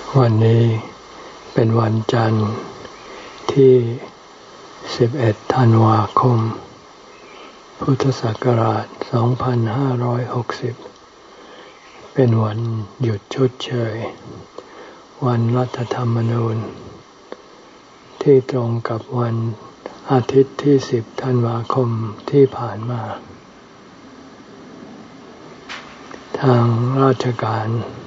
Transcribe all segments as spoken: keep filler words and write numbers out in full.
วันนี้เป็นวันจันทร์ที่สิบเอ็ดธันวาคมพุทธศักราชสองพันห้าร้อยหกสิบเป็นวันหยุดชดเชยวันรัฐธรรมนูญที่ตรงกับวันอาทิตย์ที่สิบธันวาคมที่ผ่านมาทางราชการ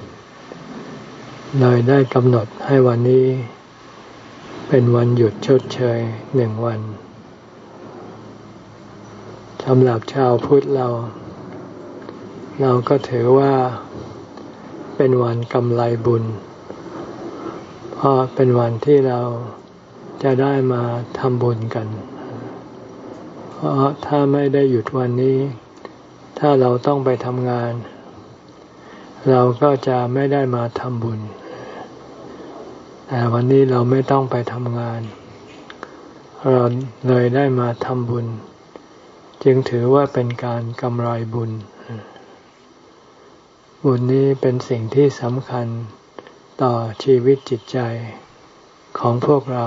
เลยได้กำหนดให้วันนี้เป็นวันหยุดชดเชยหนึ่งวันสำหรับชาวพุทธเราเราก็ถือว่าเป็นวันกำไรบุญเพราะเป็นวันที่เราจะได้มาทำบุญกันเพราะถ้าไม่ได้หยุดวันนี้ถ้าเราต้องไปทำงานเราก็จะไม่ได้มาทำบุญแต่วันนี้เราไม่ต้องไปทำงานเราเลยได้มาทำบุญจึงถือว่าเป็นการกำไรบุญบุญนี้เป็นสิ่งที่สำคัญต่อชีวิตจิตใจของพวกเรา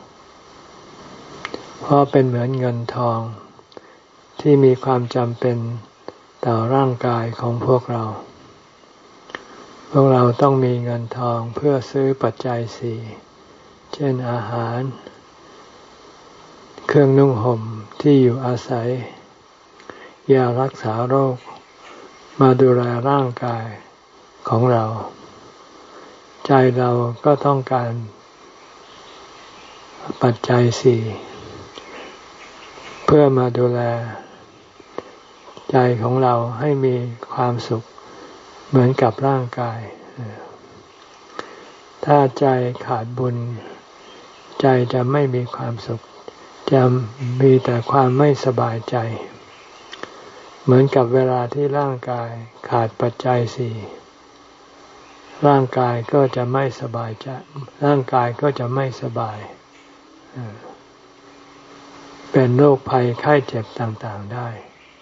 เพราะเป็นเหมือนเงินทองที่มีความจำเป็นต่อร่างกายของพวกเราพวกเราต้องมีเงินทองเพื่อซื้อปัจจัยสี่เช่นอาหารเครื่องนุ่งห่มที่อยู่อาศัยยารักษาโรคมาดูแลร่างกายของเราใจเราก็ต้องการปัจจัยสี่เพื่อมาดูแลใจของเราให้มีความสุขเหมือนกับร่างกายถ้าใจขาดบุญใจจะไม่มีความสุขจะมีแต่ความไม่สบายใจเหมือนกับเวลาที่ร่างกายขาดปัจจัยสี่ร่างกายก็จะไม่สบายใจร่างกายก็จะไม่สบายเป็นโรคภัยไข้เจ็บต่างๆได้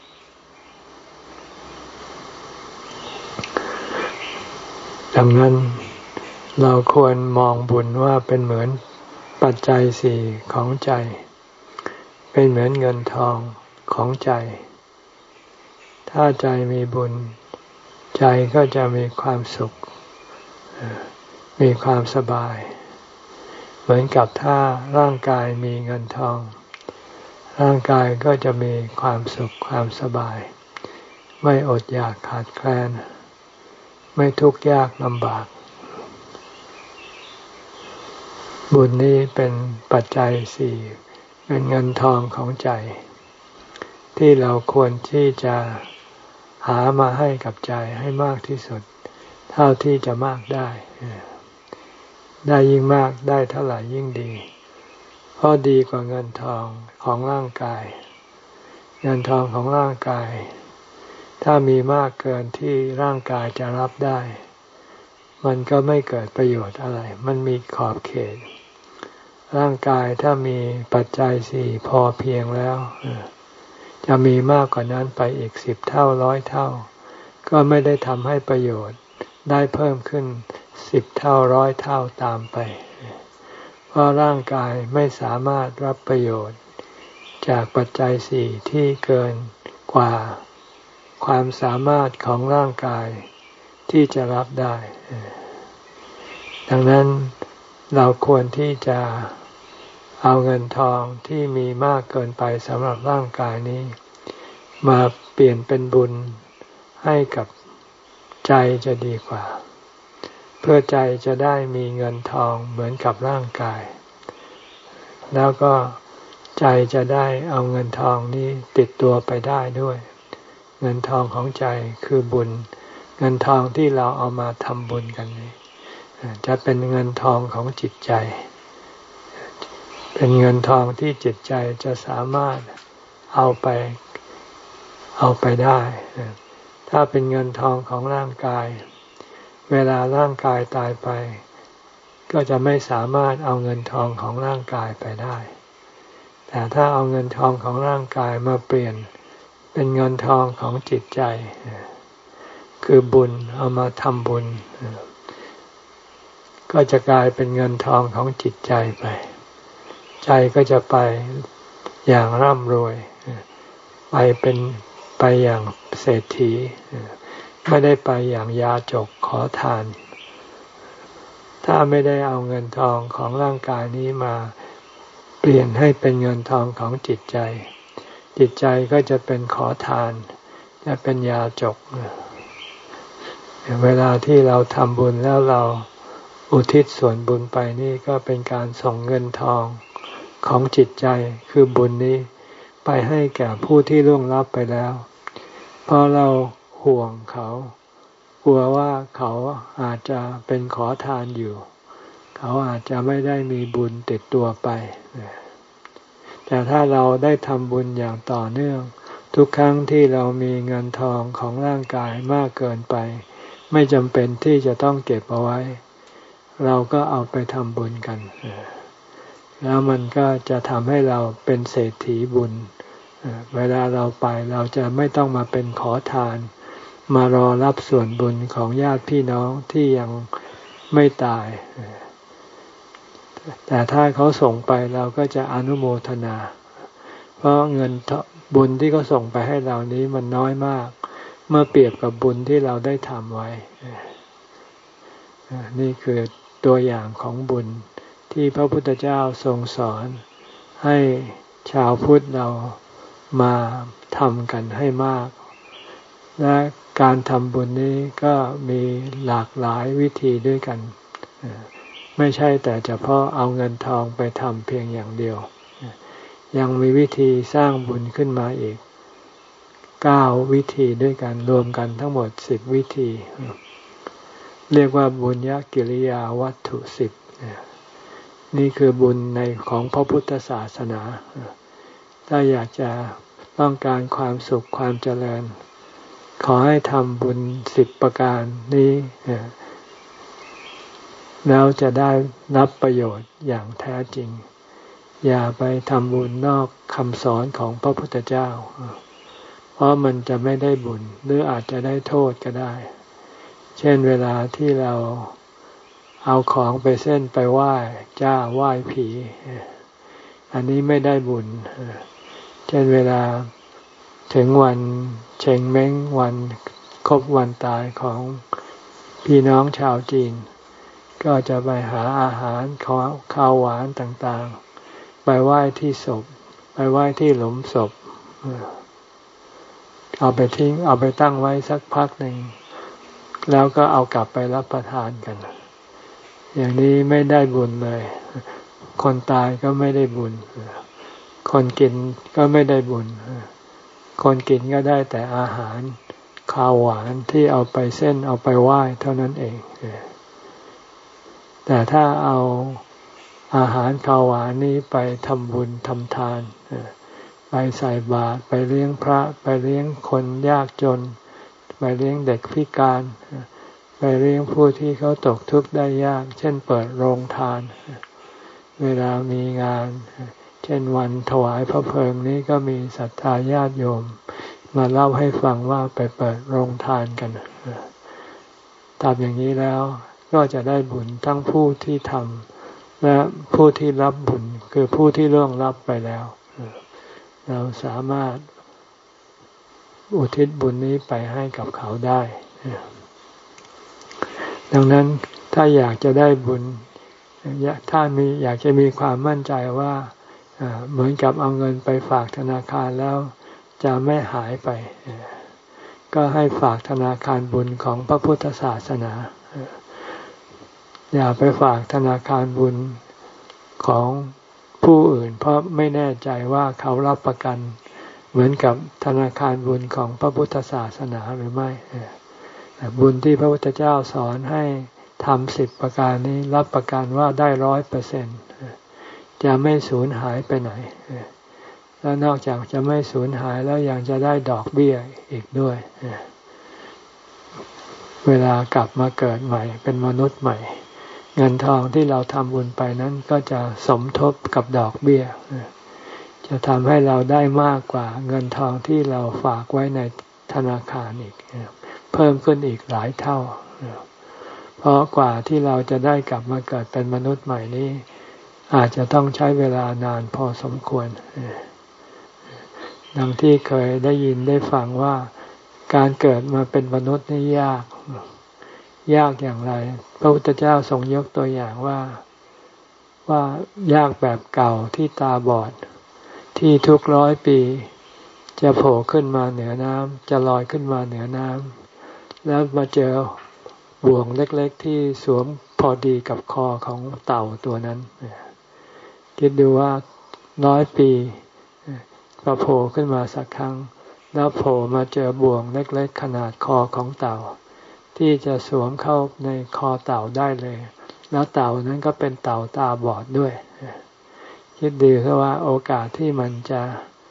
ดังนั้นเราควรมองบุญว่าเป็นเหมือนปัจจัยสี่ของใจเป็นเหมือนเงินทองของใจถ้าใจมีบุญใจก็จะมีความสุขมีความสบายเหมือนกับถ้าร่างกายมีเงินทองร่างกายก็จะมีความสุขความสบายไม่อดอยากขาดแคลนไม่ทุกข์ยากลำบากบุญนี้เป็นปัจจัยสี่เป็นเงินทองของใจที่เราควรที่จะหามาให้กับใจให้มากที่สุดเท่าที่จะมากได้ได้ยิ่งมากได้เท่าไหร่ยิ่งดีเพราะดีกว่าเงินทองของร่างกายเงินทองของร่างกายถ้ามีมากเกินที่ร่างกายจะรับได้มันก็ไม่เกิดประโยชน์อะไรมันมีขอบเขตร่างกายถ้ามีปัจจัยสี่พอเพียงแล้วจะมีมากกว่านั้นไปอีกสิบเท่าร้อยเท่าก็ไม่ได้ทำให้ประโยชน์ได้เพิ่มขึ้นสิบเท่าร้อยเท่าตามไปเพราะร่างกายไม่สามารถรับประโยชน์จากปัจจัยสี่ที่เกินกว่าความสามารถของร่างกายที่จะรับได้ดังนั้นเราควรที่จะเอาเงินทองที่มีมากเกินไปสำหรับร่างกายนี้มาเปลี่ยนเป็นบุญให้กับใจจะดีกว่าเพื่อใจจะได้มีเงินทองเหมือนกับร่างกายแล้วก็ใจจะได้เอาเงินทองนี้ติดตัวไปได้ด้วยเงินทองของใจคือบุญเงินทองที่เราเอามาทำบุญกันนี้จะเป็นเงินทองของจิตใจเป็นเงินทองที่จิตใจจะสามารถเอาไปเอาไปได้ถ้าเป็นเงินทองของร่างกายเวลาร่างกายตายไปก็จะไม่สามารถเอาเงินทองของร่างกายไปได้แต่ถ้าเอาเงินทองของร่างกายมาเปลี่ยนเป็นเงินทองของจิตใจคือบุญเอามาทำบุญก็จะกลายเป็นเงินทองของจิตใจไปใจก็จะไปอย่างร่ำรวยไปเป็นไปอย่างเศรษฐีไม่ได้ไปอย่างยาจกขอทานถ้าไม่ได้เอาเงินทองของร่างกายนี้มาเปลี่ยนให้เป็นเงินทองของจิตใจจิตใจก็จะเป็นขอทานจะเป็นยาจกเวลาที่เราทำบุญแล้วเราอุทิศส่วนบุญไปนี่ก็เป็นการส่งเงินทองของจิตใจคือบุญนี้ไปให้แก่ผู้ที่ล่วงลับไปแล้วเพราะเราห่วงเขากลัวว่าเขาอาจจะเป็นขอทานอยู่เขาอาจจะไม่ได้มีบุญติดตัวไปแต่ถ้าเราได้ทำบุญอย่างต่อเนื่องทุกครั้งที่เรามีเงินทองของร่างกายมากเกินไปไม่จำเป็นที่จะต้องเก็บเอาไว้เราก็เอาไปทำบุญกันแล้วมันก็จะทำให้เราเป็นเศรษฐีบุญเวลาเราไปเราจะไม่ต้องมาเป็นขอทานมารอรับส่วนบุญของญาติพี่น้องที่ยังไม่ตายแต่ถ้าเขาส่งไปเราก็จะอนุโมทนาเพราะเงินบุญที่เขาส่งไปให้เรานี้มันน้อยมากเมื่อเปรียบกับบุญที่เราได้ทำไว้นี่คือตัวอย่างของบุญที่พระพุทธเจ้าทรงสอนให้ชาวพุทธเรามาทำกันให้มากและการทำบุญนี้ก็มีหลากหลายวิธีด้วยกันไม่ใช่แต่เฉพาะเอาเงินทองไปทำเพียงอย่างเดียวยังมีวิธีสร้างบุญขึ้นมาอีกเก้าวิธีด้วยกันรวมกันทั้งหมดสิบวิธีเรียกว่าบุญญกิริยาวัตถุสิบนี่คือบุญในของพระพุทธศาสนาถ้าอยากจะต้องการความสุขความเจริญขอให้ทำบุญสิบประการนี้แล้วจะได้รับประโยชน์อย่างแท้จริงอย่าไปทำบุญนอกคำสอนของพระพุทธเจ้าเพราะมันจะไม่ได้บุญหรืออาจจะได้โทษก็ได้เช่นเวลาที่เราเอาของไปเส้นไปไหว้เจ้าไหว้ผีอันนี้ไม่ได้บุญเช่นเวลาถึงวันเชงเม้งวันครบวันตายของพี่น้องชาวจีนก็จะไปหาอาหารข้าวหวานต่างๆไปไหว้ที่ศพไปไหว้ที่หลุมศพเอาไปทิ้งเอาไปตั้งไว้สักพักหนึ่งแล้วก็เอากลับไปรับประทานกันอย่างนี้ไม่ได้บุญเลยคนตายก็ไม่ได้บุญคนกินก็ไม่ได้บุญคนกินก็ได้แต่อาหารข้าวหวานที่เอาไปเส้นเอาไปไหว้เท่านั้นเองแต่ถ้าเอาอาหารข้าวหวานนี้ไปทำบุญทำทานไปใส่บาตรไปเลี้ยงพระไปเลี้ยงคนยากจนไปเลี้ยงเด็กพิการไปเลี้ยงผู้ที่เขาตกทุกข์ได้ยากเช่นเปิดโรงทานเวลามีงานเช่นวันถวายพระเพลิงนี้ก็มีศรัทธาญาติโยมมาเล่าให้ฟังว่าไปเปิดโรงทานกันทำอย่างนี้แล้วก็จะได้บุญทั้งผู้ที่ทำและผู้ที่รับบุญคือผู้ที่ล่วงลับไปแล้วเราสามารถอุทิศบุญนี้ไปให้กับเขาได้ดังนั้นถ้าอยากจะได้บุญถ้ามีอยากจะมีความมั่นใจว่าเหมือนกับเอาเงินไปฝากธนาคารแล้วจะไม่หายไปก็ให้ฝากธนาคารบุญของพระพุทธศาสนาอย่าไปฝากธนาคารบุญของผู้อื่นเพราะไม่แน่ใจว่าเขารับประกันเหมือนกับธนาคารบุญของพระพุทธศาสนาหรือไม่บุญที่พระพุทธเจ้าสอนให้ทำสิบประการนี้รับประกันว่าได้ร้อยเปอร์เซ็นต์จะไม่สูญหายไปไหนแล้วนอกจากจะไม่สูญหายแล้วยังจะได้ดอกเบี้ยอีกด้วยเวลากลับมาเกิดใหม่เป็นมนุษย์ใหม่เงินทองที่เราทำบุญไปนั้นก็จะสมทบกับดอกเบี้ยจะทำให้เราได้มากกว่าเงินทองที่เราฝากไว้ในธนาคารอีกเพิ่มขึ้นอีกหลายเท่าเพราะกว่าที่เราจะได้กลับมาเกิดเป็นมนุษย์ใหม่นี้อาจจะต้องใช้เวลานานพอสมควรดังที่เคยได้ยินได้ฟังว่าการเกิดมาเป็นมนุษย์นี่ยากยากอย่างไรพระพุทธเจ้าทรงยกตัวอย่างว่าว่ายากแบบเก่าที่ตาบอดที่ทุกร้อยปีจะโผล่ขึ้นมาเหนือน้ำจะลอยขึ้นมาเหนือน้ำแล้วมาเจอบ่วงเล็กๆที่สวมพอดีกับคอของเต่าตัวนั้นคิดดูว่าร้อยปีพอโผล่ขึ้นมาสักครั้งแล้วโผล่มาเจอบ่วงเล็กๆขนาดคอของเต่าที่จะสวมเข้าในคอเต่าได้เลยแล้วเต่านั้นก็เป็นเต่าตาบอดด้วยคิดดูซะว่าโอกาสที่มันจะ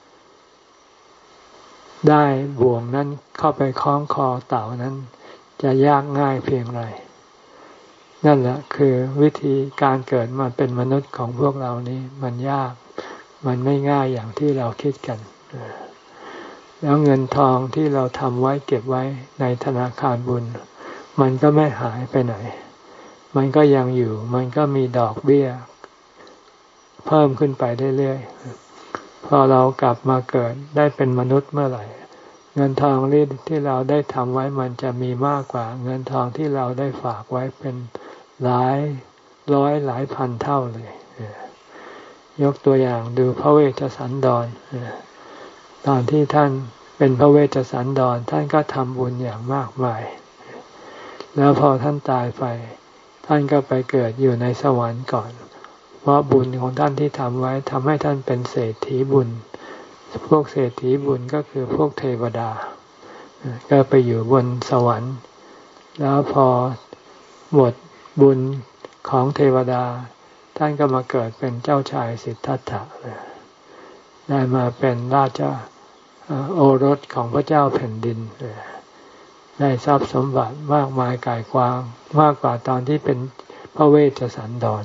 ได้บ่วงนั้นเข้าไปคล้องคอเต่านั้นจะยากง่ายเพียงไรนั่นแหละคือวิธีการเกิดมาเป็นมนุษย์ของพวกเรานี้มันยากมันไม่ง่ายอย่างที่เราคิดกันแล้วเงินทองที่เราทำไว้เก็บไว้ในธนาคารบุญมันก็ไม่หายไปไหนมันก็ยังอยู่มันก็มีดอกเบี้ยเพิ่มขึ้นไปเรื่อยๆพอเรากลับมาเกิดได้เป็นมนุษย์เมื่อไหร่เงินทองที่เราได้ทำไว้มันจะมีมากกว่าเงินทองที่เราได้ฝากไว้เป็นหลายร้อยหลายพันเท่าเลยยกตัวอย่างดูพระเวชสันดรตอนที่ท่านเป็นพระเวชสันดรท่านก็ทำบุญอย่างมากมายแล้วพอท่านตายไปท่านก็ไปเกิดอยู่ในสวรรค์ก่อนเพราะบุญของท่านที่ทำไว้ทำให้ท่านเป็นเศรษฐีบุญพวกเศรษฐีบุญก็คือพวกเทวดาก็ไปอยู่บนสวรรค์แล้วพอหมดบุญของเทวดาท่านก็มาเกิดเป็นเจ้าชายสิทธัตถะได้มาเป็นราชโอรสของพระเจ้าแผ่นดินได้ทรัพย์สมบัติมากมายก่ายกวางมากกว่าตอนที่เป็นพระเวชสันดร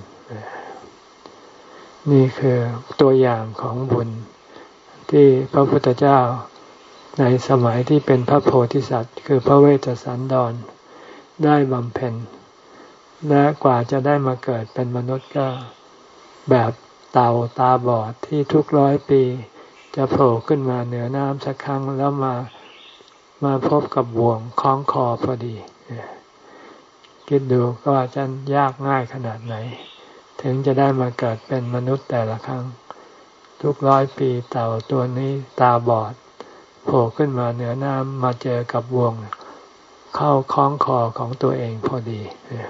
นี่คือตัวอย่างของบุญที่พระพุทธเจ้าในสมัยที่เป็นพระโพธิสัตว์คือพระเวชสันดรได้บำเพ็ญและกว่าจะได้มาเกิดเป็นมนุษย์ก็แบบเต่าตาบอดที่ทุกร้อยปีจะโผล่ขึ้นมาเหนือน้ำสักครั้งแล้วมามาพบกับบ่วงคล้องคอพอดีคิดดูก็จะยากง่ายขนาดไหนถึงจะได้มาเกิดเป็นมนุษย์แต่ละครั้งทุกร้อยปีเต่าตัวนี้ตาบอดโผล่ขึ้นมาเหนือน้ำมาเจอกับบ่วงเข้าคล้องคอของตัวเองพอดี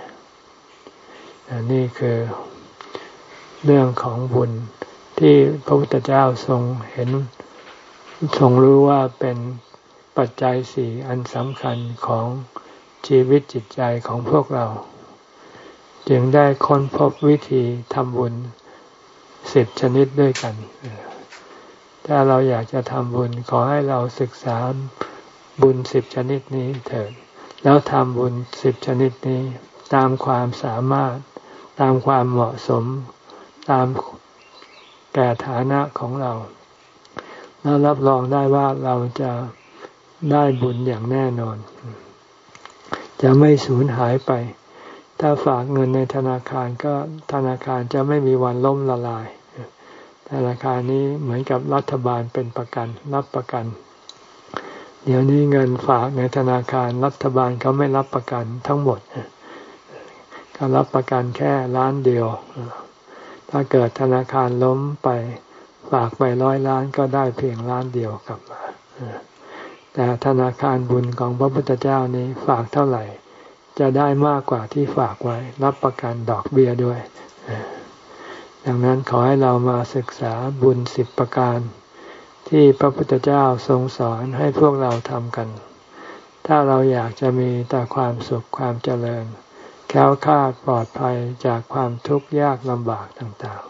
นี่คือเรื่องของบุญที่พระพุทธเจ้าทรงเห็นทรงรู้ว่าเป็นปัจจัยสี่อันสำคัญของชีวิตจิตใจของพวกเราจึงได้ค้นพบวิธีทำบุญสิบชนิดด้วยกันถ้าเราอยากจะทำบุญขอให้เราศึกษาบุญสิบชนิดนี้เถิดแล้วทำบุญสิบชนิดนี้ตามความสามารถตามความเหมาะสมตามแก่ฐานะของเราแล้วรับรองได้ว่าเราจะได้บุญอย่างแน่นอนจะไม่สูญหายไปถ้าฝากเงินในธนาคารก็ธนาคารจะไม่มีวันล่มละลายธนาคารนี้เหมือนกับรัฐบาลเป็นประกันรับประกันเดี๋ยวนี้เงินฝากในธนาคารรัฐบาลเขาไม่รับประกันทั้งหมดเขารับประกันแค่ล้านเดียวถ้าเกิดธนาคารล้มไปฝากไปร้อยล้านก็ได้เพียงล้านเดียวกลับมาแต่ธนาคารบุญของพระพุทธเจ้านี้ฝากเท่าไหร่จะได้มากกว่าที่ฝากไว้รับประกันดอกเบี้ยด้วยดังนั้นขอให้เรามาศึกษาบุญสิบประการที่พระพุทธเจ้าทรงสอนให้พวกเราทำกันถ้าเราอยากจะมีแต่ความสุขความเจริญแคล้วคลาดปลอดภัยจากความทุกข์ยากลำบากต่าง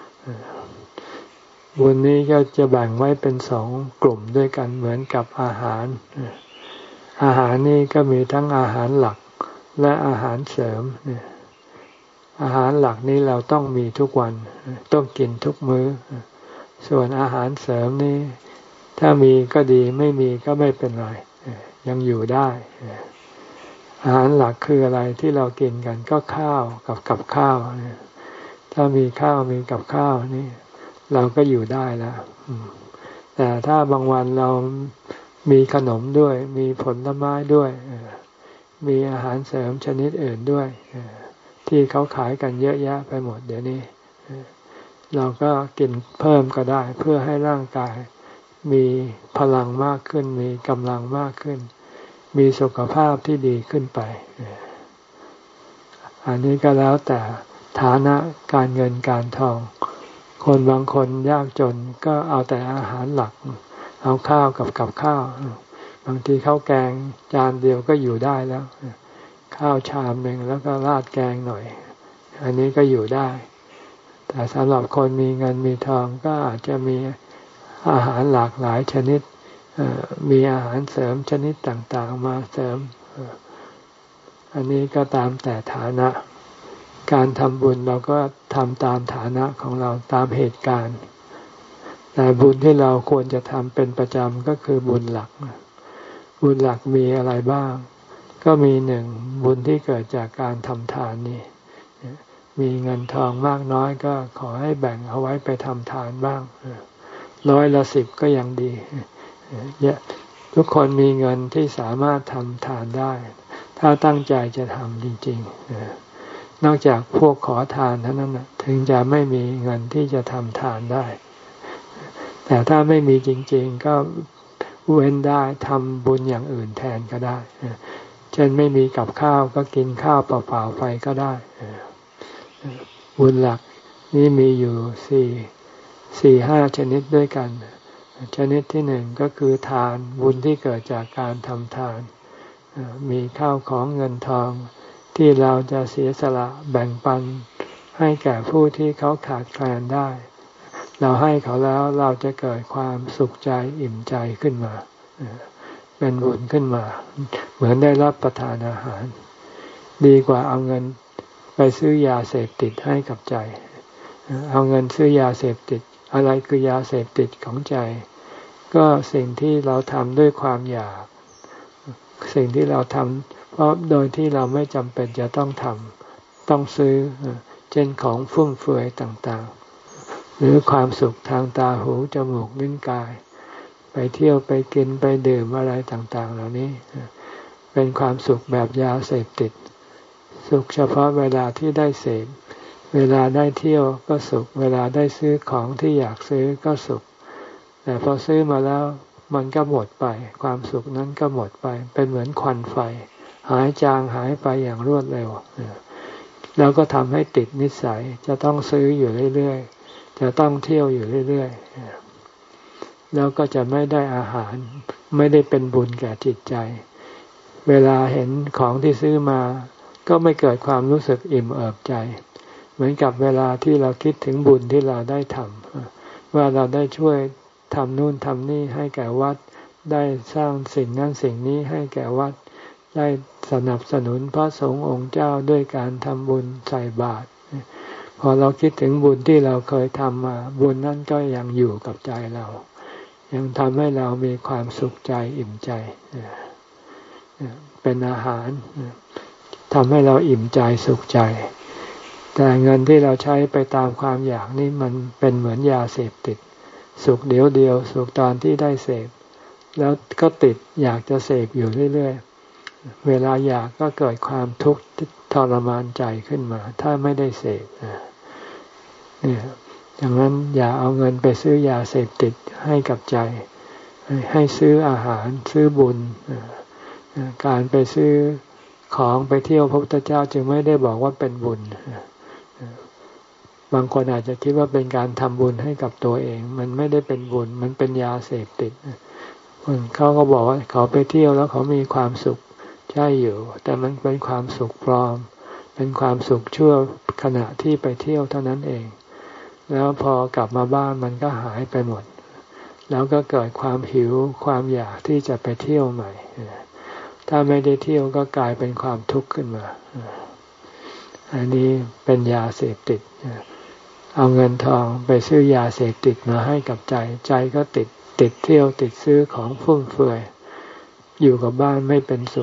ๆบุญนี้ก็จะแบ่งไว้เป็นสองกลุ่มด้วยกันเหมือนกับอาหารอาหารนี่ก็มีทั้งอาหารหลักและอาหารเสริมอาหารหลักนี้เราต้องมีทุกวันต้องกินทุกมื้อส่วนอาหารเสริมนี้ถ้ามีก็ดีไม่มีก็ไม่เป็นไรยังอยู่ได้อาหารหลักคืออะไรที่เรากินกันก็ข้าวกับกับข้าวเนี่ยถ้ามีข้าวมีกับข้าวนี่เราก็อยู่ได้แล้วแต่ถ้าบางวันเรามีขนมด้วยมีผลไม้ด้วยมีอาหารเสริมชนิดอื่นด้วยที่เขาขายกันเยอะแยะไปหมดเดี๋ยวนี้เราก็กินเพิ่มก็ได้เพื่อให้ร่างกายมีพลังมากขึ้นมีกำลังมากขึ้นมีสุขภาพที่ดีขึ้นไปอันนี้ก็แล้วแต่ฐานะการเงินการทองคนบางคนยากจนก็เอาแต่อาหารหลักเอาข้าวกับกับข้าวบางทีข้าวแกงจานเดียวก็อยู่ได้แล้วข้าวชามหนึ่งแล้วก็ราดแกงหน่อยอันนี้ก็อยู่ได้แต่สำหรับคนมีเงินมีทองก็อาจจะมีอาหารหลากหลายชนิดมีอาหารเสริมชนิดต่างๆมาเสริมอันนี้ก็ตามแต่ฐานะการทำบุญเราก็ทำตามฐานะของเราตามเหตุการณ์แต่บุญที่เราควรจะทำเป็นประจำก็คือบุญหลักบุญหลักมีอะไรบ้างก็มีหนึ่งบุญที่เกิดจากการทำทานนี่มีเงินทองมากน้อยก็ขอให้แบ่งเอาไว้ไปทำทานบ้างร้อยละสิบก็ยังดีทุกคนมีเงินที่สามารถทำทานได้ถ้าตั้งใจจะทำจริงๆนอกจากพวกขอทานเท่านั้นถึงจะไม่มีเงินที่จะทำทานได้แต่ถ้าไม่มีจริงๆก็เว้นได้ทำบุญอย่างอื่นแทนก็ได้เช่นไม่มีกับข้าวก็กินข้าวเปล่าๆไปก็ได้บุญหลักนี่มีอยู่สี่สี่ห้าชนิดด้วยกันชนิดที่หนึ่งก็คือทานบุญที่เกิดจากการทำทานมีข้าวของเงินทองที่เราจะเสียสละแบ่งปันให้แก่ผู้ที่เขาขาดแคลนได้เราให้เขาแล้วเราจะเกิดความสุขใจอิ่มใจขึ้นมาเป็นบุญขึ้นมาเหมือนได้รับประทานอาหารดีกว่าเอาเงินไปซื้อยาเสพติดให้กับใจเอาเงินซื้อยาเสพติดอะไรคือยาเสพติดของใจก็สิ่งที่เราทำด้วยความอยากสิ่งที่เราทำเพราะโดยที่เราไม่จำเป็นจะต้องทำต้องซื้อเช่นของฟุ่มเฟือยต่างๆหรือความสุขทางตาหูจมูกลิ้นกายไปเที่ยวไปกินไปดื่มอะไรต่างๆเหล่านี้เป็นความสุขแบบยาเสพติดสุขเฉพาะเวลาที่ได้เสพเวลาได้เที่ยวก็สุขเวลาได้ซื้อของที่อยากซื้อก็สุขแต่พอซื้อมาแล้วมันก็หมดไปความสุขนั้นก็หมดไปเป็นเหมือนควันไฟหายจางหายไปอย่างรวดเร็วแล้วก็ทำให้ติดนิสัยจะต้องซื้ออยู่เรื่อยๆจะต้องเที่ยวอยู่เรื่อยๆแล้วก็จะไม่ได้อาหารไม่ได้เป็นบุญแก่จิตใจเวลาเห็นของที่ซื้อมาก็ไม่เกิดความรู้สึกอิ่มเอิบใจเหมือนกับเวลาที่เราคิดถึงบุญที่เราได้ทำว่าเราได้ช่วยทำนู่นทำนี่ให้แก่วัดได้สร้างสิ่งนั้นสิ่งนี้ให้แก่วัดได้สนับสนุนพระสงฆ์องค์เจ้าด้วยการทำบุญใส่บาตรพอเราคิดถึงบุญที่เราเคยทำมาบุญนั้นก็ยังอยู่กับใจเรายังทำให้เรามีความสุขใจอิ่มใจเป็นอาหารทำให้เราอิ่มใจสุขใจแต่เงินที่เราใช้ไปตามความอยากนี่มันเป็นเหมือนยาเสพติดสุขเดียวเดียวสุขตอนที่ได้เสพแล้วก็ติดอยากจะเสพอยู่เรื่อยๆเวลาอยากก็เกิดความทุกข์ทรมานใจขึ้นมาถ้าไม่ได้เสพเนี่ยดังนั้นอย่าเอาเงินไปซื้อยาเสพติดให้กับใจให้ซื้ออาหารซื้อบุญการไปซื้อของไปเที่ยวพระพุทธเจ้าจึงไม่ได้บอกว่าเป็นบุญบางคนอาจจะคิดว่าเป็นการทำบุญให้กับตัวเองมันไม่ได้เป็นบุญมันเป็นยาเสพติดคนเขาก็บอกว่าเขาไปเที่ยวแล้วเขามีความสุขใช่อยู่แต่มันเป็นความสุขปลอมเป็นความสุขชั่วขณะที่ไปเที่ยวเท่านั้นเองแล้วพอกลับมาบ้านมันก็หายไปหมดแล้วก็เกิดความหิวความอยากที่จะไปเที่ยวใหม่ถ้าไม่ได้เที่ยวก็กลายเป็นความทุกข์ขึ้นมาอันนี้เป็นยาเสพติดเอาเงินทองไปซื้อยาเสพติดมาให้กับใจใจก็ติดติดเที่ยวติดซื้อของฟุ่มเฟือยอยู่กับบ้านไม่เป็นสุข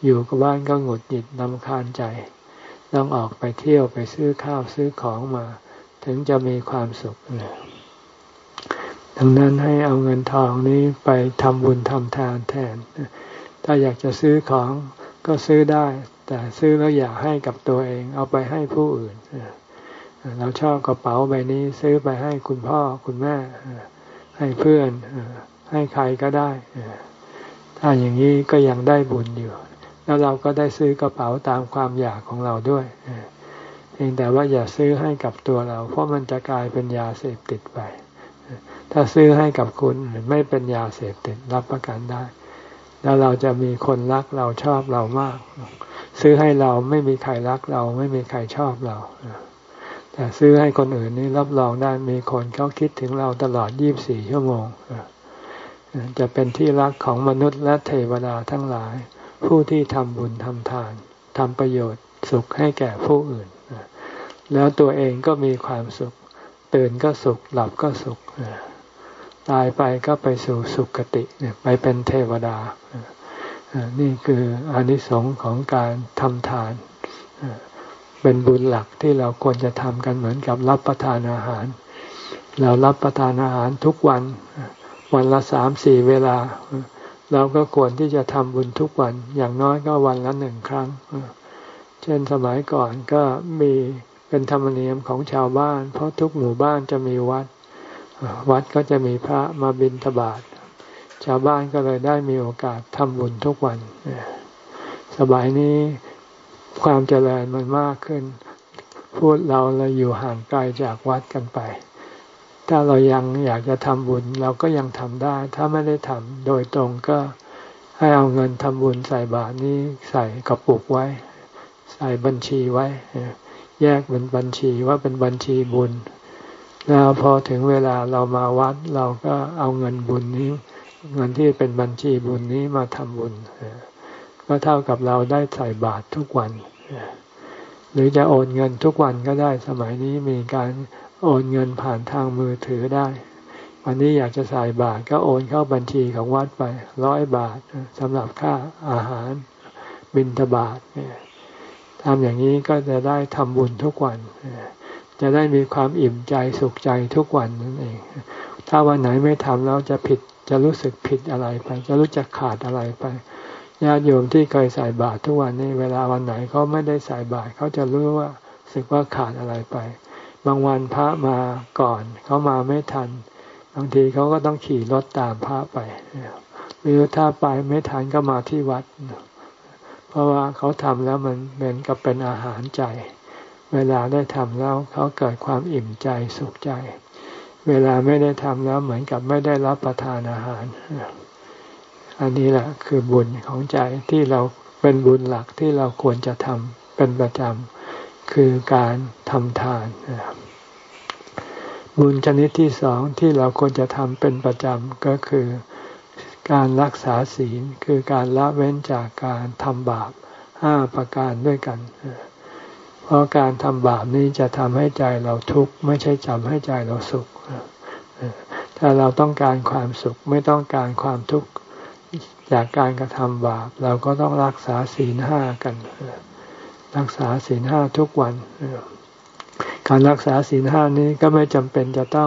อยู่กับบ้านก็หงุดหงิดรำคาญใจต้องออกไปเที่ยวไปซื้อข้าวซื้อของมาถึงจะมีความสุขดังนั้นให้เอาเงินทองนี้ไปทำบุญทำทานแทนถ้าอยากจะซื้อของก็ซื้อได้แต่ซื้อแล้วอย่าให้กับตัวเองเอาไปให้ผู้อื่นเราชอบกระเป๋าใบนี้ซื้อไปให้คุณพ่อคุณแม่ให้เพื่อนให้ใครก็ได้ถ้าอย่างนี้ก็ยังได้บุญอยู่แล้วเราก็ได้ซื้อกระเป๋าตามความอยากของเราด้วยเพียงแต่ว่าอย่าซื้อให้กับตัวเราเพราะมันจะกลายเป็นยาเสพติดไปถ้าซื้อให้กับคุณไม่เป็นยาเสพติดรับประกันได้แล้วเราจะมีคนรักเราชอบเรามากซื้อให้เราไม่มีใครรักเราไม่มีใครชอบเราแต่ซื้อให้คนอื่นนี่รับรองได้มีคนเขาคิดถึงเราตลอดยี่สิบสี่ชั่วโมงจะเป็นที่รักของมนุษย์และเทวดาทั้งหลายผู้ที่ทำบุญทำทานทำประโยชน์สุขให้แก่ผู้อื่นแล้วตัวเองก็มีความสุขตื่นก็สุขหลับก็สุขตายไปก็ไปสู่สุคติไปเป็นเทวดานี่คืออานิสงส์ของการทำทานเป็นบุญหลักที่เราควรจะทำกันเหมือนกับรับประทานอาหารเรารับประทานอาหารทุกวันวันละสามสี่เวลาเราก็ควรที่จะทำบุญทุกวันอย่างน้อยก็วันละหนึ่งครั้งเช่นสมัยก่อนก็มีเป็นธรรมเนียมของชาวบ้านเพราะทุกหมู่บ้านจะมีวัดวัดก็จะมีพระมาบิณฑบาตชาวบ้านก็เลยได้มีโอกาสทำบุญทุกวันสมัยนี้ความเจริญมันมากขึ้นพวกเราเราอยู่ห่างไกลจากวัดกันไปถ้าเรายังอยากจะทำบุญเราก็ยังทำได้ถ้าไม่ได้ทำโดยตรงก็ให้เอาเงินทำบุญใส่บาตรนี้ใส่กระปุกไว้ใส่บัญชีไว้แยกเป็นบัญชีว่าเป็นบัญชีบุญแล้วพอถึงเวลาเรามาวัดเราก็เอาเงินบุญนี้เงินที่เป็นบัญชีบุญนี้มาทำบุญก็เท่ากับเราได้ใส่บาตรทุกวันหรือจะโอนเงินทุกวันก็ได้สมัยนี้มีการโอนเงินผ่านทางมือถือได้วันนี้อยากจะใส่บาตรก็โอนเข้าบัญชีของวัดไปร้อยบาทสำหรับค่าอาหารบิณฑบาตทำอย่างนี้ก็จะได้ทำบุญทุกวันจะได้มีความอิ่มใจสุขใจทุกวันนั่นเองถ้าวันไหนไม่ทำแล้วจะผิดจะรู้สึกผิดอะไรไปจะรู้จักขาดอะไรไปญาติโยมที่เคยใส่บาตรทุกวันนี้เวลาวันไหนเขาไม่ได้ใส่บาตรเขาจะรู้ว่าสึกว่าขาดอะไรไปบางวันพระมาก่อนเขามาไม่ทันบางทีเขาก็ต้องขี่รถตามพระไปหรือถ้าไปไม่ทันก็มาที่วัดเพราะว่าเขาทำแล้วมันเหมือนกับเป็นอาหารใจเวลาได้ทำแล้วเขาเกิดความอิ่มใจสุขใจเวลาไม่ได้ทำแล้วเหมือนกับไม่ได้รับประทานอาหารอันนี้แหละคือบุญของใจที่เราเป็นบุญหลักที่เราควรจะทำเป็นประจำคือการทำทานบุญชนิดที่สองที่เราควรจะทำเป็นประจำก็คือการรักษาศีลคือการละเว้นจากการทำบาปห้าประการด้วยกันเพราะการทำบาปนี้จะทำให้ใจเราทุกข์ไม่ใช่ทำให้ใจเราสุขถ้าเราต้องการความสุขไม่ต้องการความทุกข์จากการกระทำบาปเราก็ต้องรักษาศีลห้ากันรักษาศีลห้าทุกวันการรักษาศีลห้านี้ก็ไม่จำเป็นจะต้อง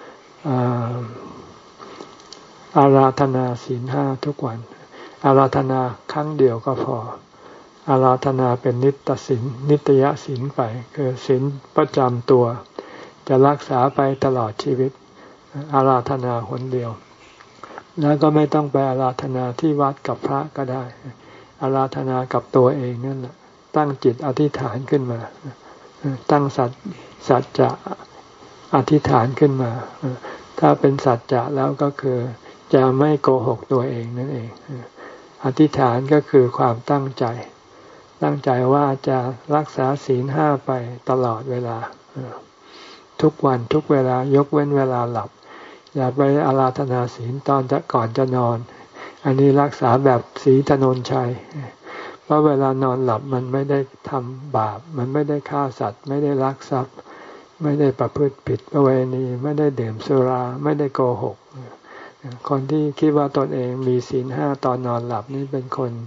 อาราธนาศีลห้าทุกวันอาราธนาครั้งเดียวก็พออาราธนาเป็นนิตศีลนิตยศีลไปคือศีลประจำตัวจะรักษาไปตลอดชีวิตอาราธนาหนเดียวแล้วก็ไม่ต้องไปอาราธนาที่วัดกับพระก็ได้อาราธนากับตัวเองนั่นแหละตั้งจิตอธิษฐานขึ้นมาตั้งสัจสัจจะอธิษฐานขึ้นมาถ้าเป็นสัจจะแล้วก็คือจะไม่โกหกตัวเองนั่นเองอธิษฐานก็คือความตั้งใจตั้งใจว่าจะรักษาศีลห้าไปตลอดเวลาทุกวันทุกเวลายกเว้นเวลาหลับอย่าไปอาราธนาศีลตอนจะก่อนจะนอนอันนี้รักษาแบบศรีถนนชัยเพราะเวลานอนหลับมันไม่ได้ทำบาปมันไม่ได้ฆ่าสัตว์ไม่ได้ลักทรัพย์ไม่ได้ประพฤติผิดประเวณีไม่ได้ดื่มสุราไม่ได้โกหกคนที่คิดว่าตนเองมีศีลห้าตอนนอนหลับนี่เป็นคน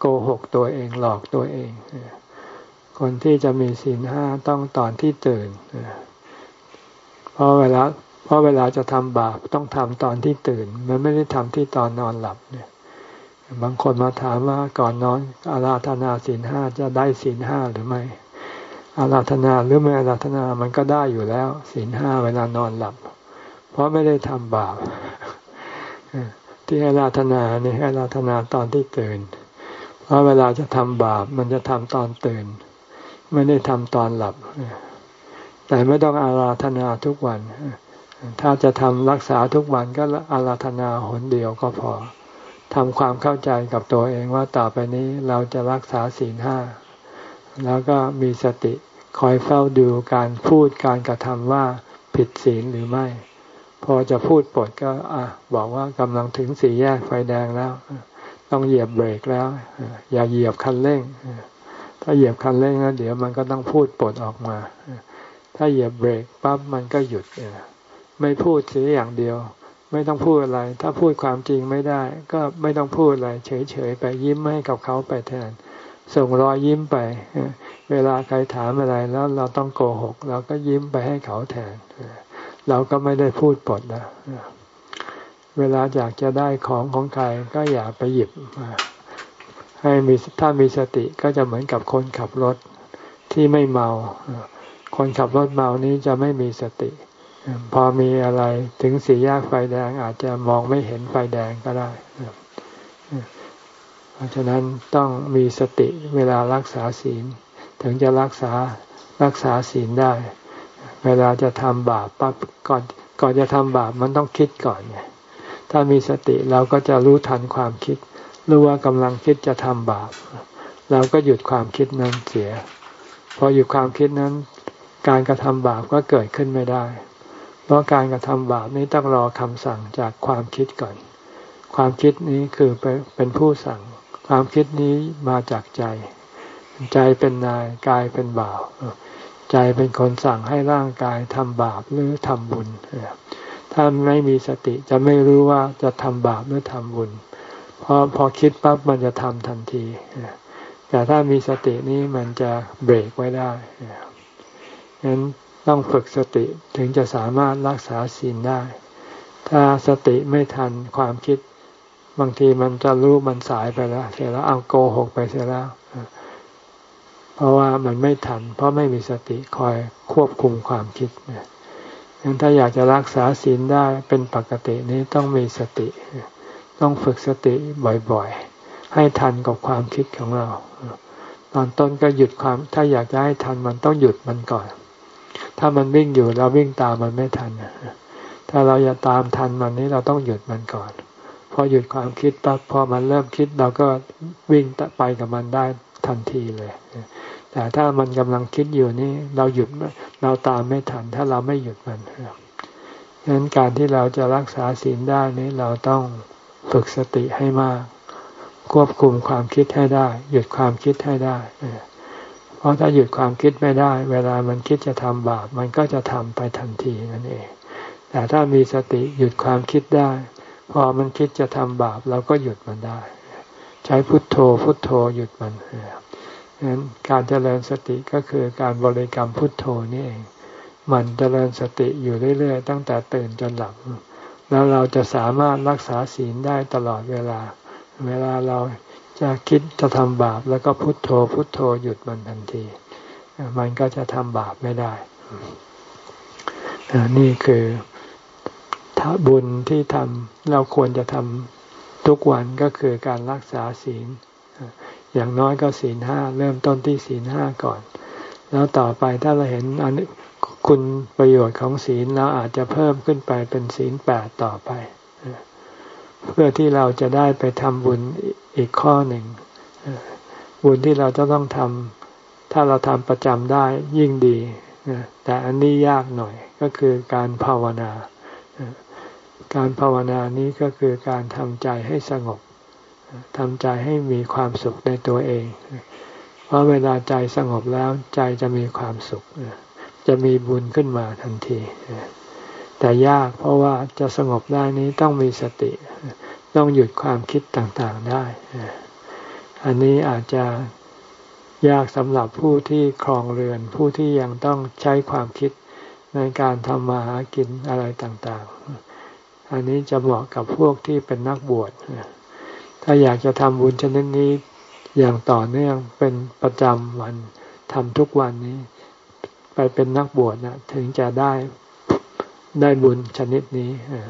โกหกตัวเองหลอกตัวเองคนที่จะมีศีลห้าต้องตอนที่ตื่นเพราะเวลาเพราะเวลาจะทำบาปต้องทำตอนที่ตื่นมันไม่ได้ทำที่ตอนนอนหลับเนี่ยบางคนมาถามว่าก่อนนอนอาราธนาศีลห้าจะได้ศีลห้าหรือไม่อาราธนาหรือไม่อาราธนามันก็ได้อยู่แล้วศีลห้าเวลานอนหลับเพราะไม่ได้ทำบาปที่อาราธนาเนี่ยอาราธนาตอนที่ตื่นเพราะเวลาจะทำบาปมันจะทำตอนตื่นไม่ได้ทำตอนหลับแต่ไม่ต้องอาราธนาทุกวันถ้าจะทำรักษาทุกวันก็อาราธนาหนเดียวก็พอทำความเข้าใจกับตัวเองว่าต่อไปนี้เราจะรักษาศีลห้าแล้วก็มีสติคอยเฝ้าดูการพูดการกระทำว่าผิดศีลหรือไม่พอจะพูดปดก็อ่ะบอกว่ากำลังถึงสี่แยกไฟแดงแล้วต้องเหยียบเบรกแล้วอย่าเหยียบคันเร่งถ้าเหยียบคันเร่งแล้วเดี๋ยวมันก็ต้องพูดปดออกมาถ้าเหยียบเบรกปั๊บมันก็หยุดไม่พูดเสียอย่างเดียวไม่ต้องพูดอะไรถ้าพูดความจริงไม่ได้ก็ไม่ต้องพูดอะไรเฉยๆไปยิ้มให้กับเขาไปแทนส่งรอยยิ้มไปเวลาใครถามอะไรแล้วเราต้องโกหกเราก็ยิ้มไปให้เขาแทนเราก็ไม่ได้พูดปดนะเวลาอยากจะได้ของของใครก็อย่าไปหยิบให้มีถ้ามีสติก็จะเหมือนกับคนขับรถที่ไม่เมาคนขับรถเมานี้จะไม่มีสติพอมีอะไรถึงสี่แยกไฟแดงอาจจะมองไม่เห็นไฟแดงก็ได้เพราะฉะนั้นต้องมีสติเวลารักษาศีลถึงจะรักษารักษาศีลได้เวลาจะทำบาปปั๊บก่อนก่อนจะทำบาปมันต้องคิดก่อนไงถ้ามีสติเราก็จะรู้ทันความคิดรู้ว่ากำลังคิดจะทำบาปเราก็หยุดความคิดนั้นเสียพอหยุดความคิดนั้นการกระทำบาปก็เกิดขึ้นไม่ได้เพราะการกระทำบาปนี้ต้องรอคำสั่งจากความคิดก่อนความคิดนี้คือเป็นผู้สั่งความคิดนี้มาจากใจใจเป็นนายกายเป็นบ่าวใจเป็นคนสั่งให้ร่างกายทำบาปหรือทำบุญถ้าไม่มีสติจะไม่รู้ว่าจะทำบาปหรือทำบุญพอพอคิดปั๊บมันจะทำทันทีแต่ถ้ามีสตินี้มันจะเบรกไว้ได้ฉะนั้นต้องฝึกสติถึงจะสามารถรักษาศีลได้ถ้าสติไม่ทันความคิดบางทีมันจะรู้มันสายไปแล้วเสร็จแล้วเอาโกหกไปเสียแล้วเพราะว่ามันไม่ทันเพราะไม่มีสติคอยควบคุมความคิดงั้นถ้าอยากจะรักษาศีลได้เป็นปกตินี้ต้องมีสติต้องฝึกสติบ่อยๆให้ทันกับความคิดของเราตอนต้นก็หยุดความถ้าอยากจะให้ทันมันต้องหยุดมันก่อนถ้ามันวิ่งอยู่เราวิ่งตามมันไม่ทันถ้าเราอยากตามทันมันนี้เราต้องหยุดมันก่อนพอหยุดความคิดปั๊บพอมันเริ่มคิดเราก็วิ่งไปกับมันได้ทันทีเลยแต่ถ้ามันกำลังคิดอยู่นี่เราหยุดเราตามไม่ทันถ้าเราไม่หยุดมันฉะนั้นการที่เราจะรักษาศีลได้นี้เราต้องฝึกสติให้มากควบคุมความคิดให้ได้หยุดความคิดให้ได้เพราะถ้าหยุดความคิดไม่ได้เวลามันคิดจะทำบาปมันก็จะทำไปทันทีนั่นเองแต่ถ้ามีสติหยุดความคิดได้พอมันคิดจะทำบาปเราก็หยุดมันได้ใช้พุทโธพุทโธหยุดมันงั้นการเจริญสติก็คือการบริกรรมพุทโธนี่เองมันเจริญสติอยู่เรื่อยๆตั้งแต่ตื่นจนหลับแล้วเราจะสามารถรักษาศีลได้ตลอดเวลาเวลาเราจะคิดจะทำบาปแล้วก็พุทโธพุทโธหยุดมันทันทีมันก็จะทำบาปไม่ได้นี่คือบุญที่ทำเราควรจะทำทุกวันก็คือการรักษาศีลอย่างน้อยก็ศีลห้าเริ่มต้นที่ศีลห้าก่อนแล้วต่อไปถ้าเราเห็นอันคุณประโยชน์ของศีลเราอาจจะเพิ่มขึ้นไปเป็นศีลแปดต่อไปเพื่อที่เราจะได้ไปทำบุญอีกข้อหนึ่งบุญที่เราจะต้องทำถ้าเราทำประจำได้ยิ่งดีแต่อันนี้ยากหน่อยก็คือการภาวนาการภาวนานี้ก็คือการทำใจให้สงบทำใจให้มีความสุขในตัวเองเพราะเวลาใจสงบแล้วใจจะมีความสุขจะมีบุญขึ้นมาทันทีแต่ยากเพราะว่าจะสงบได้นี้ต้องมีสติต้องหยุดความคิดต่างๆได้ถอันนี้อาจจะยากสำหรับผู้ที่ครองเรือนผู้ที่ยังต้องใช้ความคิดในการทำมาหากินอะไรต่างๆอันนี้จะเหมาะกับพวกที่เป็นนักบวชถ้าอยากจะทำบุญชนิดนี้อย่างต่อเนื่องเป็นประจำวันทำทุกวันนี้ไปเป็นนักบวชนะถึงจะได้ได้บุญชนิดนี้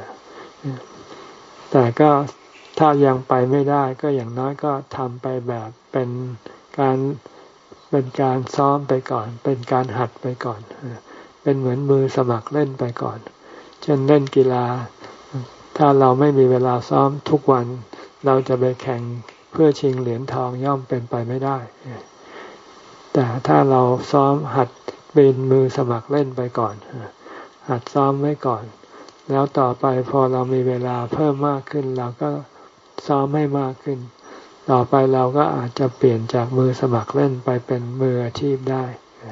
แต่ก็ถ้ายังไปไม่ได้ก็อย่างน้อยก็ทำไปแบบเป็นการเป็นการซ้อมไปก่อนเป็นการหัดไปก่อนเป็นเหมือนมือสมัครเล่นไปก่อนเช่นเล่นกีฬาถ้าเราไม่มีเวลาซ้อมทุกวันเราจะไปแข่งเพื่อชิงเหรียญทองย่อมเป็นไปไม่ได้แต่ถ้าเราซ้อมหัดเป็นมือสมัครเล่นไปก่อนหัดซ้อมไว้ก่อนแล้วต่อไปพอเรามีเวลาเพิ่มมากขึ้นเราก็ซ้อมให้มากขึ้นต่อไปเราก็อาจจะเปลี่ยนจากมือสมัครเล่นไปเป็นมืออาชีพได้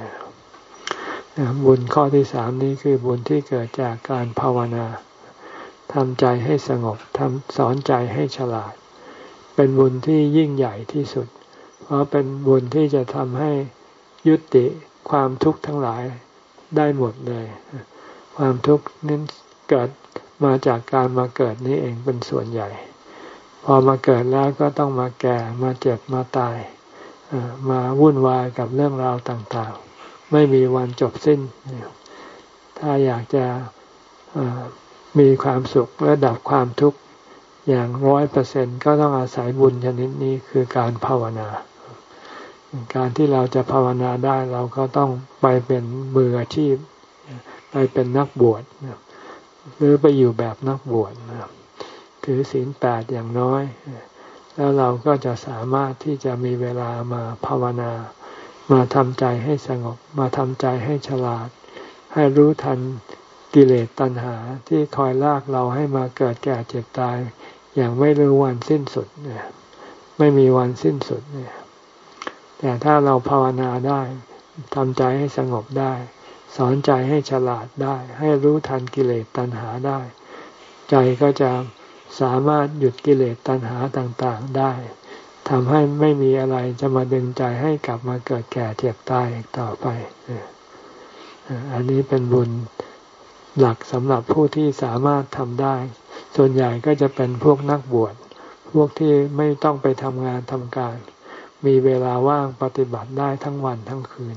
บุญข้อที่สามนี้คือบุญที่เกิดจากการภาวนาทำใจให้สงบทำสอนใจให้ฉลาดเป็นบุญที่ยิ่งใหญ่ที่สุดเพราะเป็นบุญที่จะทำให้ยุติความทุกข์ทั้งหลายได้หมดเลยความทุกข์นั้นเกิดมาจากการมาเกิดนี้เองเป็นส่วนใหญ่พอมาเกิดแล้วก็ต้องมาแก่มาเจ็บมาตายมาวุ่นวายกับเรื่องราวต่างๆไม่มีวันจบสิ้นถ้าอยากจะมีความสุขและดับความทุกข์อย่างร้อยเปอร์เซ็นต์ก็ต้องอาศัยบุญชนิดนี้คือการภาวนาการที่เราจะภาวนาได้เราก็ต้องไปเป็นมืออาชีพไปเป็นนักบวชหรือไปอยู่แบบนักบวชถือศีลแปดอย่างน้อยแล้วเราก็จะสามารถที่จะมีเวลามาภาวนามาทำใจให้สงบมาทำใจให้ฉลาดให้รู้ทันกิเลสตัณหาที่คอยลากเราให้มาเกิดแก่เจ็บตายอย่างไม่รู้วันสิ้นสุดเนี่ยไม่มีวันสิ้นสุดเนี่ยแต่ถ้าเราภาวนาได้ทำใจให้สงบได้สอนใจให้ฉลาดได้ให้รู้ทันกิเลสตัณหาได้ใจก็จะสามารถหยุดกิเลสตัณหาต่างๆได้ทำให้ไม่มีอะไรจะมาดึงใจให้กลับมาเกิดแก่เจ็บตายอีกต่อไปอันนี้เป็นบุญหลักสำหรับผู้ที่สามารถทำได้ส่วนใหญ่ก็จะเป็นพวกนักบวชพวกที่ไม่ต้องไปทำงานทำการมีเวลาว่างปฏิบัติได้ทั้งวันทั้งคืน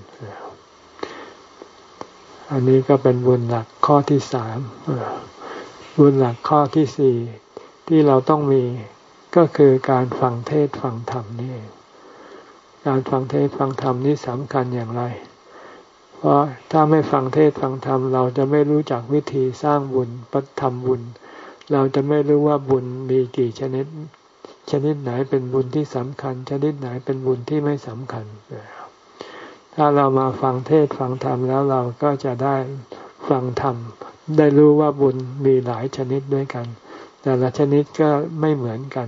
อันนี้ก็เป็นบุญหลักข้อที่สามบุญหลักข้อที่สี่ที่เราต้องมีก็คือการฟังเทศน์ฟังธรรมนี่เองการฟังเทศน์ฟังธรรมนี่สำคัญอย่างไรเพราะถ้าไม่ฟังเทศน์ฟังธรรมเราจะไม่รู้จักวิธีสร้างบุญทำบุญเราจะไม่รู้ว่าบุญมีกี่ชนิดชนิดไหนเป็นบุญที่สำคัญชนิดไหนเป็นบุญที่ไม่สำคัญถ้าเรามาฟังเทศน์ฟังธรรมแล้วเราก็จะได้ฟังธรรมได้รู้ว่าบุญมีหลายชนิดด้วยกันแต่ละชนิดก็ไม่เหมือนกัน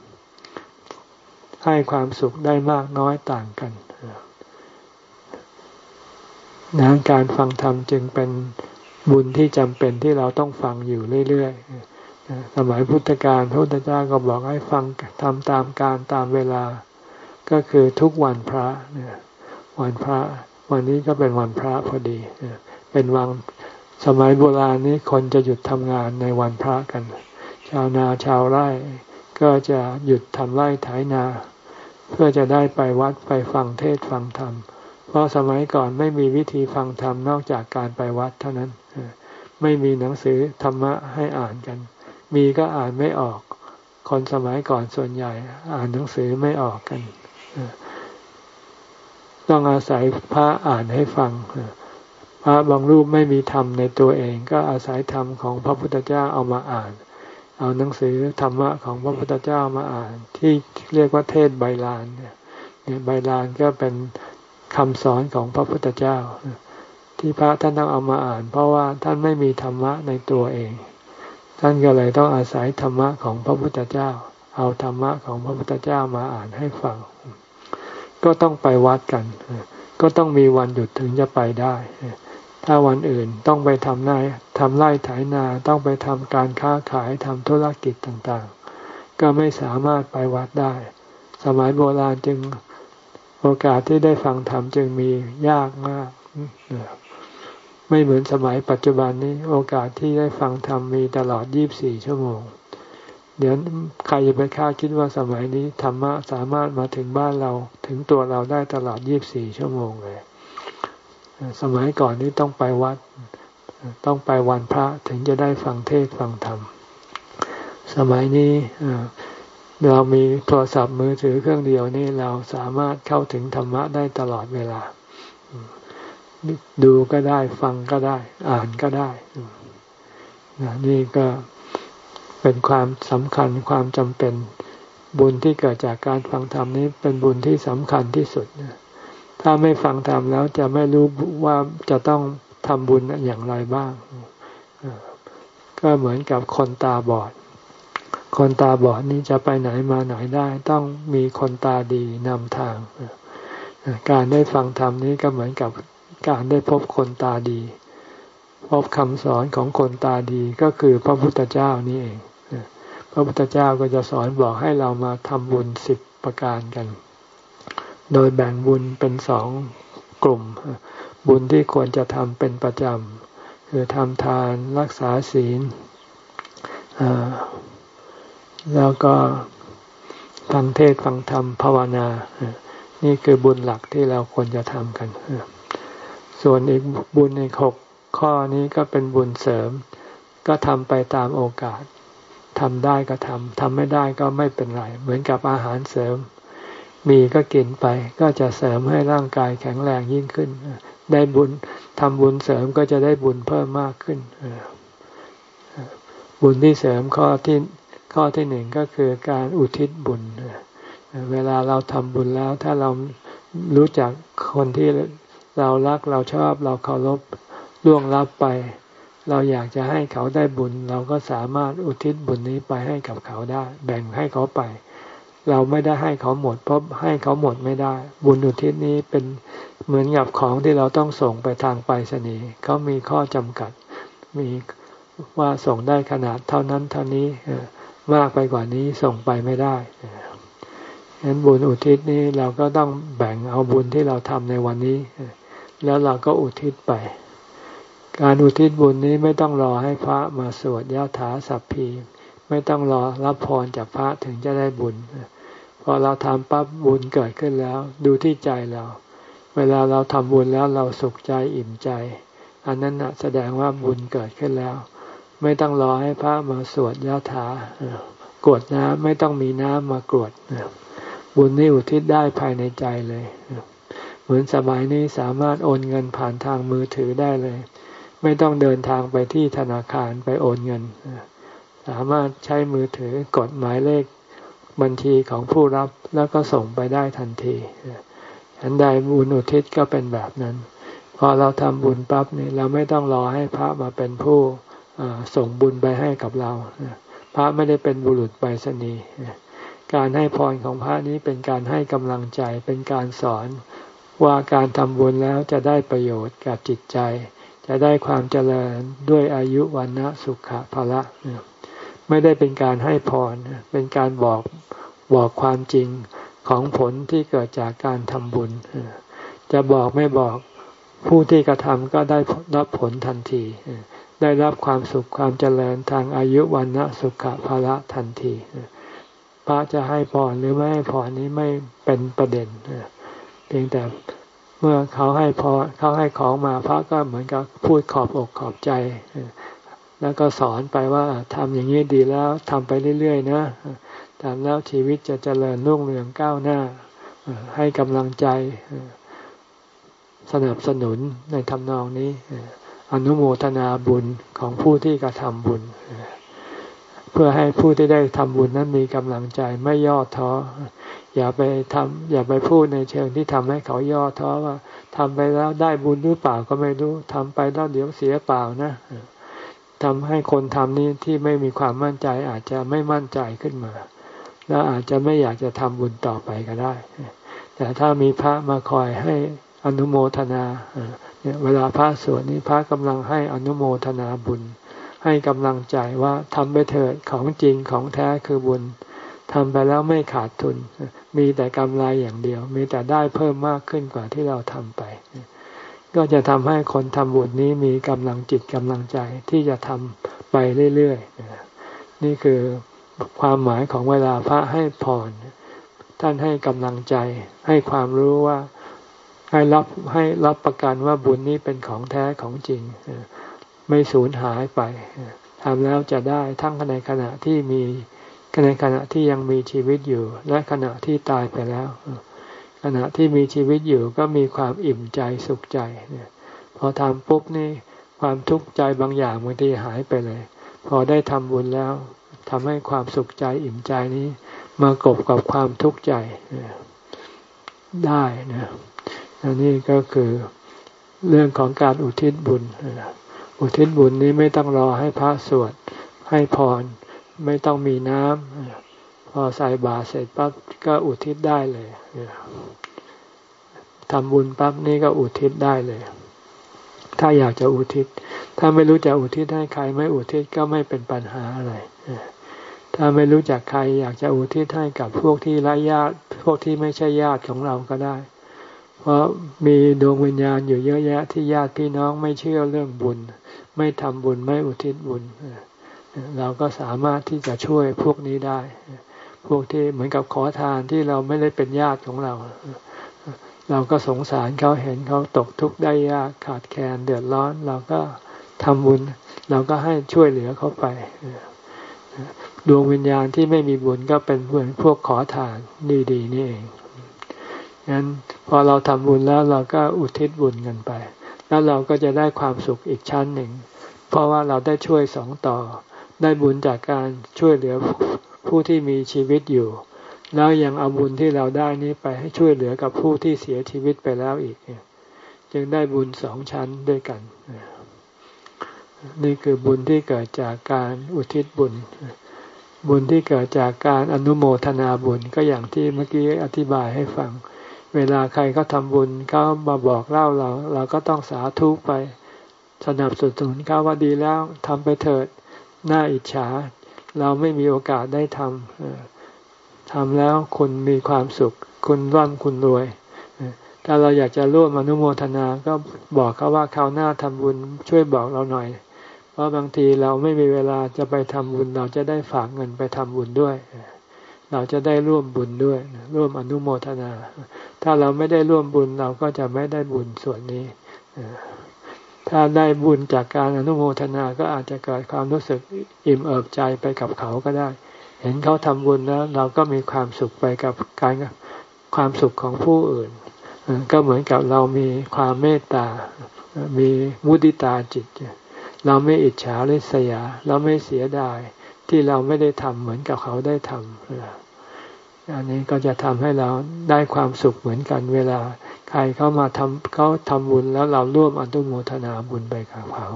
ให้ความสุขได้มากน้อยต่างกันดังการฟังธรรมจึงเป็นบุญที่จำเป็นที่เราต้องฟังอยู่เรื่อยๆสมัยพุทธกาลพระพุทธเจ้าก็บอกให้ฟังทำตามการตามเวลาก็คือทุกวันพระวันพระวันนี้ก็เป็นวันพระพอดีเป็นวันสมัยโบราณนี้คนจะหยุดทำงานในวันพระกันชาวนาชาวไร่ก็จะหยุดทำไร่ไถนาเพื่อจะได้ไปวัดไปฟังเทศน์ฟังธรรมเพราะสมัยก่อนไม่มีวิธีฟังธรรมนอกจากการไปวัดเท่านั้นไม่มีหนังสือธรรมะให้อ่านกันมีก็อ่านไม่ออกคนสมัยก่อนส่วนใหญ่อ่านหนังสือไม่ออกกันต้องอาศัยพระอ่านให้ฟังพระบางรูปไม่มีธรรมในตัวเองก็อาศัยธรรมของพระพุทธเจ้าเอามาอ่านเอาหนังสือธรรมะของพระพุทธเจ้ามาอ่านที่เรียกว่าเทศไบลานเนี่ยไบลานก็เป็นคำสอนของพระพุทธเจ้าที่พระท่านต้องเอามาอ่านเพราะว่าท่านไม่มีธรรมะในตัวเองท่านก็เลยต้องอาศัยธรรมะของพระพุทธเจ้าเอาธรรมะของพระพุทธเจ้ามาอ่านให้ฟังก็ต้องไปวัดกันก็ต้องมีวันหยุดถึงจะไปได้ถ้าวันอื่นต้องไปทำไร่ทำไร่ไถนาต้องไปทำการค้าขายทำธุรกิจต่างๆก็ไม่สามารถไปวัดได้สมัยโบราณจึงโอกาสที่ได้ฟังธรรมจึงมียากมากไม่เหมือนสมัยปัจจุบันนี้โอกาสที่ได้ฟังธรรมมีตลอดยี่สิบสี่ชั่วโมงเดี๋ยวใครจะไปคาดคิดว่าสมัยนี้ธรรมะสามารถมาถึงบ้านเราถึงตัวเราได้ตลอดยี่สิบสี่ชั่วโมงเลยสมัยก่อนนี้ต้องไปวัดต้องไปวันพระถึงจะได้ฟังเทศน์ฟังธรรมสมัยนี้เรามีโทรศัพท์มือถือเครื่องเดียวนี่เราสามารถเข้าถึงธรรมะได้ตลอดเวลาดูก็ได้ฟังก็ได้อ่านก็ได้นี่ก็เป็นความสำคัญความจำเป็นบุญที่เกิดจากการฟังธรรมนี้เป็นบุญที่สำคัญที่สุดถ้าไม่ฟังธรรมแล้วจะไม่รู้ว่าจะต้องทำบุญอย่างไรบ้างก็เหมือนกับคนตาบอดคนตาบอดนี้จะไปไหนมาไหนได้ต้องมีคนตาดีนำทางการได้ฟังธรรมนี้ก็เหมือนกับการได้พบคนตาดีพบคำสอนของคนตาดีก็คือพระพุทธเจ้านี่เองพระพุทธเจ้าก็จะสอนบอกให้เรามาทำบุญสิบประการกันโดยแบ่งบุญเป็นสองกลุ่มบุญที่ควรจะทำเป็นประจำคือทำทานรักษาศีลแล้วก็ฟังเทศน์ฟังธรรมภาวนานี่คือบุญหลักที่เราควรจะทำกันส่วนอีกบุญอีกหกข้อนี้ก็เป็นบุญเสริมก็ทำไปตามโอกาสทำได้ก็ทำทำไม่ได้ก็ไม่เป็นไรเหมือนกับอาหารเสริมมีก็กินไปก็จะเสริมให้ร่างกายแข็งแรงยิ่งขึ้นได้บุญทำบุญเสริมก็จะได้บุญเพิ่มมากขึ้นบุญที่เสริมข้อที่ข้อที่หนึ่งก็คือการอุทิศบุญเวลาเราทำบุญแล้วถ้าเรารู้จักคนที่เรารักเราชอบเราเคารพล่วงลับไปเราอยากจะให้เขาได้บุญเราก็สามารถอุทิศบุญนี้ไปให้กับเขาได้แบ่งให้เขาไปเราไม่ได้ให้เขาหมดเพราะให้เขาหมดไม่ได้บุญอุทิศนี้เป็นเหมือนกับของที่เราต้องส่งไปทางไปรษณีย์เขามีข้อจำกัดมีว่าส่งได้ขนาดเท่านั้นเท่านี้มากไปกว่านี้ส่งไปไม่ได้ฉะนั้นบุญอุทิศนี้เราก็ต้องแบ่งเอาบุญที่เราทำในวันนี้แล้วเราก็อุทิศไปการอุทิศบุญนี้ไม่ต้องรอให้พระมาสวดยะถาสัพพีไม่ต้องรอรับพรจากพระถึงจะได้บุญพอเราทำปั๊บบุญเกิดขึ้นแล้วดูที่ใจเราเวลาเราทำบุญแล้วเราสุขใจอิ่มใจอันนั้นนะแสดงว่าบุญเกิดขึ้นแล้วไม่ต้องรอให้พระมาสวดยะถากรวดน้ำไม่ต้องมีน้ำมากรวดบุญนี้อุทิศได้ภายในใจเลยเหมือนสมัยนี้สามารถโอนเงินผ่านทางมือถือได้เลยไม่ต้องเดินทางไปที่ธนาคารไปโอนเงินสามารถใช้มือถือกดหมายเลขบัญชีของผู้รับแล้วก็ส่งไปได้ทันทีอันใดบุญอุทิศก็เป็นแบบนั้นพอเราทำบุญปั๊บนี่เราไม่ต้องรอให้พระมาเป็นผู้ส่งบุญไปให้กับเราพระไม่ได้เป็นบุรุษไปรษณีย์การให้พรของพระนี้เป็นการให้กำลังใจเป็นการสอนว่าการทำบุญแล้วจะได้ประโยชน์กับจิตใจจะได้ความเจริญด้วยอายุวันนะสุขะภละไม่ได้เป็นการให้พรเป็นการบอกบอกความจริงของผลที่เกิดจากการทำบุญจะบอกไม่บอกผู้ที่กระทำก็ได้รับผลทันทีได้รับความสุขความเจริญทางอายุวันนะสุขะภละทันทีพระจะให้พรหรือไม่ให้พรนี้ไม่เป็นประเด็นเพียงแต่เมื่อเขาให้พรเขาให้ของมาพระก็เหมือนกับพูดขอบอกขอบใจแล้วก็สอนไปว่าทำอย่างนี้ดีแล้วทำไปเรื่อยๆนะทำแล้วชีวิตจะเจริญรุ่งเรืองก้าวหน้าให้กำลังใจสนับสนุนในทำนองนี้อนุโมทนาบุญของผู้ที่กระทำบุญเพื่อให้ผู้ที่ได้ทำบุญนั้นมีกำลังใจไม่ย่อท้ออย่าไปทำอย่าไปพูดในเชิงที่ทำให้เขาย่อท้อว่าทำไปแล้วได้บุญหรือเปล่าก็ไม่รู้ทำไปแล้วเดี๋ยวเสียเปล่านะทำให้คนทำนี้ที่ไม่มีความมั่นใจอาจจะไม่มั่นใจขึ้นมาแล้วอาจจะไม่อยากจะทำบุญต่อไปก็ได้แต่ถ้ามีพระมาคอยให้อนุโมทนาเนี่ยเวลาพระสวดนี้พระกำลังให้อนุโมทนาบุญให้กำลังใจว่าทำไปเถิดของจริงของแท้คือบุญทำไปแล้วไม่ขาดทุนมีแต่กำไรอย่างเดียวมีแต่ได้เพิ่มมากขึ้นกว่าที่เราทำไปก็จะทำให้คนทำบุญนี้มีกำลังจิตกำลังใจที่จะทำไปเรื่อยๆนี่คือความหมายของเวลาพระให้พรท่านให้กำลังใจให้ความรู้ว่าให้รับให้รับประกันว่าบุญนี้เป็นของแท้ของจริงไม่สูญหายไปทำแล้วจะได้ทั้งในขณะที่มีในขณะที่ยังมีชีวิตอยู่และขณะที่ตายไปแล้วขณะที่มีชีวิตอยู่ก็มีความอิ่มใจสุขใจพอทำปุ๊บนี่ความทุกข์ใจบางอย่างบางทีหายไปเลยพอได้ทำบุญแล้วทำให้ความสุขใจอิ่มใจนี้มากบกับความทุกข์ใจได้นะอันนี้ก็คือเรื่องของการอุทิศบุญอุทิศบุญนี้ไม่ต้องรอให้พระสวดให้พรไม่ต้องมีน้ำพอใส่บาตรเสร็จปั๊บก็อุทิศได้เลยทำบุญปั๊บนี่ก็อุทิศได้เลยถ้าอยากจะอุทิศถ้าไม่รู้จะอุทิศให้ใครไม่อุทิศก็ไม่เป็นปัญหาอะไรถ้าไม่รู้จักใครอยากจะอุทิศให้กับพวกที่ไร้ญาติพวกที่ไม่ใช่ญาติของเราก็ได้เพราะมีดวงวิญญาณอยู่เยอะแยะที่ญาติพี่น้องไม่เชื่อเรื่องบุญไม่ทำบุญไม่อุทิศบุญเราก็สามารถที่จะช่วยพวกนี้ได้พวกที่เหมือนกับขอทานที่เราไม่ได้เป็นญาติของเราเราก็สงสารเขาเห็นเขาตกทุกข์ได้ยากขาดแคลนเดือดร้อนเราก็ทำบุญเราก็ให้ช่วยเหลือเขาไปดวงวิญญาณที่ไม่มีบุญก็เป็นเหมือนพวกขอทานดีๆนี่เองงั้นพอเราทำบุญแล้วเราก็อุทิศบุญกันไปแล้วเราก็จะได้ความสุขอีกชั้นหนึ่งเพราะว่าเราได้ช่วยสองต่อได้บุญจากการช่วยเหลือผู้ที่มีชีวิตอยู่แล้วยังเอาบุญที่เราได้นี้ไปให้ช่วยเหลือกับผู้ที่เสียชีวิตไปแล้วอีกจึงได้บุญสองชั้นด้วยกันนี่คือบุญที่เกิดจากการอุทิศบุญบุญที่เกิดจากการอนุโมทนาบุญก็อย่างที่เมื่อกี้อธิบายให้ฟังเวลาใครเขาทำบุญเขามาบอกเล่าเราเราก็ต้องสาธุไปสนับสนุนเขาว่าดีแล้วทำไปเถิดน่าอิจฉาเราไม่มีโอกาสได้ทำทำแล้วคุณมีความสุขคุณร่ำคุณรวยถ้าเราอยากจะร่วมอนุโมทนาก็บอกเขาว่าคราวหน้าทำบุญช่วยบอกเราหน่อยเพราะบางทีเราไม่มีเวลาจะไปทำบุญเราจะได้ฝากเงินไปทำบุญด้วยเราจะได้ร่วมบุญด้วยร่วมอนุโมทนาถ้าเราไม่ได้ร่วมบุญเราก็จะไม่ได้บุญส่วนนี้ถ้าได้บุญจากการอนุโมทนาก็อาจจะเกิดความรู้สึกอิ่มเอิบใจไปกับเขาก็ได้เห็นเขาทำบุญแล้วเราก็มีความสุขไปกับการความสุขของผู้อื่นก็เหมือนกับเรามีความเมตตามีมุทิตาจิตเราไม่อิจฉาริษยาเราไม่เสียดายที่เราไม่ได้ทำเหมือนกับเขาได้ทำอันนี้ก็จะทำให้เราได้ความสุขเหมือนกันเวลาใครเข้ามาทำเขาทำบุญแล้วเราร่วมอนุโมทนาบุญไปกับเขา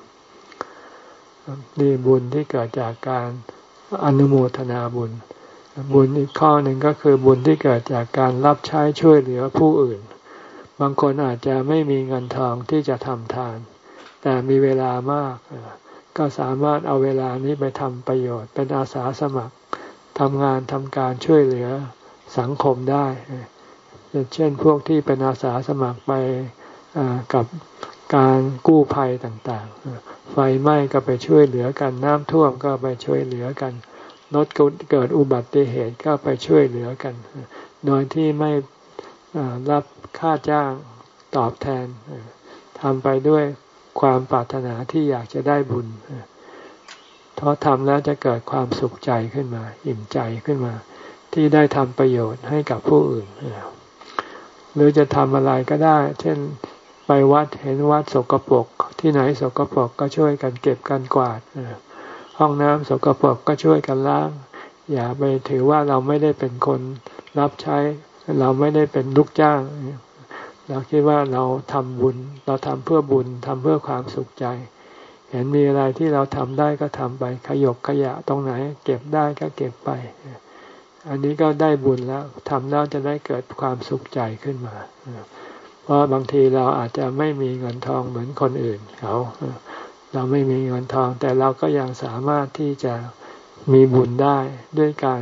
นี่บุญที่เกิดจากการอนุโมทนาบุญบุญอีกข้อหนึ่งก็คือบุญที่เกิดจากการรับใช้ช่วยเหลือผู้อื่นบางคนอาจจะไม่มีเงินทองที่จะทำทานแต่มีเวลามากก็สามารถเอาเวลานี้ไปทำประโยชน์เป็นอาสาสมัครทำงานทำการช่วยเหลือสังคมได้เช่นพวกที่เป็นอาสาสมัครไปกับการกู้ภัยต่างๆไฟไหม้ก็ไปช่วยเหลือกันน้ำท่วมก็ไปช่วยเหลือกันรถเกิดอุบัติเหตุก็ไปช่วยเหลือกันโดยที่ไม่รับค่าจ้างตอบแทนทำไปด้วยความปรารถนาที่อยากจะได้บุญเพราะทำแล้วจะเกิดความสุขใจขึ้นมาอิ่มใจขึ้นมาที่ได้ทำประโยชน์ให้กับผู้อื่นหรือจะทำอะไรก็ได้เช่นไปวัดเห็นวัดสกปรกที่ไหนสกปรกก็ช่วยกันเก็บกันกวาดห้องน้ำสกปรกก็ช่วยกันล้างอย่าไปถือว่าเราไม่ได้เป็นคนรับใช้เราไม่ได้เป็นลูกจ้างเราคิดว่าเราทำบุญเราทำเพื่อบุญทำเพื่อความสุขใจเห็นมีอะไรที่เราทำได้ก็ทำไปขยกขยะตรงไหนเก็บได้ก็เก็บไปอันนี้ก็ได้บุญแล้วทำแล้วจะได้เกิดความสุขใจขึ้นมาเพราะบางทีเราอาจจะไม่มีเงินทองเหมือนคนอื่นเขาเราไม่มีเงินทองแต่เราก็ยังสามารถที่จะมีบุญได้ด้วยการ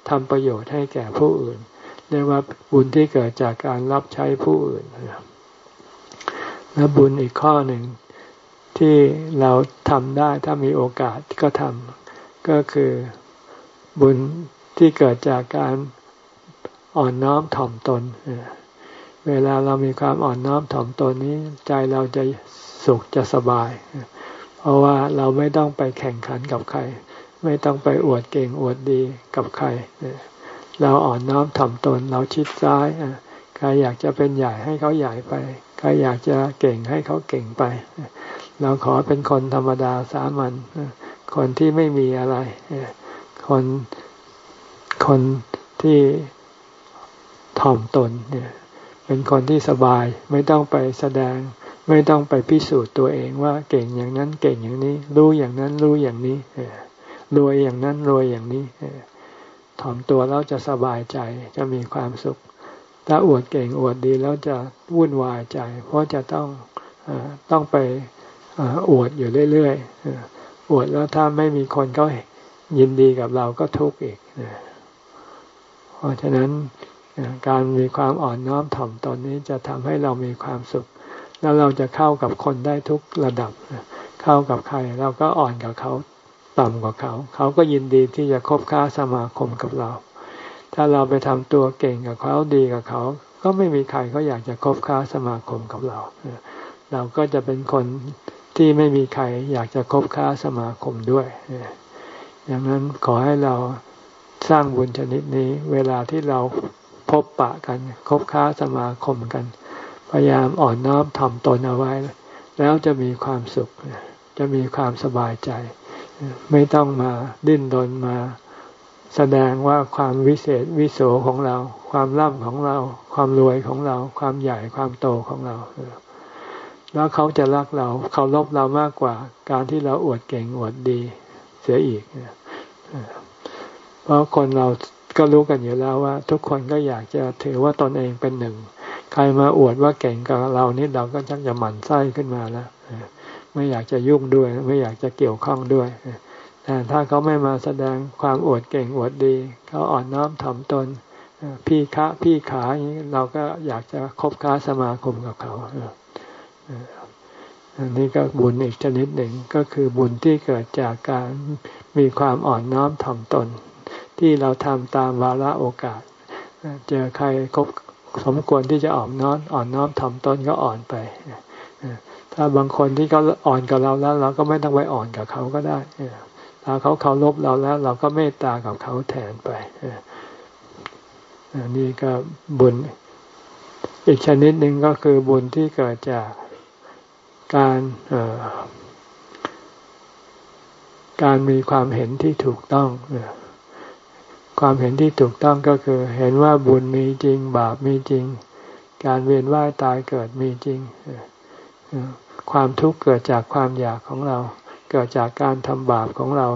ทำประโยชน์ให้แก่ผู้อื่นเรียกว่าบุญที่เกิดจากการรับใช้ผู้อื่นและบุญอีกข้อหนึ่งที่เราทำได้ถ้ามีโอกาสก็ทำก็คือบุญที่เกิดจากการอ่อนน้อมถ่อมตนเวลาเรามีความอ่อนน้อมถ่อมตนนี้ใจเราจะสุขจะสบายเพราะว่าเราไม่ต้องไปแข่งขันกับใครไม่ต้องไปอวดเก่งอวดดีกับใครเราอ่อนน้อมถ่อมตนเราชิดซ้ายใครอยากจะเป็นใหญ่ให้เขาใหญ่ไปใครอยากจะเก่งให้เขาเก่งไปเราขอเป็นคนธรรมดาสามัญคนที่ไม่มีอะไรคนคนที่ถ่อมตนเนี่ยเป็นคนที่สบายไม่ต้องไปแสดงไม่ต้องไปพิสูจน์ตัวเองว่าเก่งอย่างนั้นเก่งอย่างนี้รู้อย่างนั้นรู้อย่างนี้รวยอย่างนั้นรวยอย่างนี้ถ่อมตัวแล้วจะสบายใจจะมีความสุขถ้าอวดเก่งอวดดีแล้วจะวุ่นวายใจเพราะจะต้องต้องไปอวดอยู่เรื่อยๆอวดแล้วถ้าไม่มีคนก็ยินดีกับเราก็ทุกข์อีกเพราะฉะนั้นการมีความอ่อนน้อมถ่อมตนนี้จะทำให้เรามีความสุขแล้วเราจะเข้ากับคนได้ทุกระดับเข้ากับใครเราก็อ่อนกับเขาต่ำกว่าเขาเขาก็ยินดีที่จะคบค้าสมาคมกับเราถ้าเราไปทำตัวเก่งกับเขาดีกับเขาก็ไม่มีใครเขาอยากจะคบค้าสมาคมกับเราเราก็จะเป็นคนที่ไม่มีใครอยากจะคบค้าสมาคมด้วยอย่างนั้นขอให้เราสร้างบุญชนิดนี้เวลาที่เราพบปะกันคบค้าสมาคมกันพยายามอ่อนน้อมถ่อมตนเอาไว้แล้วจะมีความสุขจะมีความสบายใจไม่ต้องมาดิ้นรนมาแสดงว่าความวิเศษวิโสของเราความร่ำของเราความรวยของเราความใหญ่ความโตของเราแล้วเขาจะรักเราเคารพเรามากกว่าการที่เราอวดเก่งอวดดีเสียอีกเพราะคนเราก็รู้กันอยู่แล้วว่าทุกคนก็อยากจะถือว่าตนเองเป็นหนึ่งใครมาอวดว่าเก่งกับเรานี่เราก็ชักจะหมั่นไส้ขึ้นมาแล้วไม่อยากจะยุ่งด้วยไม่อยากจะเกี่ยวข้องด้วยแต่ถ้าเขาไม่มาแสดงความอวดเก่งอวดดีเขาอ่อนน้อมถ่อมตนพี่คะพี่ขาอย่างนี้เราก็อยากจะคบค้าสมาคมกับเขาอันนี้ก็บุญอีกชนิดหนึ่งก็คือบุญที่เกิดจากการมีความอ่อนน้อมถ่อมตนที่เราทำตามวาระโอกาสเจอใครคบสมควรที่จะอ่อนน้อมอ่อนน้อมถ่อมตนก็อ่อนไปถ้าบางคนที่เขาอ่อนกับเราแล้วเราก็ไม่ต้องไปอ่อนกับเขาก็ได้ถ้าเขาเคารพเราแล้วเราก็เมตตากับเขาแทนไปนี่ก็บุญอีกชนิดหนึ่งก็คือบุญที่เกิดจากการการมีความเห็นที่ถูกต้องความเห็นที่ถูกต้องก็คือเห็นว่าบุญมีจริงบาปมีจริงการเวียนว่ายตายเกิดมีจริงความทุกข์เกิดจากความอยากของเราเกิดจากการทำบาปของเรา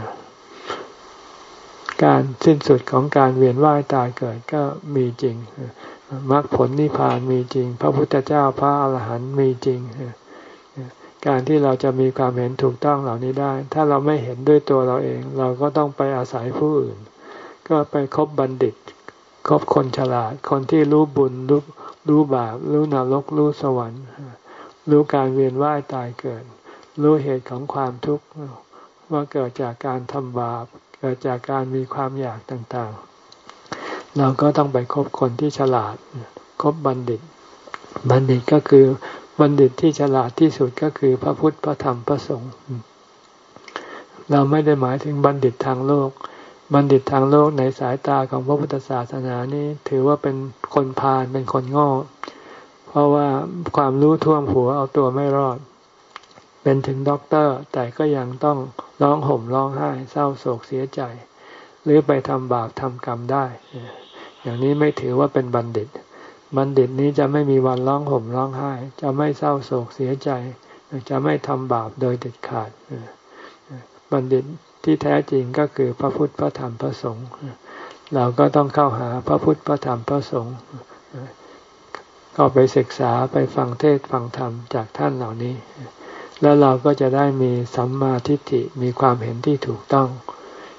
การสิ้นสุดของการเวียนว่ายตายเกิดก็มีจริงมรรคผลนิพพานมีจริงพระพุทธเจ้าพระอรหันต์มีจริงการที่เราจะมีความเห็นถูกต้องเหล่านี้ได้ถ้าเราไม่เห็นด้วยตัวเราเองเราก็ต้องไปอาศัยผู้อื่นก็ไปคบบัณฑิตคบคนฉลาดคนที่รู้บุญรู้รู้บาปรู้นรกรู้สวรรค์รู้การเวียนว่ายตายเกิดรู้เหตุของความทุกข์ว่าเกิดจากการทำบาปเกิดจากการมีความอยากต่างๆเราก็ต้องไปคบคนที่ฉลาดคบบัณฑิตบัณฑิตก็คือบัณฑิตที่ฉลาดที่สุดก็คือพระพุทธพระธรรมพระสงฆ์เราไม่ได้หมายถึงบัณฑิตทางโลกบัณฑิตทางโลกในสายตาของพระพุทธศาสนานี้ถือว่าเป็นคนพาลเป็นคนโง่เพราะว่าความรู้ท่วมหัวเอาตัวไม่รอดเป็นถึงด็อกเตอร์แต่ก็ยังต้องร้องห่มร้องไห้เศร้าโศกเสียใจหรือไปทำบาปทำกรรมได้อย่างนี้ไม่ถือว่าเป็นบัณฑิตบัณฑิตนี้จะไม่มีวันร้องห่มร้องไห้จะไม่เศร้าโศกเสียใจจะไม่ทำบาปโดยเด็ดขาดบัณฑิตที่แท้จริงก็คือพระพุทธพระธรรมพระสงฆ์เราก็ต้องเข้าหาพระพุทธพระธรรมพระสงฆ์เข้าไปศึกษาไปฟังเทศน์ฟังธรรมจากท่านเหล่านี้แล้วเราก็จะได้มีสัมมาทิฏฐิมีความเห็นที่ถูกต้อง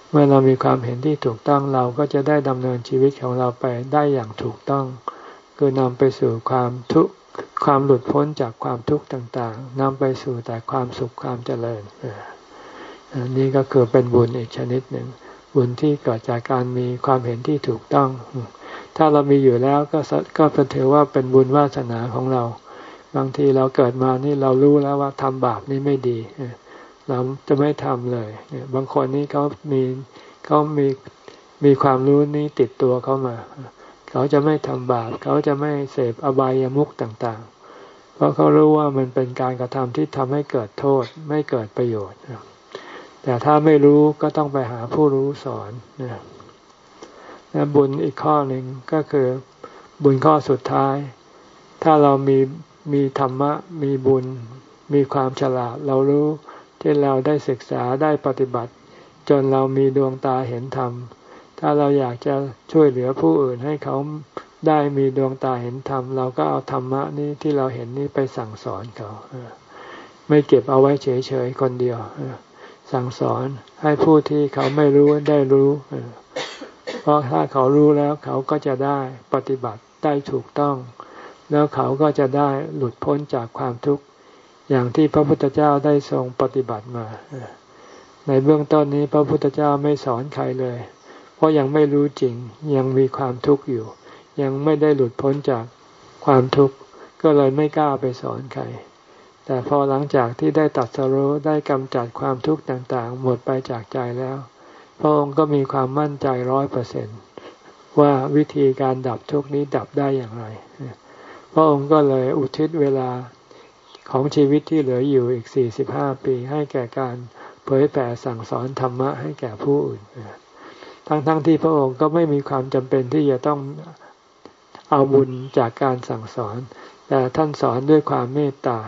เมื่อเรามีความเห็นที่ถูกต้องเราก็จะได้ดำเนินชีวิตของเราไปได้อย่างถูกต้องคือนำไปสู่ความทุกข์ความหลุดพ้นจากความทุกข์ต่างๆนำไปสู่แต่ความสุขความเจริญนี่ก็คือเป็นบุญอีกชนิดหนึ่งบุญที่เกิดจากการมีความเห็นที่ถูกต้องถ้าเรามีอยู่แล้วก็ก็เป็นถือว่าเป็นบุญวาสนาของเราบางทีเราเกิดมานี่เรารู้แล้วว่าทำบาปนี่ไม่ดีเราจะไม่ทำเลยบางคนนี่เขามีเขามีมีความรู้นี้ติดตัวเขามาเขาจะไม่ทำบาปเขาจะไม่เสพอบายามุขต่างๆเพราะเขารู้ว่ามันเป็นการกระทำที่ทำให้เกิดโทษไม่เกิดประโยชน์แต่ถ้าไม่รู้ก็ต้องไปหาผู้รู้สอนนะและบุญอีกข้อหนึ่งก็คือบุญข้อสุดท้ายถ้าเรามีมีธรรมะมีบุญมีความฉลาดเรารู้ที่เราได้ศึกษาได้ปฏิบัติจนเรามีดวงตาเห็นธรรมถ้าเราอยากจะช่วยเหลือผู้อื่นให้เขาได้มีดวงตาเห็นธรรมเราก็เอาธรรมะนี้ที่เราเห็นนี้ไปสั่งสอนเขาไม่เก็บเอาไว้เฉยๆคนเดียวสั่งสอนให้ผู้ที่เขาไม่รู้ได้รู้เพราะถ้าเขารู้แล้วเขาก็จะได้ปฏิบัติได้ถูกต้องแล้วเขาก็จะได้หลุดพ้นจากความทุกข์อย่างที่พระพุทธเจ้าได้ทรงปฏิบัติมาในเบื้องต้นนี้พระพุทธเจ้าไม่สอนใครเลยเพราะยังไม่รู้จริงยังมีความทุกข์อยู่ยังไม่ได้หลุดพ้นจากความทุกข์ก็เลยไม่กล้าไปสอนใครแต่พอหลังจากที่ได้ตรัสรู้ได้กำจัดความทุกข์ต่างๆหมดไปจากใจแล้วพระองค์ก็มีความมั่นใจร้อยเปอร์เซ็นต์ว่าวิธีการดับทุกข์นี้ดับได้อย่างไรพระองค์ก็เลยอุทิศเวลาของชีวิตที่เหลืออยู่อีกสี่สิบห้าปีให้แก่การเผยแผ่สั่งสอนธรรมะให้แก่ผู้อื่นทั้งๆ ท, ที่พระองค์ก็ไม่มีความจำเป็นที่จะต้องเอาบุญจากการสั่งสอนแต่ท่านสอนด้วยความเมตตา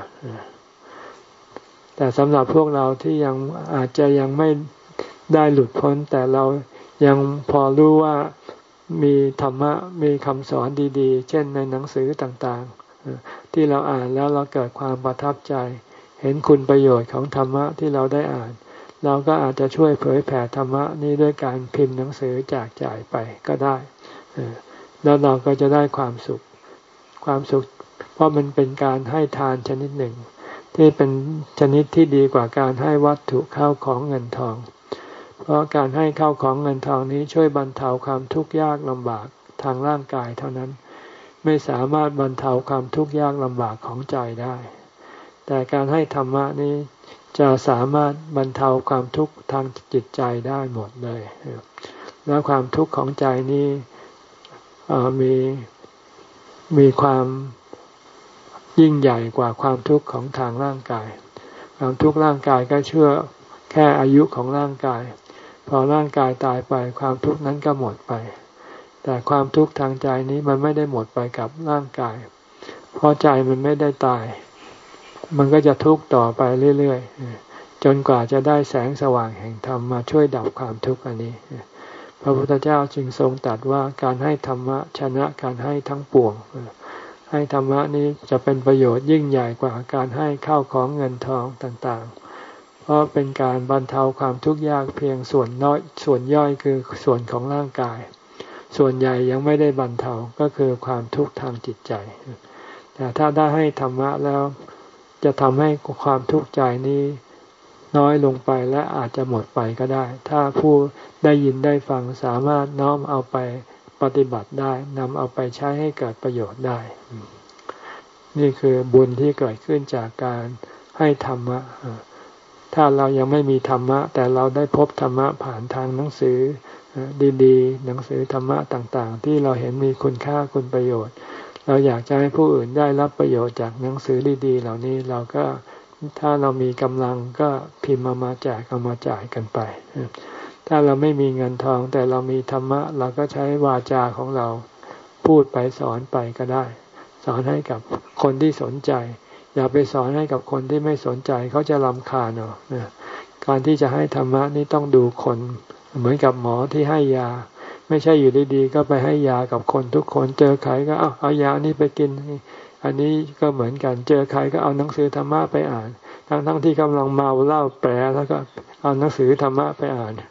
แต่สำหรับพวกเราที่ยังอาจจะยังไม่ได้หลุดพ้นแต่เรายังพอรู้ว่ามีธรรมะมีคำสอนดีๆเช่นในหนังสือต่างๆที่เราอ่านแล้วเราเกิดความประทับใจเห็นคุณประโยชน์ของธรรมะที่เราได้อ่านเราก็อาจจะช่วยเผยแผ่ธรรมะนี้ด้วยการพิมพ์หนังสือแจกจ่ายไปก็ได้แล้วเราก็จะได้ความสุขความสุขเพราะมันเป็นการให้ทานชนิดหนึ่งที่เป็นชนิดที่ดีกว่าการให้วัตถุข้าวของเงินทองเพราะการให้ข้าวของเงินทองนี้ช่วยบรรเทาความทุกข์ยากลำบากทางร่างกายเท่านั้นไม่สามารถบรรเทาความทุกข์ยากลำบากของใจได้แต่การให้ธรรมะนี้จะสามารถบรรเทาความทุกข์ทางจิตใจได้หมดเลยแล้วความทุกข์ของใจนี้มีมีความยิ่งใหญ่กว่าความทุกข์ของทางร่างกายความทุกข์ร่างกายก็เชื่อแค่อายุของร่างกายพอร่างกายตายไปความทุกข์นั้นก็หมดไปแต่ความทุกข์ทางใจนี้มันไม่ได้หมดไปกับร่างกายเพราะใจมันไม่ได้ตายมันก็จะทุกข์ต่อไปเรื่อยๆจนกว่าจะได้แสงสว่างแห่งธรรมมาช่วยดับความทุกข์อันนี้พระพุทธเจ้าจึงทรงตรัสว่าการให้ธรรมะชนะการให้ทั้งปวงให้ธรรมะนี้จะเป็นประโยชน์ยิ่งใหญ่กว่าการให้ข้าวของเงินทองต่างๆเพราะเป็นการบรรเทาความทุกข์ยากเพียงส่วนน้อยส่วนย่อยคือส่วนของร่างกายส่วนใหญ่ยังไม่ได้บรรเทาก็คือความทุกข์ทางจิตใจแต่ถ้าได้ให้ธรรมะแล้วจะทำให้ความทุกข์ใจนี้น้อยลงไปและอาจจะหมดไปก็ได้ถ้าผู้ได้ยินได้ฟังสามารถน้อมเอาไปปฏิบัติได้นำเอาไปใช้ให้เกิดประโยชน์ได้นี่คือบุญที่เกิดขึ้นจากการให้ธรรมะถ้าเรายังไม่มีธรรมะแต่เราได้พบธรรมะผ่านทางหนังสือดีๆหนังสือธรรมะต่างๆที่เราเห็นมีคุณค่าคุณประโยชน์เราอยากจะให้ผู้อื่นได้รับประโยชน์จากหนังสือดีๆเหล่านี้เราก็ถ้าเรามีกำลังก็พิมพ์มามาแจกเอามาจ่ายกันไปถ้าเราไม่มีเงินทองแต่เรามีธรรมะเราก็ใช้วาจาของเราพูดไปสอนไปก็ได้สอนให้กับคนที่สนใจอย่าไปสอนให้กับคนที่ไม่สนใจเขาจะรำคาญเนาะการที่จะให้ธรรมะนี่ต้องดูคนเหมือนกับหมอที่ให้ยาไม่ใช่อยู่ดีๆก็ไปให้ยากับคนทุกคนเจอใครก็เอาเอายานี่ไปกินอันนี้ก็เหมือนกันเจอใครก็เอาหนังสือธรรมะไปอ่านทั้งๆที่กำลังเมาเหล้าแปรแล้วก็เอาหนังสือธรรมะไปอ่าน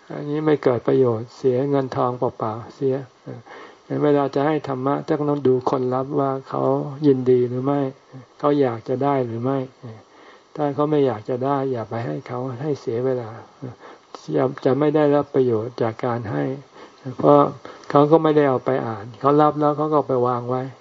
อันนี้ไม่เกิดประโยชน์เสียเงินทองเปล่าๆเสียเวลาจะให้ธรรมะต้องดูคนรับว่าเขายินดีหรือไม่เขาอยากจะได้หรือไม่ถ้าเขาไม่อยากจะได้อย่าไปให้เขาให้เสียเวลาจะไม่ได้รับประโยชน์จากการให้เพราะเขาก็ไม่ได้เอาไปอ่านเขารับแล้วเขาก็ไปวางไว้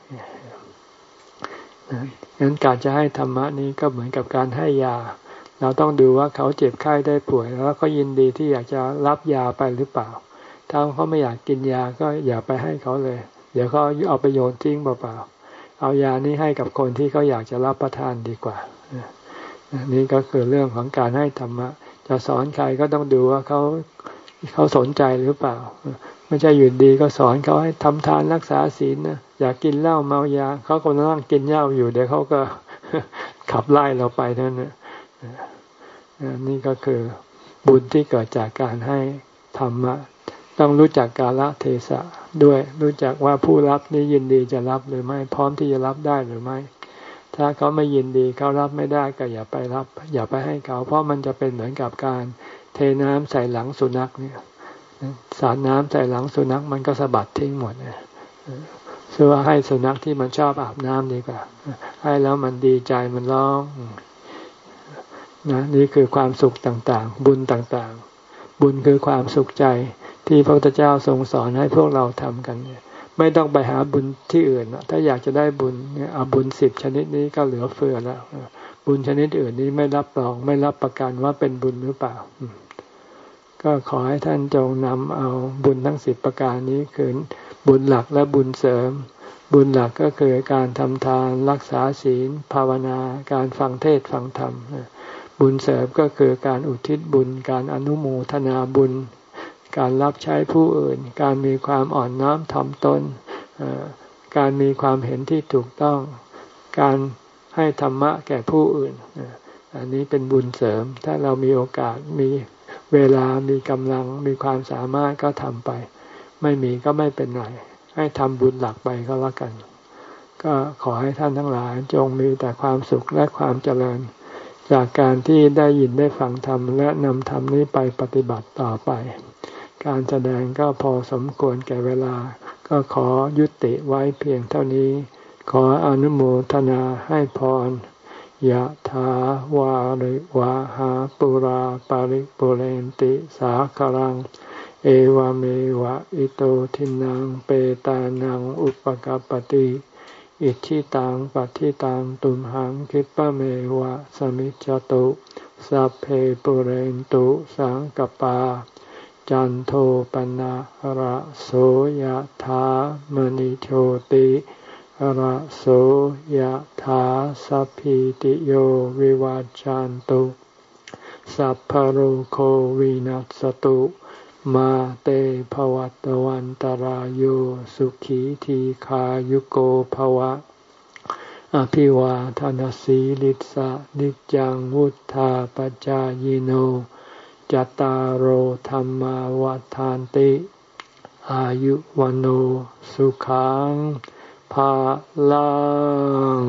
งั้นการจะให้ธรรมะนี้ก็เหมือนกับการให้ยาเราต้องดูว่าเขาเจ็บไข้ได้ป่วยแล้วเขายินดีที่อยากจะรับยาไปหรือเปล่าถ้าเขาไม่อยากกินยาก็อย่าไปให้เขาเลยเดี๋ยวเขาเอาไปโยนทิ้งเปล่าๆเอายานี้ให้กับคนที่เขาอยากจะรับประทานดีกว่านี่ก็คือเรื่องของการให้ธรรมะจะสอนใครก็ต้องดูว่าเขาเขาสนใจหรือเปล่าไม่ใช่หยุดดีก็สอนเขาให้ทำทานรักษาศีลนะอยากกินเหล้าเมายาเขาก็นั่งกินเหล้าอยู่เดี๋ยวเขาก็ขับไล่เราไปนั่นนะนี่ก็คือบุญที่เกิดจากการให้ธรรมะต้องรู้จักกาลเทศะด้วยรู้จักว่าผู้รับนี้ยินดีจะรับหรือไม่พร้อมที่จะรับได้หรือไม่ถ้าเขาไม่ยินดีเขารับไม่ได้ก็อย่าไปรับอย่าไปให้เขาเพราะมันจะเป็นเหมือนกับการเทน้ำใส่หลังสุนัขเนี่ยสาดน้ำใส่หลังสุนัขมันก็สะบัดทิ้งหมดเนี่ยซื้อว่าให้สุนัขที่มันชอบอาบน้ำดีกว่าให้แล้วมันดีใจมันร้องนะนี่คือความสุขต่างๆบุญต่างๆบุญคือความสุขใจที่พระพุทธเจ้าทรงสอนให้พวกเราทำกันเนี่ยไม่ต้องไปหาบุญที่อื่นถ้าอยากจะได้บุญเนี่ยเอาบุญสิบชนิดนี้ก็เหลือเฟือแล้วบุญชนิดอื่นนี้ไม่รับรองไม่รับประกันว่าเป็นบุญหรือเปล่าก็ขอให้ท่านจงนำเอาบุญทั้งสิบประการนี้คือบุญหลักและบุญเสริมบุญหลักก็คือการทำทานรักษาศีลภาวนาการฟังเทศน์ฟังธรรมบุญเสริมก็คือการอุทิศบุญการอนุโมทนาบุญการรับใช้ผู้อื่นการมีความอ่อนน้อมถ่อมตนการมีความเห็นที่ถูกต้องการให้ธรรมะแก่ผู้อื่นอันนี้เป็นบุญเสริมถ้าเรามีโอกาสมีเวลามีกำลังมีความสามารถก็ทำไปไม่มีก็ไม่เป็นไรให้ทำบุญหลักไปก็แล้วกันก็ขอให้ท่านทั้งหลายจงมีแต่ความสุขและความเจริญจากการที่ได้ยินได้ฟังธรรมและนำธรรมนี้ไปปฏิบัติต่อไปการแสดงก็พอสมควรแก่เวลาก็ขอยุติไว้เพียงเท่านี้ขออนุโมทนาให้พรยะถาวาริวะหาปุราปาริปุเรนติสาคลังเอวเมวะอิโตทินังเปตานังอุปกัปปติอิทิตังปัฏฐิตังตุมหังคิปะเมวะสมิจจตุสัพเพปุเรนตุสังกปาจันโทปนะระโสยถามณิโชติระโสยถาสัพพิติโยวิวัจจันตุสัพพะโรโควินัสตุมาเตภวัตวันตารโยสุขีทีขายุโกภวะอภิวาทนาสีลิสะนิจังวุธาปจายโนจัตตารโอธรรมาวาทานติอายุวันโอสุขังภาลัง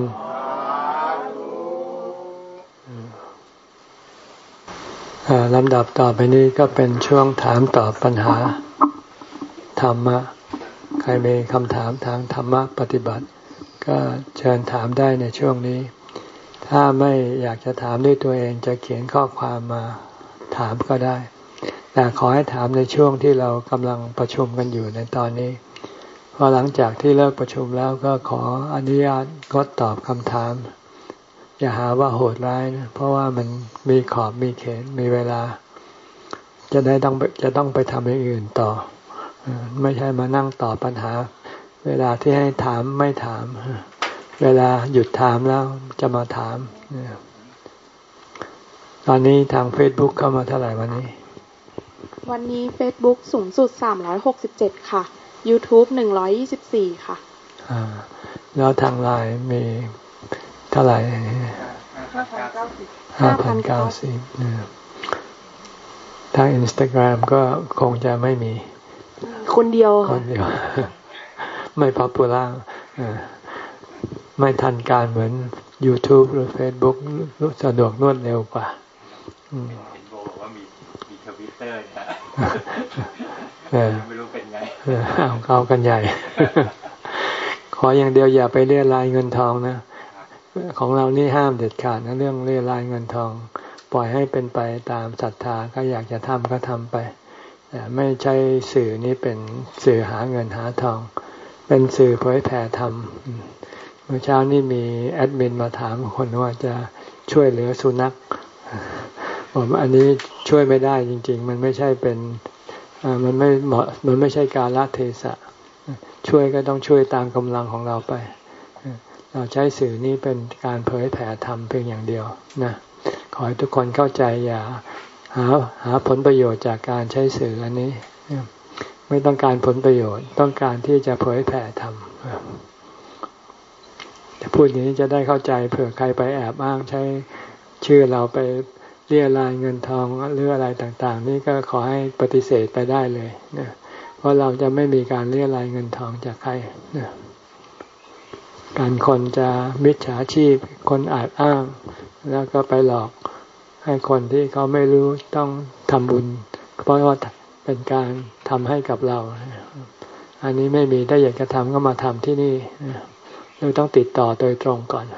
ลำดับต่อไปนี้ก็เป็นช่วงถามตอบปัญหาธรรมะใครมีคำถามทางธรรมะปฏิบัติก็เชิญถามได้ในช่วงนี้ถ้าไม่อยากจะถามด้วยตัวเองจะเขียนข้อความมาถามก็ได้แต่ขอให้ถามในช่วงที่เรากำลังประชุมกันอยู่ในตอนนี้พอหลังจากที่เลิกประชุมแล้วก็ขออนุญาตงดตอบคำถามอย่าหาว่าโหดร้ายนะเพราะว่ามันมีขอบมีเขตมีเวลาจะได้ต้องจะต้องไปทำอย่างอื่นต่อไม่ใช่มานั่งตอบปัญหาเวลาที่ให้ถามไม่ถามเวลาหยุดถามแล้วจะมาถามตอนนี้ทาง Facebook เข้ามาเท่าไหร่วันนี้วันนี้ Facebook สูงสุดสามร้อยหกสิบเจ็ดค่ะ YouTube หนึ่งร้อยยี่สิบสี่ค่ะอ่าแล้วทาง ไลน์ มีเท่าไหร่ห้าพันเก้าสิบห้าพันเก้าสิบทาง Instagram ก็คงจะไม่มีคนเดียวคนเดียวไม่ป๊อปปูล่าไม่ทันการเหมือน YouTube หรือ Facebook สะดวกรวดเร็วกว่าเห็นโบบอกว่ามีมี Twitter นะไม่รู้เป็นไงเอาเอากันใหญ่ขออย่างเดียวอย่าไปเรียรายเงินทองนะของเรานี่ห้ามเด็ดขาดนะเรื่องเรียรายเงินทองปล่อยให้เป็นไปตามศรัทธาก็อยากจะทำก็ทำไปแต่ไม่ใช่สื่อนี้เป็นสื่อหาเงินหาทองเป็นสื่อเผยแผ่ธรรมเมื่อเช้านี้มีแอดมินมาถามคนว่าจะช่วยเหลือสุนัขผมอันนี้ช่วยไม่ได้จริงๆมันไม่ใช่เป็นมันไม่เหมาะมันไม่ใช่กาลเทศะช่วยก็ต้องช่วยตามกำลังของเราไปเราใช้สื่อนี้เป็นการเผยแผ่ธรรมเพียงอย่างเดียวนะขอให้ทุกคนเข้าใจอย่าหาหาผลประโยชน์จากการใช้สื่ออันนี้ไม่ต้องการผลประโยชน์ต้องการที่จะเผยแผ่ธรรมจะพูดอย่างนี้จะได้เข้าใจเผื่อใครไปแอบอ้างใช้ชื่อเราไปเรียรายเงินทองหรืออะไรต่างๆนี่ก็ขอให้ปฏิเสธไปได้เลยนะเพราะเราจะไม่มีการเรียรายเงินทองจากใครนะการคนจะมิจฉาชีพคนอาจอ้างแล้วก็ไปหลอกให้คนที่เขาไม่รู้ต้องทำบุญเพราะว่าเป็นการทำให้กับเราอันนี้ไม่มีถ้าอยากจะทำก็มาทำที่นี่เราต้องติดต่อโดยตรงก่อน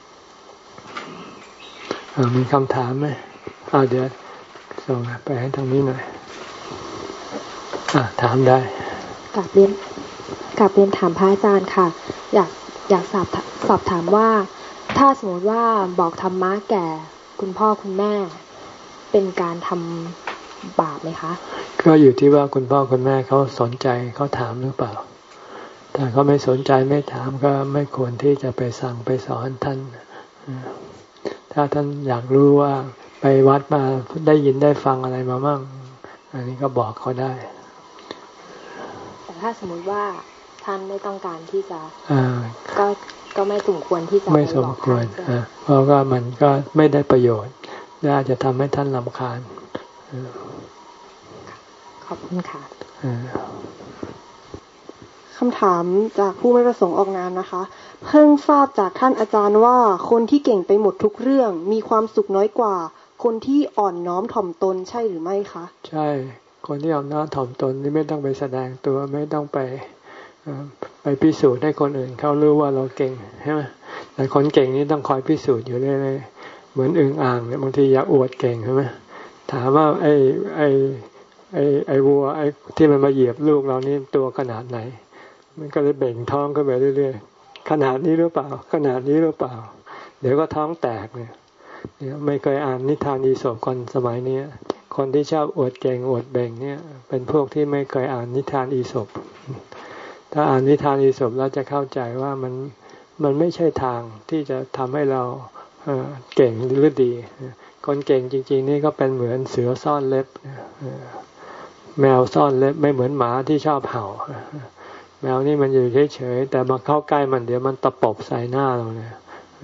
มีคำถามไหมอ่าเดี๋ยวส่งไปให้ทางนี้หน่อยอ่าถามได้กลับเรียนกลับเรียนถามพระอาจารย์ค่ะอยากอยากสอบสอบถามว่าถ้าสมมติว่าบอกธรรมะแก่คุณพ่อคุณแม่เป็นการทำบาปไหมคะก็อยู่ที่ว่าคุณพ่อคุณแม่เขาสนใจเขาถามหรือเปล่าถ้าเขาไม่สนใจไม่ถามก็ไม่ควรที่จะไปสั่งไปสอนท่านถ้าท่านอยากรู้ว่าไปวัดมาได้ยินได้ฟังอะไรมาบ้างอันนี้ก็บอกเขาได้แต่ถ้าสมมติว่าท่านไม่ต้องการที่จะก็ก็ไม่สมควรที่จะไม่สมควรเพราะว่ามันก็ไม่ได้ประโยชน์และอาจจะทำให้ท่านรำคาญขอบคุณค่ะคำถามจากผู้ไม่ประสงค์ออกนามนะคะเพิ่งทราบจากท่านอาจารย์ว่าคนที่เก่งไปหมดทุกเรื่องมีความสุขน้อยกว่าคนที่อ่อนน้อมถ่อมตนใช่หรือไม่คะใช่คนที่อ่อนน้อมถ่อมตนนี่ไม่ต้องไปแสดงตัวไม่ต้องไปไปพิสูจน์ให้คนอื่นเขารู้ว่าเราเก่งใช่ไหมแต่คนเก่งนี่ต้องคอยพิสูจน์อยู่เรื่อยๆเหมือนอึ่งอ่างเนี่ยบางทีอยากอวดเก่งใช่ไหมถามว่าไอ้ไอ้ไอ้ไอ้วัวไอ้ที่มันมาเหยียบลูกเรานี่ตัวขนาดไหนมันก็เลยเบ่งท้องขึ้นไปเรื่อยๆขนาดนี้หรือเปล่าขนาดนี้หรือเปล่าเดี๋ยวก็ท้องแตกเนี่ยไม่เคยอ่านนิทานอีสปคนสมัยนี้คนที่ชอบอวดเก่งอวดเบ่งเนี่ยเป็นพวกที่ไม่เคยอ่านนิทานอีสปถ้าอ่านนิทานอีสปเราจะเข้าใจว่ามันมันไม่ใช่ทางที่จะทำให้เราเอ่อเก่งหรือดีคนเก่งจริงๆนี่ก็เป็นเหมือนเสือซ่อนเล็บแมวซ่อนเล็บไม่เหมือนหมาที่ชอบเห่าแมวนี่มันอยู่เฉยๆแต่มาเข้าใกล้มันเดี๋ยวมันตะปบใส่หน้าเราเนี่ย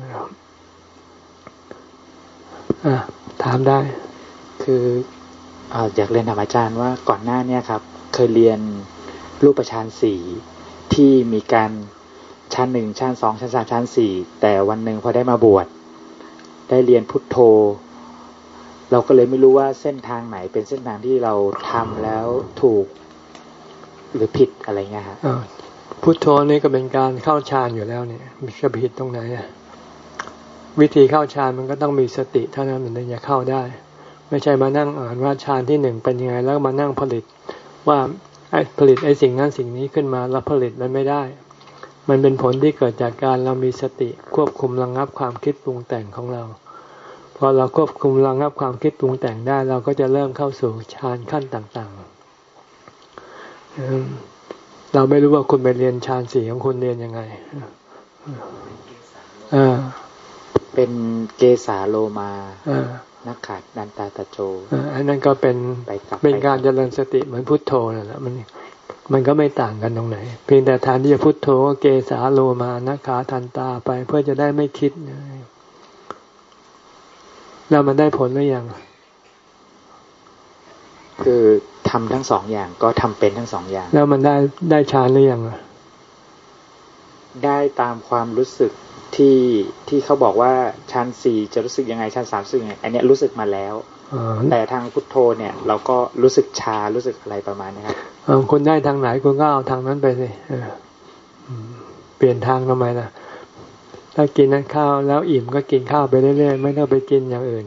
อ่ะถามได้คืออยากเรียนถามอาจารย์ว่าก่อนหน้านี้ครับเคยเรียนรูปฌานสี่ที่มีการชั้นหนึ่งชั้นสองชั้นสามชั้นสี่แต่วันหนึ่งพอได้มาบวชได้เรียนพุทโธเราก็เลยไม่รู้ว่าเส้นทางไหนเป็นเส้นทางที่เราทำแล้วถูกหรือผิดอะไรเงี้ยครับพุทโธนี่ก็เป็นการเข้าฌานอยู่แล้วเนี่ยมีจะผิดตรงไหนอ่ะวิธีเข้าฌานมันก็ต้องมีสติเท่านั้นมันถึงจะเข้าได้ไม่ใช่มานั่งอ่านว่าฌานที่หนึ่งเป็นยังไงแล้วมานั่งผลิตว่าไอ้ผลิตไอ้สิ่งนั้นสิ่งนี้ขึ้นมาแล้วผลิตมันไม่ได้มันเป็นผลที่เกิดจากการเรามีสติควบคุมระงับความคิดปรุงแต่งของเราพอเราควบคุมระงับความคิดปรุงแต่งได้เราก็จะเริ่มเข้าสู่ฌานขั้นต่างๆเราไม่รู้ว่าคุณไปเรียนฌานสี่ของคุณเรียนยังไงอ่าเป็นเกสาโลมานักขัดดันตาตะโจอันนั้นก็เป็นเป็นการเจริญสติเหมือนพุทโธนั่นแหละมันมันก็ไม่ต่างกันตรงไหนเพียงแต่ทานที่จะพุทโธก็เกสาโลมานักขาทันตาไปเพื่อจะได้ไม่คิดแล้วมันได้ผลหรือยังคือทำทั้งสองอย่างก็ทำเป็นทั้งสองอย่างแล้วมันได้ได้ฌานหรือยังได้ตามความรู้สึกที่ที่เขาบอกว่าฌานสี่จะรู้สึกยังไงฌานสามรู้สึกยังไงอันนี้รู้สึกมาแล้วแต่ทางพุทโธเนี่ยเราก็รู้สึกชารู้สึกอะไรประมาณนี้ครับคุณได้ทางไหนคุณก็เอาทางนั้นไปสิเปลี่ยนทางทำไมล่ะถ้ากินนั้นข้าวแล้วอิ่มก็กินข้าวไปเรื่อยๆไม่ต้องไปกินอย่างอื่น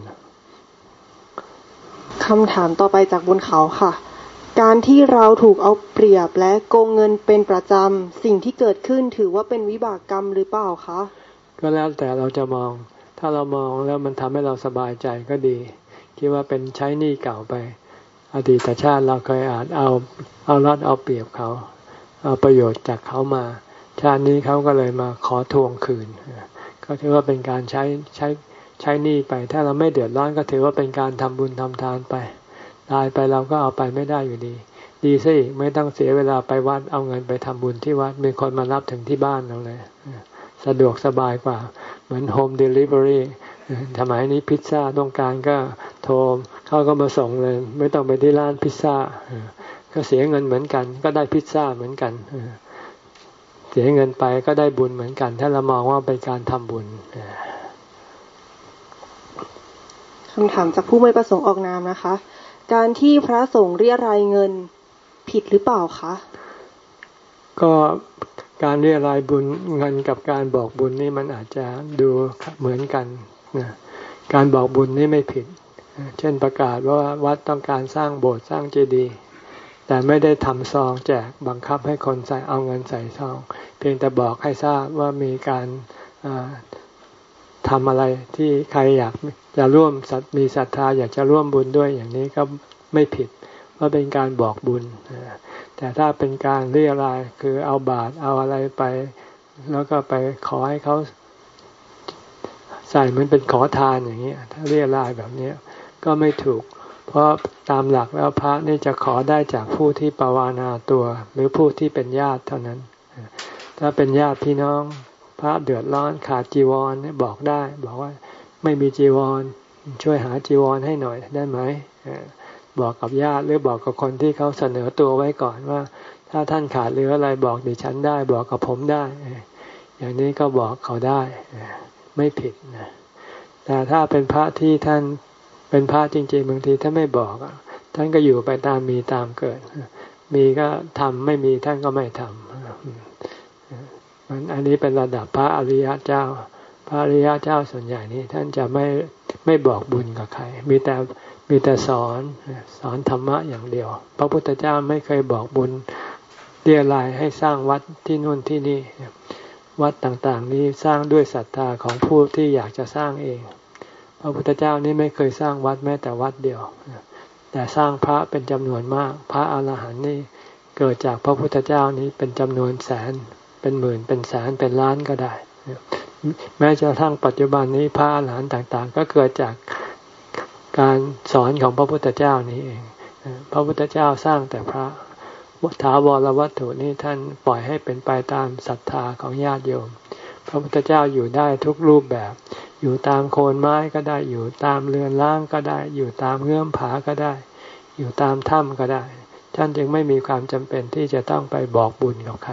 คำถามต่อไปจากบนเขาค่ะการที่เราถูกเอาเปรียบและโกงเงินเป็นประจำสิ่งที่เกิดขึ้นถือว่าเป็นวิบากกรรมหรือเปล่าคะก็แล้วแต่เราจะมองถ้าเรามองแล้วมันทำให้เราสบายใจก็ดีคิดว่าเป็นใช้หนี้เก่าไปอดีตชาติเราเคยอาจเอาเอารัดเอาเปรียบเขาเอาประโยชน์จากเขามาชาตินี้เขาก็เลยมาขอทวงคืนก็ถือว่าเป็นการใช้ใช้ใช้หนี้ไปถ้าเราไม่เดือดร้อนก็ถือว่าเป็นการทำบุญทำทานไปตายไปเราก็เอาไปไม่ได้อยู่ดีดีซะอีกไม่ต้องเสียเวลาไปวัดเอาเงินไปทำบุญที่วัดมีคนมารับถึงที่บ้านเราเลยสะดวกสบายกว่าเหมือนโฮมเดลิเวอรี่สมัยนี้พิซซ่าต้องการก็โทรเขาก็มาส่งเลยไม่ต้องไปที่ร้านพิซซ่าก็เสียเงินเหมือนกันก็ได้พิซซ่าเหมือนกันเสียเงินไปก็ได้บุญเหมือนกันถ้าเรามองว่าเป็นการทำบุญคำถามจากผู้ไม่ประสงค์ออกนามนะคะการที่พระสงฆ์เรียรายเงินผิดหรือเปล่าคะก็การเรียรายบุญเงินกับการบอกบุญนี่มันอาจจะดูเหมือนกันนะการบอกบุญนี่ไม่ผิดเช่นประกาศว่าวัดต้องการสร้างโบสถ์สร้างเจดีย์แต่ไม่ได้ทำซองแจกบังคับให้คนใส่เอาเงินใส่ซองเพียงแต่บอกให้ทราบว่ามีการทำอะไรที่ใครอยากจะร่วมมีศรัทธาอยากจะร่วมบุญด้วยอย่างนี้ก็ไม่ผิดว่าเป็นการบอกบุญแต่ถ้าเป็นการเรียรายคือเอาบาตรเอาอะไรไปแล้วก็ไปขอให้เขาใส่เหมือนเป็นขอทานอย่างนี้ถ้าเรียรายแบบนี้ก็ไม่ถูกเพราะตามหลักแล้วพระนี่จะขอได้จากผู้ที่ปวารณาตัวหรือผู้ที่เป็นญาติเท่านั้นถ้าเป็นญาติพี่น้องพระเดือดร้อนขาดจีวรบอกได้บอกว่าไม่มีจีวรช่วยหาจีวรให้หน่อยได้ไหมบอกกับญาติหรือบอกกับคนที่เขาเสนอตัวไว้ก่อนว่าถ้าท่านขาดเหลืออะไรบอกดิฉันได้บอกกับผมได้อย่างนี้ก็บอกเขาได้ไม่ผิดนะแต่ถ้าเป็นพระที่ท่านเป็นพระจริงๆบางทีท่านไม่บอกท่านก็อยู่ไปตามมีตามเกิดมีก็ทำไม่มีท่านก็ไม่ทำอันนี้เป็นระดับพระอริยเจ้าพระอริยเจ้าส่วนใหญ่นี้ท่านจะไม่ไม่บอกบุญกับใครมีแต่มีแต่สอนสอนธรรมะอย่างเดียวพระพุทธเจ้าไม่เคยบอกบุญเรียรายให้สร้างวัดที่นู่นที่นี่วัดต่างๆนี้สร้างด้วยศรัทธาของผู้ที่อยากจะสร้างเองพระพุทธเจ้านี้ไม่เคยสร้างวัดแม้แต่วัดเดียวแต่สร้างพระเป็นจำนวนมากพระอรหันต์นี่เกิดจากพระพุทธเจ้านี้เป็นจำนวนแสนเป็นหมื่นเป็นแสนเป็นล้านก็ได้แม้จะทั้งปัจจุบันนี้พระอรหันต์ต่างๆก็เกิดจากการสอนของพระพุทธเจ้านี้เองพระพุทธเจ้าสร้างแต่พระถาวรวัตถุนี้ท่านปล่อยให้เป็นไปตามศรัทธาของญาติโยมพระพุทธเจ้าอยู่ได้ทุกรูปแบบอยู่ตามโคนไม้ก็ได้อยู่ตามเรือนร่างก็ได้อยู่ตามเงื่อมผาก็ได้อยู่ตามถ้ำก็ได้ท่านจึงไม่มีความจำเป็นที่จะต้องไปบอกบุญกับใคร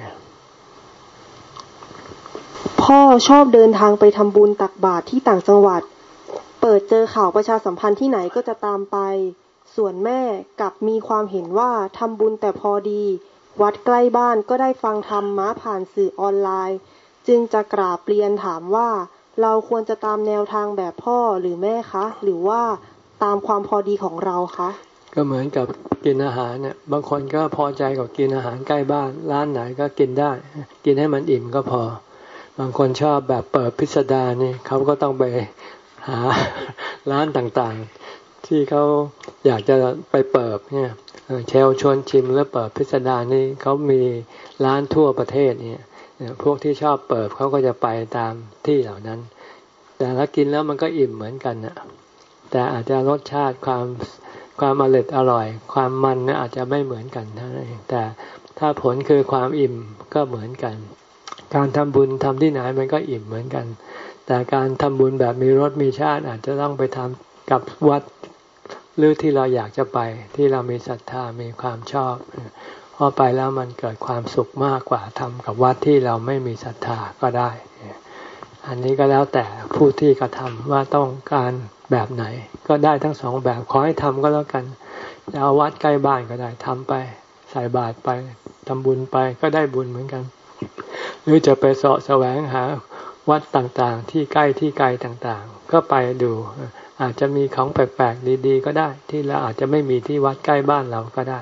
พ่อชอบเดินทางไปทำบุญตักบาตรที่ต่างจังหวัดเปิดเจอข่าวประชาสัมพันธ์ที่ไหนก็จะตามไปส่วนแม่กลับมีความเห็นว่าทำบุญแต่พอดีวัดใกล้บ้านก็ได้ฟังธรรมะผ่านสื่อออนไลน์จึงจะกราบเรียนถามว่าเราควรจะตามแนวทางแบบพ่อหรือแม่คะหรือว่าตามความพอดีของเราคะก็เหมือนกับกินอาหารเนี่ยบางคนก็พอใจกับกินอาหารใกล้บ้านร้านไหนก็กินได้กินให้มันอิ่มก็พอบางคนชอบแบบเปิดพิสดารนี่เขาก็ต้องไปหาร้านต่างๆที่เขาอยากจะไปเปิดเนี่ยเชลชวนชิมแล้วเปิดพิสดารนี่เขามีร้านทั่วประเทศเนี่ยพวกที่ชอบเปิดเขาก็จะไปตามที่เหล่านั้นแต่ถ้ากินแล้วมันก็อิ่มเหมือนกันนะแต่อาจจะรสชาติความความอร่อยอร่อยความมันเนี่ยอาจจะไม่เหมือนกันเท่านั้นเองแต่ถ้าผลคือความอิ่มก็เหมือนกันการทำบุญทำที่ไหนมันก็อิ่มเหมือนกันแต่การทำบุญแบบมีรสมีชาติอาจจะต้องไปทำกับวัดหรือที่เราอยากจะไปที่เรามีศรัทธามีความชอบพอไปแล้วมันเกิดความสุขมากกว่าทำกับวัดที่เราไม่มีศรัทธาก็ได้อันนี้ก็แล้วแต่ผู้ที่กระทำว่าต้องการแบบไหนก็ได้ทั้งสองแบบขอให้ทำก็แล้วกันจะเอาวัดใกล้บ้านก็ได้ทำไปใส่บาตรไปทำบุญไปก็ได้บุญเหมือนกันหรือจะไปเสาะแสวงหาวัดต่างๆที่ใกล้ที่ไกลต่างๆก็ไปดูอาจจะมีของแปลกๆดีๆก็ได้ที่เราอาจจะไม่มีที่วัดใกล้บ้านเราก็ได้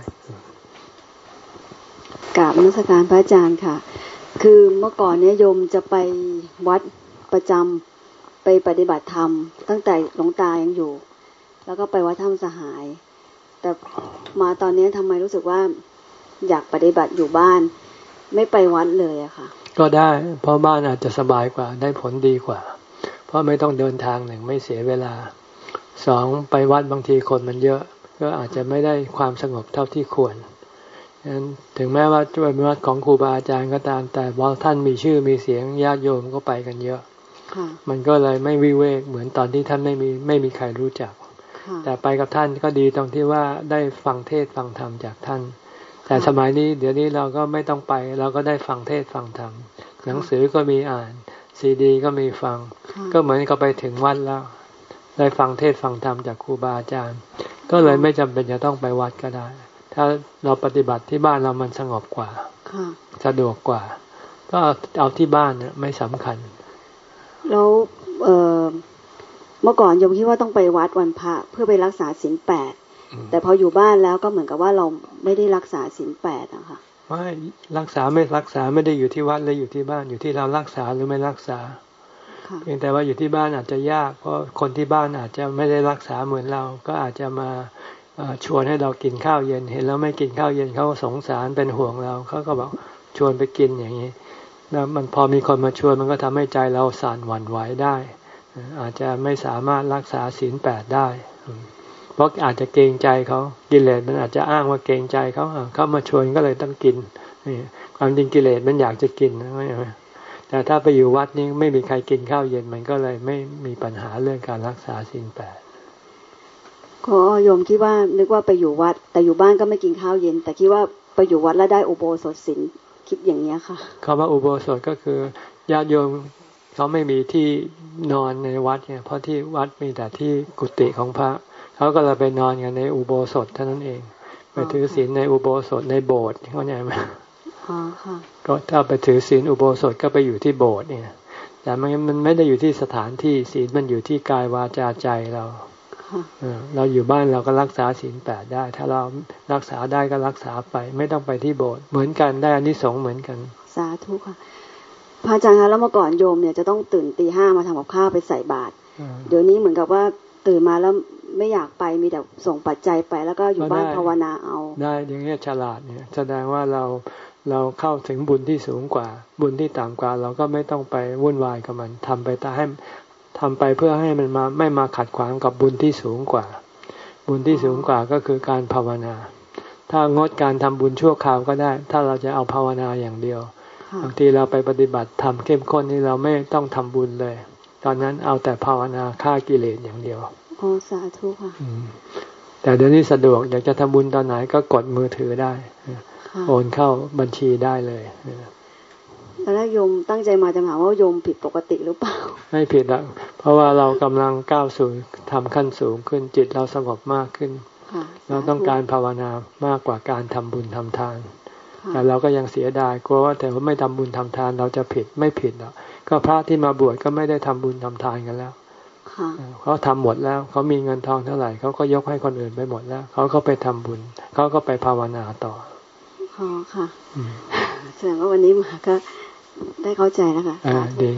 กราบนมัสการพระอาจารย์ค่ะคือเมื่อก่อนเนี่ยโยมจะไปวัดประจำไปปฏิบัติธรรมตั้งแต่หลวงตายังอยู่แล้วก็ไปวัดถ้ำสหายแต่มาตอนนี้ทำไมรู้สึกว่าอยากปฏิบัติอยู่บ้านไม่ไปวัดเลยอะค่ะก็ได้เพราะบ้านอาจจะสบายกว่าได้ผลดีกว่าเพราะไม่ต้องเดินทางหนึ่งไม่เสียเวลาสองไปวัดบางทีคนมันเยอะก็อาจจะไม่ได้ความสงบเท่าที่ควรฉะนั้นถึงแม้ว่าจะเป็นวัดของครูบาอาจารย์ก็ตามแต่ว่าท่านมีชื่อมีเสียงญาติโยมก็ไปกันเยอะมันก็เลยไม่วิเวกเหมือนตอนที่ท่านไม่มีไม่มีใครรู้จักแต่ไปกับท่านก็ดีตรงที่ว่าได้ฟังเทศฟังธรรมจากท่านแต่สมัยนี้เดี๋ยวนี้เราก็ไม่ต้องไปเราก็ได้ฟังเทศฟังธรรมหนังสือก็มีอ่านซีดีก็มีฟังก็เหมือนกับไปถึงวัดแล้วได้ฟังเทศฟังธรรมจากครูบาอาจารย์ก็เลยไม่จำเป็นจะต้องไปวัดก็ได้ถ้าเราปฏิบัติที่บ้านเรามันสงบกว่าสะดวกกว่าก็เอาที่บ้านเนี่ยไม่สำคัญแล้วเอ่อเมื่อก่อนโยมคิดว่าต้องไปวัดวันพระเพื่อไปรักษาศีลแปดแต่พออยู่บ้านแล้วก็เหมือนกับว่าเราไม่ได้รักษาศีลแปดอะค่ะไม่รักษาไม่รักษาไม่ได้อยู่ที่วัดเลยอยู่ที่บ้านอยู่ที่เรารักษาหรือไม่รักษาเพียงแต่ว่าอยู่ที่บ้านอาจจะยากเพราะคนที่บ้านอาจจะไม่ได้รักษาเหมือนเราก็อาจจะมาชวนให้เรากินข้าวเย็นเห็นแล้วไม่กินข้าวเย็นเขาสงสารเป็นห่วงเราเขาก็บอกชวนไปกินอย่างนี้แล้วมันพอมีคนมาชวนมันก็ทำให้ใจเราสั่นหวั่นไหวได้อาจจะไม่สามารถรักษาศีลแปดได้เพราะอาจจะเกรงใจเขากิเลสมันอาจจะอ้างว่าเกรงใจเขาเขามาชวนก็เลยต้องกินความจริงกิเลสมันอยากจะกินนะแต่ถ้าไปอยู่วัดนี้ไม่มีใครกินข้าวเย็นมันก็เลยไม่มีปัญหาเรื่องการรักษาศีลแปดก็โยมคิดว่านึกว่าไปอยู่วัดแต่อยู่บ้านก็ไม่กินข้าวเย็นแต่คิดว่าไปอยู่วัดแล้วได้อุโบสถศีลคิดอย่างนี้ค่ะคำว่าอุโบสถก็คือญาติโยมเขาไม่มีที่นอนในวัดเนี่ยเพราะที่วัดมีแต่ที่กุฏิของพระเขาก็เลยไปนอนกันในอุโบสถเท่านั้นเองไปถือศีลในอุโบสถในโบสถ์เข้าใจไหมอ๋อค่ะก็ถ้าไปถือศีลอุโบสถก็ไปอยู่ที่โบสถ์เนี่ยแต่มันมันไม่ได้อยู่ที่สถานที่ศีลมันอยู่ที่กายวาจาใจเราเราอยู่บ้านเราก็รักษาศีลแปดได้ถ้าเรารักษาได้ก็รักษาไปไม่ต้องไปที่โบสถ์เหมือนกันได้อานิสงส์เหมือนกันสาธุค่ะพระอาจารย์คะแล้วเมื่อก่อนโยมเนี่ยจะต้องตื่นตีห้ามาทำกับข้าวไปใส่บาตรเดี๋ยวนี้เหมือนกับว่าตื่นมาแล้วไม่อยากไปมีแต่ส่งปัจจัยไปแล้วก็อยู่บ้านภาวนาเอาได้อย่างนี้ฉลาดเนี่ยแสดงว่าเราเราเข้าถึงบุญที่สูงกว่าบุญที่ต่ำกว่าเราก็ไม่ต้องไปวุ่นวายกับมันทำไปแต่ให้ทำไปเพื่อให้มันมาไม่มาขัดขวางกับบุญที่สูงกว่าบุญที่สูงกว่าก็คือการภาวนาถ้างดการทำบุญชั่วคราวก็ได้ถ้าเราจะเอาภาวนาอย่างเดียวบางทีเราไปปฏิบัติทำเข้มข้นนี่เราไม่ต้องทำบุญเลยตอนนั้นเอาแต่ภาวนาฆ่ากิเลสอย่างเดียวโอ้สาธุค่ะแต่เดี๋ยวนี้สะดวกอยากจะทำบุญตอนไหนก็กดมือถือได้โอนเข้าบัญชีได้เลยแล้วโยมตั้งใจมาจะถามว่าโยมผิดปกติหรือเปล่าไม่ผิดอ่ะเพราะว่าเรากำลังก้าวสู่ทำขั้นสูงขึ้นจิตเราสงบมากขึ้นเราต้องการภาวนามากกว่าการทำบุญทำทานแต่เราก็ยังเสียดายกลัวว่าแต่ว่าไม่ทำบุญทำทานเราจะผิดไม่ผิดหรอกก็พระที่มาบวชก็ไม่ได้ทำบุญทำทานกันแล้วเขาทำหมดแล้วเขามีเงินทองเท่าไหร่เขาก็ยกให้คนอื่นไปหมดแล้วเขาก็ไปทำบุญเขาก็ไปภาวนาต่ออ๋อค่ะแสดงว่าวันนี้มาก็ได้เข้าใจแล้วค่ะอ่าดี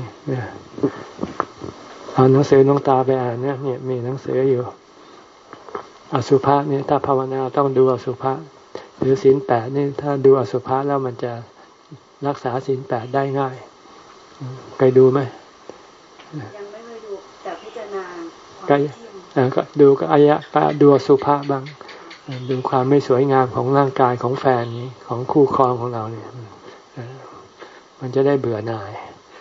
เอาหนังสือน้องตาไปอ่านเนี่ยเนี่ยมีหนังสืออยู่อสุภะเนี่ยถ้าภาวนาต้องดูอสุภะหรือศีลแปดนี่ถ้าดูอสุภะแล้วมันจะรักษาศีลแปดได้ง่ายเคยดูไหมยังไม่เคยดูแต่พิจารณาก็ดูก็อายะก็ดูอสุภะบ้างดูความไม่สวยงามของร่างกายของแฟนนี้ของคู่ครองของเราเนี่ยมันจะได้เบื่อหน่าย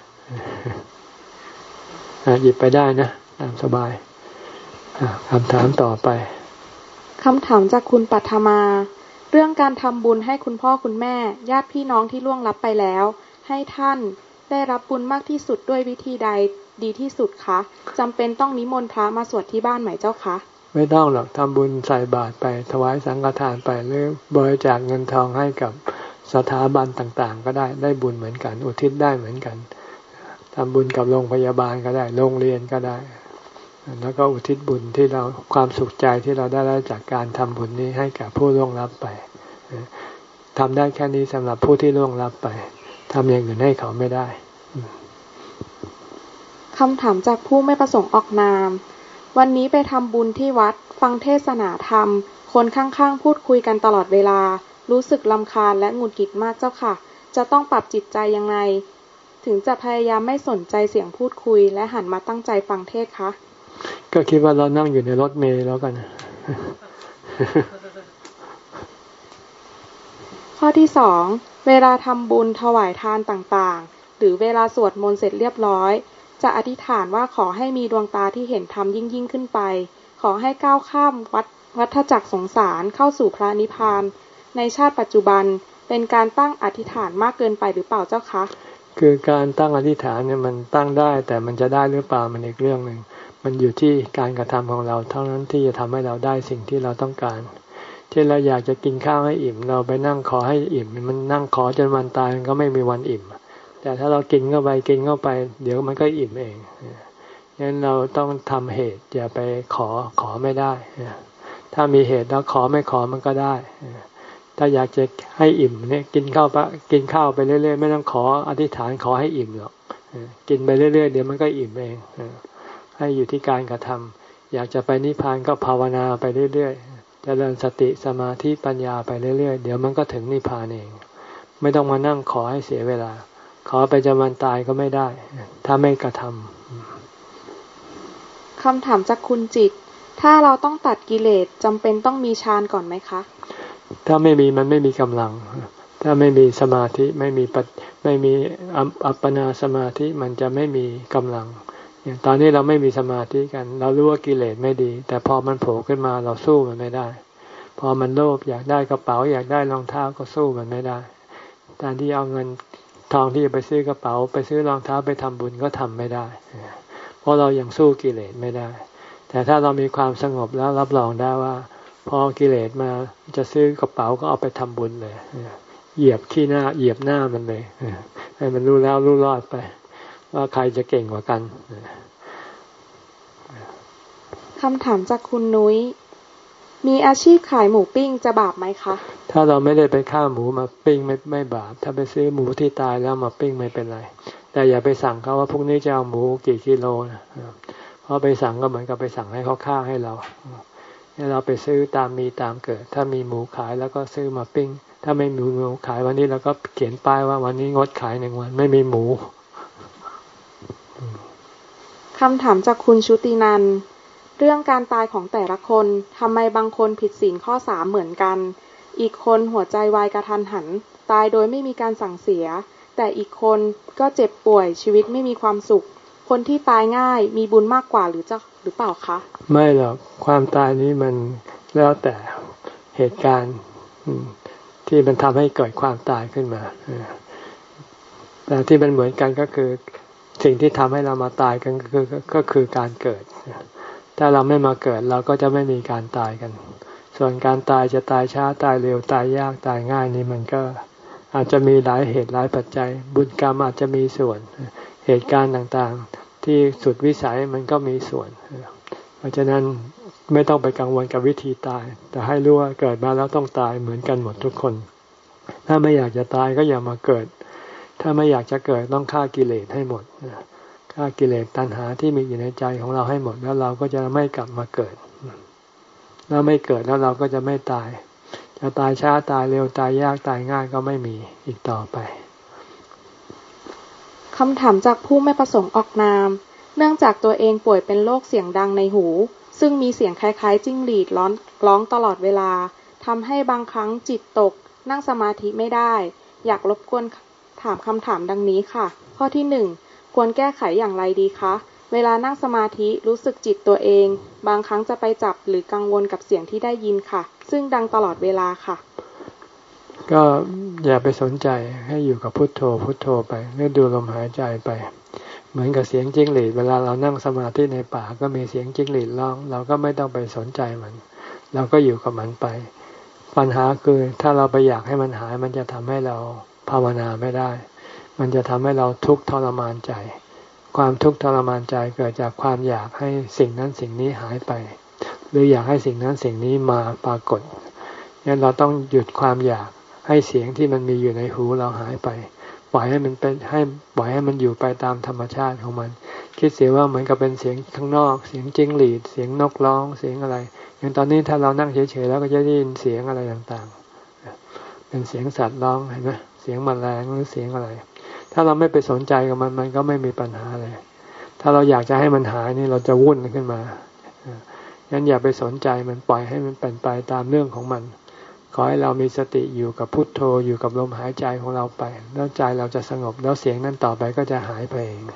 หยิบไปได้นะตามสบายคำถามต่อไปคำถามจากคุณปัทมาเรื่องการทำบุญให้คุณพ่อคุณแม่ญาติพี่น้องที่ล่วงลับไปแล้วให้ท่านได้รับบุญมากที่สุดด้วยวิธีใดดีที่สุดคะจำเป็นต้องนิมนต์พระมาสวดที่บ้านไหมเจ้าคะไม่ต้องหรอกทำบุญใส่บาตรไปถวายสังฆทานไปหรือบริจาคเงินทองให้กับสถาบันต่างๆก็ได้ได้บุญเหมือนกันอุทิศได้เหมือนกันทำบุญกับโรงพยาบาลก็ได้โรงเรียนก็ได้แล้วก็อุทิศบุญที่เราความสุขใจที่เราได้รับจากการทำบุญนี้ให้กับผู้ล่วงลับไปทำได้แค่นี้สำหรับผู้ที่ล่วงลับไปทำอย่างอื่นให้เขาไม่ได้คำถามจากผู้ไม่ประสงค์ออกนามวันนี้ไปทำบุญที่วัดฟังเทศนาธรรมคนข้างๆพูดคุยกันตลอดเวลารู้สึกรำคาญและหงุดหงิดมากเจ้าค่ะจะต้องปรับจิตใจยังไงถึงจะพยายามไม่สนใจเสียงพูดคุยและหันมาตั้งใจฟังเทศคะก็คิดว่าเรานั่งอยู่ในรถเมล์แล้วกันข้อที่สองเวลาทำบุญถวายทานต่างๆหรือเวลาสวดมนต์เสร็จเรียบร้อยจะอธิษฐานว่าขอให้มีดวงตาที่เห็นธรรมยิ่งยิ่งขึ้นไปขอให้ก้าวข้ามวัฏวัฏจักรสงสารเข้าสู่พระนิพพานในชาติปัจจุบันเป็นการตั้งอธิษฐานมากเกินไปหรือเปล่าเจ้าคะคือการตั้งอธิษฐานเนี่ยมันตั้งได้แต่มันจะได้หรือเปล่ามันอีกเรื่องหนึ่งมันอยู่ที่การกระทำของเราเท่านั้นที่จะทำให้เราได้สิ่งที่เราต้องการเช่นเราอยากจะกินข้าวให้อิ่มเราไปนั่งขอให้อิ่มมันนั่งขอจนวันตายมันก็ไม่มีวันอิ่มแต่ถ้าเรากินเข้าไปกินเข้าไปเดี๋ยวมันก็อิ่มเองงั้นเราต้องทำเหตุอย่าไปขอขอไม่ได้ถ้ามีเหตุแล้วขอไม่ขอมันก็ได้ถ้าอยากจะให้อิ่มเนี่ยกินข้าวไปกินข้าวไปเรื่อยๆไม่ต้องขออธิษฐานขอให้อิ่มหรอกกินไปเรื่อยๆเดี๋ยวมันก็อิ่มเองให้อยู่ที่การกระทำอยากจะไปนิพพานก็ภาวนาไปเรื่อยๆเจริญสติสมาธิปัญญาไปเรื่อยๆเดี๋ยวมันก็ถึงนิพพานเองไม่ต้องมานั่งขอให้เสียเวลาขอไปจนวันตายก็ไม่ได้ถ้าไม่กระทำคำถามจากคุณจิตถ้าเราต้องตัดกิเลสจำเป็นต้องมีฌานก่อนไหมคะถ้าไม่มีมันไม่มีกำลังถ้าไม่มีสมาธิไม่มีไม่มีอัปปนาสมาธิมันจะไม่มีกำลังอย่างตอนนี้เราไม่มีสมาธิกันเรารู้ว่ากิเลสไม่ดีแต่พอมันโผล่ขึ้นมาเราสู้มันไม่ได้พอมันโลภอยากได้กระเป๋าอยากได้รองเท้าก็สู้มันไม่ได้แทนที่เอาเงินทองที่จะไปซื้อกระเป๋าไปซื้อรองเท้าไปทำบุญก็ทำไม่ได้เพราะเรายังสู้กิเลสไม่ได้แต่ถ้าเรามีความสงบแล้วรับรองได้ว่าพอกิเลสมาจะซื้อกระเป๋าก็เอาไปทำบุญเลยเหยียบขี้หน้าเหยียบหน้ามันเลยให้มันรู้แล้วรู้รอดไปว่าใครจะเก่งกว่ากันคำถามจากคุณนุ้ยมีอาชีพขายหมูปิ้งจะบาปไหมคะถ้าเราไม่ได้ไปฆ่าหมูมาปิ้งไม่ไม่บาปถ้าไปซื้อหมูที่ตายแล้วมาปิ้งไม่เป็นไรแต่อย่าไปสั่งเขาว่าพรุ่งนี้จะเอาหมูกี่กิโลนะเพราะไปสั่งก็เหมือนกับไปสั่งให้เขาฆ่าให้เราให้เราไปซื้อตามมีตามเกิดถ้ามีหมูขายแล้วก็ซื้อมาปิ้งถ้าไม่มีหมูขายวันนี้เราก็เขียนป้ายว่าวันนี้งดขายหนึ่งวันไม่มีหมูคำถามจากคุณชุตินันท์เรื่องการตายของแต่ละคนทำไมบางคนผิดศีลข้อสามเหมือนกันอีกคนหัวใจวายกระทันหันตายโดยไม่มีการสั่งเสียแต่อีกคนก็เจ็บป่วยชีวิตไม่มีความสุขคนที่ตายง่ายมีบุญมากกว่าหรือจะหรือเปล่าคะไม่หรอกความตายนี้มันแล้วแต่เหตุการณ์ที่มันทำให้เกิดความตายขึ้นมาแต่ที่มันเหมือนกันก็คือสิ่งที่ทำให้เรามาตายกันก็คือก็คือการเกิดถ้าเราไม่มาเกิดเราก็จะไม่มีการตายกันส่วนการตายจะตายช้าตายเร็วตายยากตายง่ายนี่มันก็อาจจะมีหลายเหตุหลายปัจจัยบุญกรรมอาจจะมีส่วนเหตุการณ์ต่างๆที่สุดวิสัยมันก็มีส่วนเพราะฉะนั้นไม่ต้องไปกังวลกับวิธีตายแต่ให้รู้ว่าเกิดมาแล้วต้องตายเหมือนกันหมดทุกคนถ้าไม่อยากจะตายก็อย่ามาเกิดถ้าไม่อยากจะเกิดต้องฆ่ากิเลสให้หมดฆ่ากิเลสตัณหาที่มีอยู่ในใจของเราให้หมดแล้วเราก็จะไม่กลับมาเกิดแล้วไม่เกิดแล้วเราก็จะไม่ตายจะตายช้าตายเร็วตายยากตายง่ายก็ไม่มีอีกต่อไปคำถามจากผู้ไม่ประสงค์ออกนามเนื่องจากตัวเองป่วยเป็นโรคเสียงดังในหูซึ่งมีเสียงคล้ายๆจิ้งหรีดร้องร้องตลอดเวลาทำให้บางครั้งจิตตกนั่งสมาธิไม่ได้อยากรบกวนถามคำถามดังนี้ค่ะข้อที่หนึ่งควรแก้ไขอย่างไรดีคะเวลานั่งสมาธิรู้สึกจิตตัวเองบางครั้งจะไปจับหรือกังวลกับเสียงที่ได้ยินค่ะซึ่งดังตลอดเวลาค่ะก็อย่าไปสนใจให้อยู่กับพุทโธพุทโธไปหรือดูลมหายใจไปเหมือนกับเสียงจิ้งหรีดเวลาเรานั่งสมาธิในป่าก็มีเสียงจิ้งหรีดร้องเราก็ไม่ต้องไปสนใจมันเราก็อยู่กับมันไปปัญหาคือถ้าเราไปอยากให้มันหายมันจะทำให้เราภาวนาไม่ได้มันจะทำให้เราทุกข์ทรมานใจความทุกข์ทรมานใจเกิดจากความอยากให้สิ่งนั้นสิ่งนี้หายไปหรืออยากให้สิ่งนั้นสิ่งนี้มาปรากฏงั้นเราต้องหยุดความอยากให้เสียงที่มันมีอยู่ในหูเราหายไปปล่อยให้มันเป็นให้ปล่อยให้มันอยู่ไปตามธรรมชาติของมันคิดเสียว่าเหมือนกับเป็นเสียงข้างนอกเสียงจิ้งหรีดเสียงนกร้องเสียงอะไรอย่างตอนนี้ถ้าเรานั่งเฉยๆแล้วก็จะได้ยินเสียงอะไรต่างๆเป็นเสียงสัตว์ร้องเห็นไหมเสียงแมลงหรือเสียงอะไรถ้าเราไม่ไปสนใจกับมันมันก็ไม่มีปัญหาเลยถ้าเราอยากจะให้มันหายนี่เราจะวุ่นขึ้นมางั้นอย่าไปสนใจมันปล่อยให้มันเป็นไปตามเรื่องของมันขอให้เรามีสติอยู่กับพุทโธอยู่กับลมหายใจของเราไปแล้วใจเราจะสงบแล้วเสียงนั้นต่อไปก็จะหายไปเอง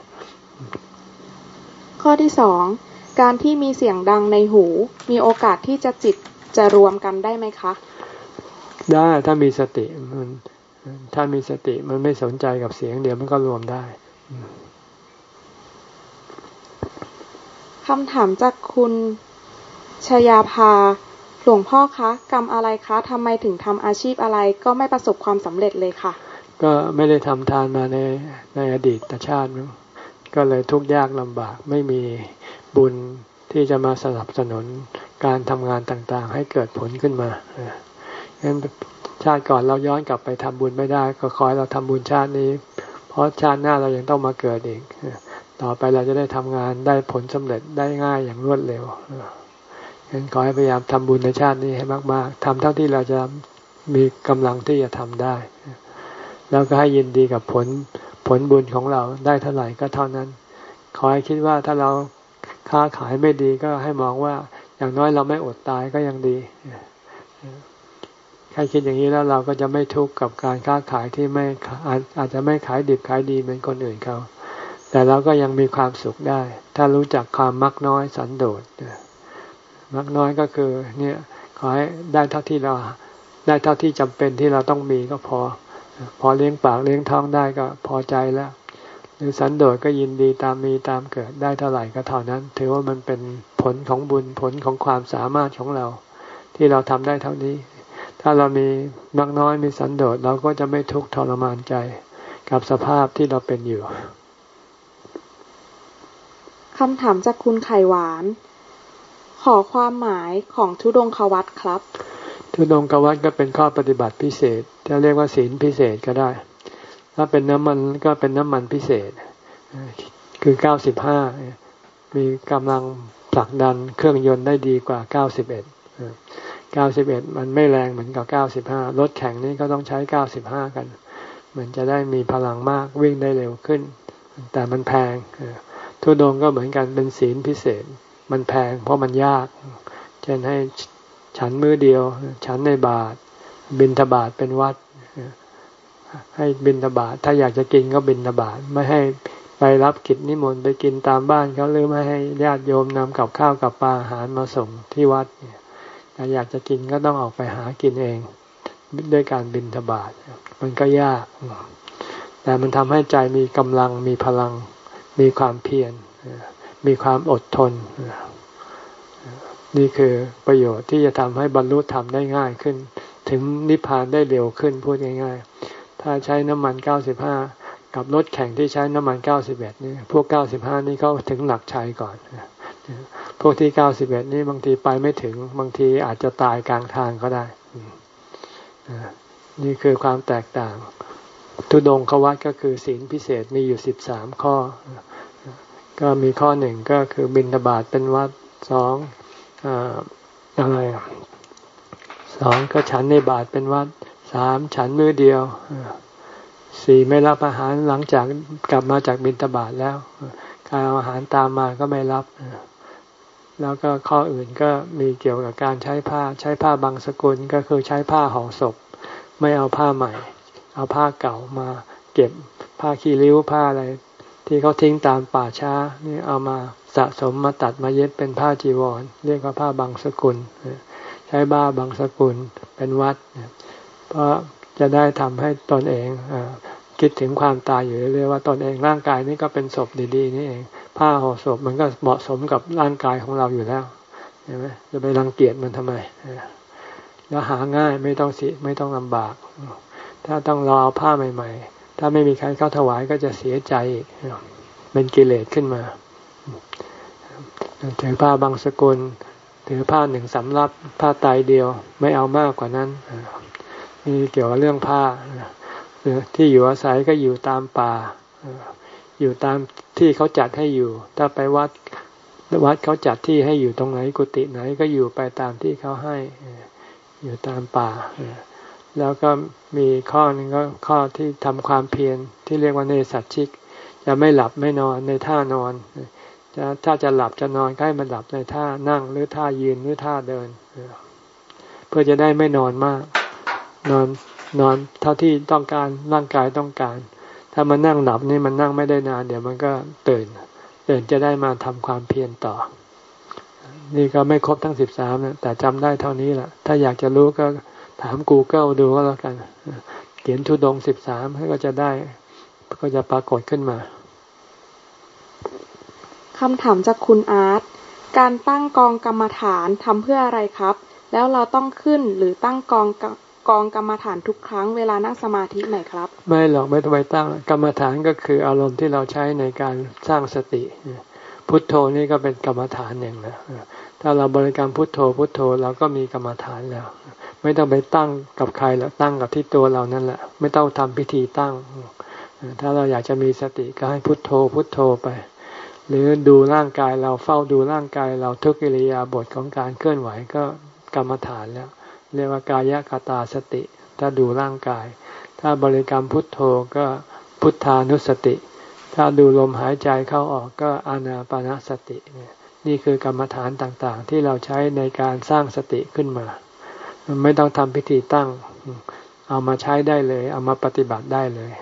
ข้อที่สองการที่มีเสียงดังในหูมีโอกาสที่จะจิตจะรวมกันได้ไหมคะได้ถ้ามีสติมันถ้ามีสติมันไม่สนใจกับเสียงเดี๋ยวมันก็รวมได้คำถามจากคุณชยาภาหลวงพ่อคะกรรมอะไรคะทำไมถึงทำอาชีพอะไรก็ไม่ประสบความสำเร็จเลยค่ะก็ไม่ได้ทำทานมาในในอดีตชาติก็เลยทุกข์ยากลำบากไม่มีบุญที่จะมาสนับสนุนการทำงานต่างๆให้เกิดผลขึ้นมางั้นชาติก่อนเราย้อนกลับไปทำบุญไม่ได้ก็ขอให้เราทำบุญชาตินี้เพราะชาติหน้าเรายังต้องมาเกิดอีกต่อไปเราจะได้ทำงานได้ผลสำเร็จได้ง่ายอย่างรวดเร็วงั้นขอให้พยายามทำบุญในชาตินี้ให้มากๆทำเท่าที่เราจะมีกำลังที่จะทำได้แล้วก็ให้ยินดีกับผลผลบุญของเราได้เท่าไหร่ก็เท่านั้นขอให้คิดว่าถ้าเราค้าขายไม่ดีก็ให้มองว่าอย่างน้อยเราไม่อดตายก็ยังดีใครคิดอย่างนี้แล้วเราก็จะไม่ทุกข์กับการค้าขายที่ไม่อาจจะไม่ขายดิบขายดีเหมือนคนอื่นเขาแต่เราก็ยังมีความสุขได้ถ้ารู้จักความมักน้อยสันโดษมักน้อยก็คือเนี่ยขอให้ได้เท่าที่เราได้เท่าที่จำเป็นที่เราต้องมีก็พอพอเลี้ยงปากเลี้ยงท้องได้ก็พอใจแล้วหรือสันโดษก็ยินดีตามมีตามเกิดได้เท่าไหร่ก็เท่านั้นถือว่ามันเป็นผลของบุญผลของความสามารถของเราที่เราทำได้เท่านี้ถ้าเรามีมักน้อยมีสันโดษเราก็จะไม่ทุกข์ทรมานใจกับสภาพที่เราเป็นอยู่คำถามจากคุณไข่หวานขอความหมายของธุดงควัตรครับธุดงควัตรก็เป็นข้อปฏิบัติพิเศษจะเรียกว่าศีลพิเศษก็ได้ถ้าเป็นน้ำมันก็เป็นน้ำมันพิเศษคือเก้าสิบห้ามีกำลังผลักดันเครื่องยนต์ได้ดีกว่าเก้าสิบเอ็ดเก้าสิบเอ็ดมันไม่แรงเหมือนกับเก้าสิบห้ารถแข่งนี่ก็ต้องใช้เก้าสิบห้ากันมันจะได้มีพลังมากวิ่งได้เร็วขึ้นแต่มันแพงธุดงก็เหมือนกันเป็นศีลพิเศษมันแพงเพราะมันยากเช่นให้ฉันมื้อเดียวฉันในบาตรบิณฑบาตเป็นวัดให้บิณฑบาตถ้าอยากจะกินก็บิณฑบาตไม่ให้ไปรับกิจนิมนต์ไปกินตามบ้านเขาหรือไม่ให้ญาติโยมนำกับข้าวกับปลาอาหารมาส่งที่วัดถ้าอยากจะกินก็ต้องออกไปหากินเองด้วยการบิณฑบาตมันก็ยากแต่มันทำให้ใจมีกำลังมีพลังมีความเพียรมีความอดทนนี่คือประโยชน์ที่จะทำให้บรรลุธรรมได้ง่ายขึ้นถึงนิพพานได้เร็วขึ้นพูดง่ายๆถ้าใช้น้ำมันเก้าสิบห้ากับรถแข่งที่ใช้น้ำมันเก้าสิบเอ็ดนี่พวกเก้าสิบห้านี่เขาถึงหลักชัยก่อนพวกที่เก้าสิบเอ็ดนี่บางทีไปไม่ถึงบางทีอาจจะตายกลางทางก็ได้นี่คือความแตกต่างธุดงควัตรก็คือศีลพิเศษมีอยู่สิบสามข้อก็มีข้อหนึ่งก็คือบิณฑบาตเป็นวัดสองอะไรสองก็ฉันในบาตรเป็นวัดสามฉันมื้อเดียวสี่ไม่รับอาหารหลังจากกลับมาจากบิณฑบาตแล้วการเอาอาหารตามมาก็ไม่รับแล้วก็ข้ออื่นก็มีเกี่ยวกับการใช้ผ้าใช้ผ้าบางสกุลก็คือใช้ผ้าห่อศพไม่เอาผ้าใหม่เอาผ้าเก่ามาเก็บผ้าขี้ริ้วผ้าอะไรที่เขาทิ้งตามป่าช้านี่เอามาสะสมมาตัดมาเย็บเป็นผ้าจีวรเรียกว่าผ้าบางสกุลใช้ผ้าบางสกุลเป็นวัดเพราะจะได้ทำให้ตนเองคิดถึงความตายอยู่เรื่อยๆว่าตนเองร่างกายนี้ก็เป็นศพดีๆนี่เองผ้าห่อศพมันก็เหมาะสมกับร่างกายของเราอยู่แล้วใช่ไหมจะไปรังเกียจมันทำไมแล้วหาง่ายไม่ต้องสิไม่ต้องลำบากถ้าต้องรอเอาผ้าใหม่ๆถ้าไม่มีใครเข้าถวายก็จะเสียใจอีกเป็นกิเลสขึ้นมาถือผ้าบางสกุลถือผ้าหนึ่งสำรับผ้าไตรเดียวไม่เอามากกว่านั้นนี่เกี่ยวกับเรื่องผ้าที่อยู่อาศัยก็อยู่ตามป่าอยู่ตามที่เขาจัดให้อยู่ถ้าไปวัดวัดเขาจัดที่ให้อยู่ตรงไหนกุฏิไหนก็อยู่ไปตามที่เขาให้อยู่ตามป่าแล้วก็มีข้อหนึ่งก็ข้อที่ทำความเพียรที่เรียกว่าเนสัชชิกจะไม่หลับไม่นอนในท่านอนจะถ้าจะหลับจะนอนก็ให้มันหลับในท่านั่งหรือท่ายืนหรือท่าเดินเพื่อจะได้ไม่นอนมากนอนนอนเท่าที่ต้องการร่างกายต้องการถ้ามันนั่งหลับนี่มันนั่งไม่ได้นานเดี๋ยวมันก็ตื่นตื่นจะได้มาทำความเพียรต่อนี่ก็ไม่ครบทั้งสิบสามนะแต่จำได้เท่านี้แหละถ้าอยากจะรู้ก็ถาม Google ดูก็แล้วกันเขียนธุดงค์สิบสามก็จะได้ก็จะปรากฏขึ้นมาคำถามจากคุณอาร์ตการตั้งกองกรรมฐานทำเพื่ออะไรครับแล้วเราต้องขึ้นหรือตั้งกองกองกรรมฐานทุกครั้งเวลานั่งสมาธิไหมครับไม่หรอกไม่ต้องไปตั้งกรรมฐานก็คืออารมณ์ที่เราใช้ในการสร้างสติพุทโธนี่ก็เป็นกรรมฐานหนึ่งนะถ้าเราบริกรรมพุทโธพุทโธเราก็มีกรรมฐานแล้วไม่ต้องไปตั้งกับใครแล้วตั้งกับที่ตัวเรานั่นแหละไม่ต้องทำพิธีตั้งถ้าเราอยากจะมีสติก็ให้พุทโธพุทโธไปหรือดูร่างกายเราเฝ้าดูร่างกายเราทุกอิริยาบถของการเคลื่อนไหวก็กรรมฐานแล้วเรียกว่ากายคตาสติถ้าดูร่างกายถ้าบริกรรมพุทโธก็พุทธานุสติถ้าดูลมหายใจเข้าออกก็อานาปานสตินี่คือกรรมฐานต่างๆที่เราใช้ในการสร้างสติขึ้นมาไม่ต้องทำพิธีตั้งเอามาใช้ได้เลยเอามาปฏิบัติได้เลย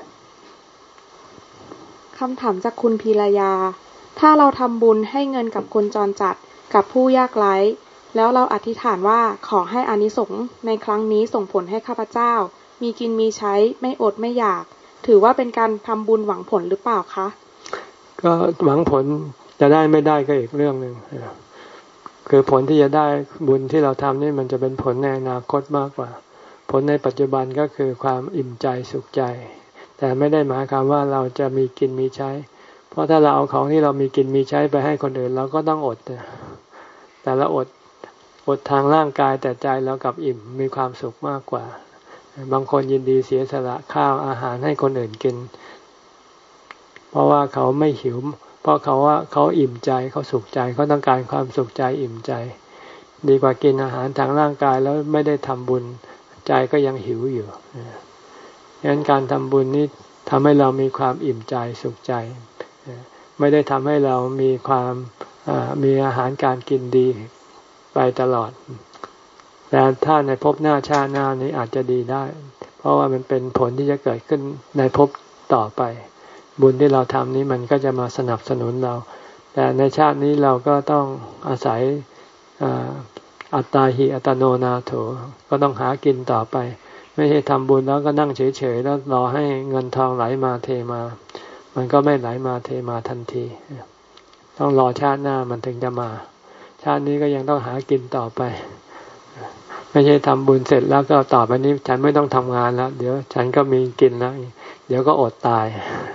คำถามจากคุณพีรยาถ้าเราทำบุญให้เงินกับคนจรจัดกับผู้ยากไร้แล้วเราอธิษฐานว่าขอให้อานิสงส์ในครั้งนี้ส่งผลให้ข้าพเจ้ามีกินมีใช้ไม่อดไม่อยากถือว่าเป็นการทำบุญหวังผลหรือเปล่าคะก็หวังผลจะได้ไม่ได้ก็อีกเรื่องหนึ่งคือผลที่จะได้บุญที่เราทำนี่มันจะเป็นผลในอนาคตมากกว่าผลในปัจจุบันก็คือความอิ่มใจสุขใจแต่ไม่ได้หมายความว่าเราจะมีกินมีใช้เพราะถ้าเราเอาของที่เรามีกินมีใช้ไปให้คนอื่นเราก็ต้องอดแต่ละอดอดทางร่างกายแต่ใจเรากับอิ่มมีความสุขมากกว่าบางคนยินดีเสียสละข้าวอาหารให้คนอื่นกินเพราะว่าเขาไม่หิวเพราะเขาว่าเขาอิ่มใจเขาสุขใจเขาต้องการความสุขใจอิ่มใจดีกว่ากินอาหารทางร่างกายแล้วไม่ได้ทำบุญใจก็ยังหิวอยู่ดังนั้นการทำบุญนี้ทำให้เรามีความอิ่มใจสุขใจไม่ได้ทำให้เรามีความมีอาหารการกินดีไปตลอดแต่ถ้าในภพหน้าชาติหน้านี้อาจจะดีได้เพราะว่ามันเป็นผลที่จะเกิดขึ้นในภพต่อไปบุญที่เราทำนี้มันก็จะมาสนับสนุนเราแต่ในชาตินี้เราก็ต้องอาศัยอัตตาหิอัตโนนาโถก็ต้องหากินต่อไปไม่ใช่ทำบุญแล้วก็นั่งเฉยๆแล้วรอให้เงินทองไหลมาเทมามันก็ไม่ไหลมาเทมาทันทีต้องรอชาติหน้ามันถึงจะมาชาตินี้ก็ยังต้องหากินต่อไปไม่ใช่ทำบุญเสร็จแล้วก็ต่อไปนี้ฉันไม่ต้องทำงานแล้วเดี๋ยวฉันก็มีกินแล้วเดี๋ยวก็อดตาย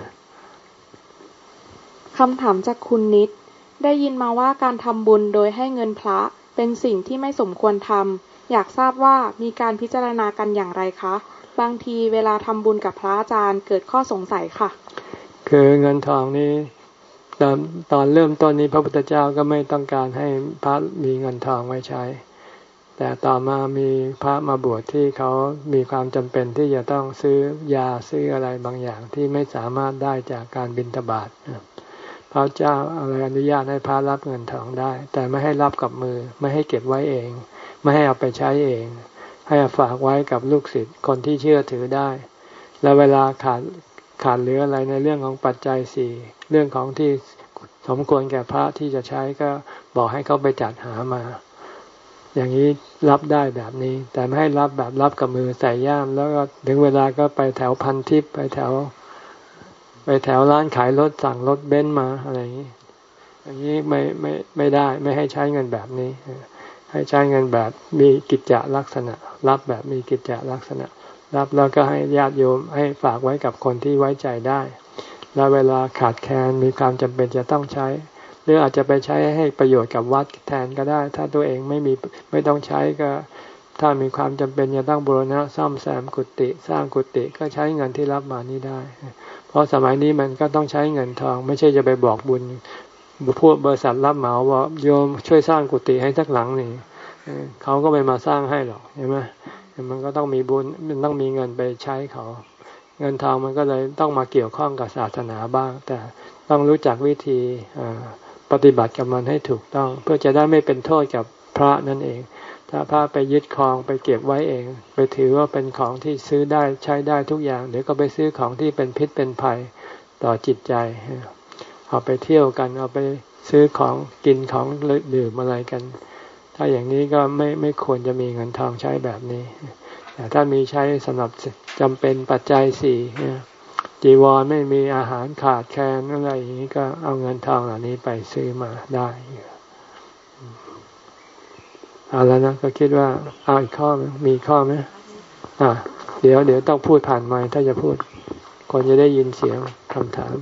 คำถามจากคุณนิดได้ยินมาว่าการทำบุญโดยให้เงินพระเป็นสิ่งที่ไม่สมควรทำอยากทราบว่ามีการพิจารณากันอย่างไรคะบางทีเวลาทำบุญกับพระอาจารย์เกิดข้อสงสัยค่ะคือเงินทองนี้ตอนตอนเริ่มต้นนี้พระพุทธเจ้าก็ไม่ต้องการให้พระมีเงินทองไว้ใช้แต่ต่อมามีพระมาบวชที่เขามีความจำเป็นที่จะต้องซื้อยาซื้ออะไรบางอย่างที่ไม่สามารถได้จากการบิณฑบาตพระเจ้าอะไรอนุญาตให้พระรับเงินทองได้แต่ไม่ให้รับกับมือไม่ให้เก็บไว้เองไม่ให้เอาไปใช้เองให้ฝากไว้กับลูกศิษย์คนที่เชื่อถือได้แล้วเวลาขาดขาดเหลืออะไรในเรื่องของปัจจัยสี่เรื่องของที่สมควรแก่พระที่จะใช้ก็บอกให้เขาไปจัดหามาอย่างนี้รับได้แบบนี้แต่ไม่ให้รับแบบรับกับมือใส่ย่ามแล้วก็ถึงเวลาก็ไปแถวพันทิพย์ไปแถวไปแถวร้านขายรถสั่งรถเบนซ์มาอะไรอย่างนี้อย่างนี้ไม่ไม่ไม่ได้ไม่ให้ใช้เงินแบบนี้ให้ใช้เงินแบบมีกิจจลักษณะรับแบบมีกิจจลักษณะรับแล้วก็ให้ญาติโยมให้ฝากไว้กับคนที่ไว้ใจได้แล้วเวลาขาดแคลนมีความจำเป็นจะต้องใช้หรืออาจจะไปใช้ให้ประโยชน์กับวัดแทนก็ได้ถ้าตัวเองไม่มีไม่ต้องใช้ก็ถ้ามีความจำเป็นจะต้องบูรณะซ่อมแซมกุฏิสร้างกุฏิก็ใช้เงินที่รับมานี้ได้เพราะสมัยนี้มันก็ต้องใช้เงินทองไม่ใช่จะไปบอกบุญพวกบริษัทรับเหมาว่าโยมช่วยสร้างกุฏิให้สักหลังนี่เขาก็ไม่มาสร้างให้หรอกใช่ไหมมันก็ต้องมีบุญมันต้องมีเงินไปใช้เขาเงินทองมันก็เลยต้องมาเกี่ยวข้องกับศาสนาบ้างแต่ต้องรู้จักวิธีปฏิบัติกับมันให้ถูกต้องเพื่อจะได้ไม่เป็นโทษกับพระนั่นเองถ้าพระไปยึดครองไปเก็บไว้เองไปถือว่าเป็นของที่ซื้อได้ใช้ได้ทุกอย่างเดี๋ยวก็ไปซื้อของที่เป็นพิษเป็นภัยต่อจิตใจเอาไปเที่ยวกันเอาไปซื้อของกินของดื่มอะไรกันถ้าอย่างนี้ก็ไม่ไม่ควรจะมีเงินทองใช้แบบนี้แต่ถ้ามีใช้สำหรับจำเป็นปัจจัยสี่จีวรไม่มีอาหารขาดแคลนอะไรอย่างนี้ก็เอาเงินทองเหล่านี้ไปซื้อมาได้เอาแล้วนะก็คิดว่าเอาอีกข้อมีข้อไหมอ่าเดี๋ยวเดี๋ยวต้องพูดผ่านไมค์ถ้าจะพูดคนจะได้ยินเสียงคำถาม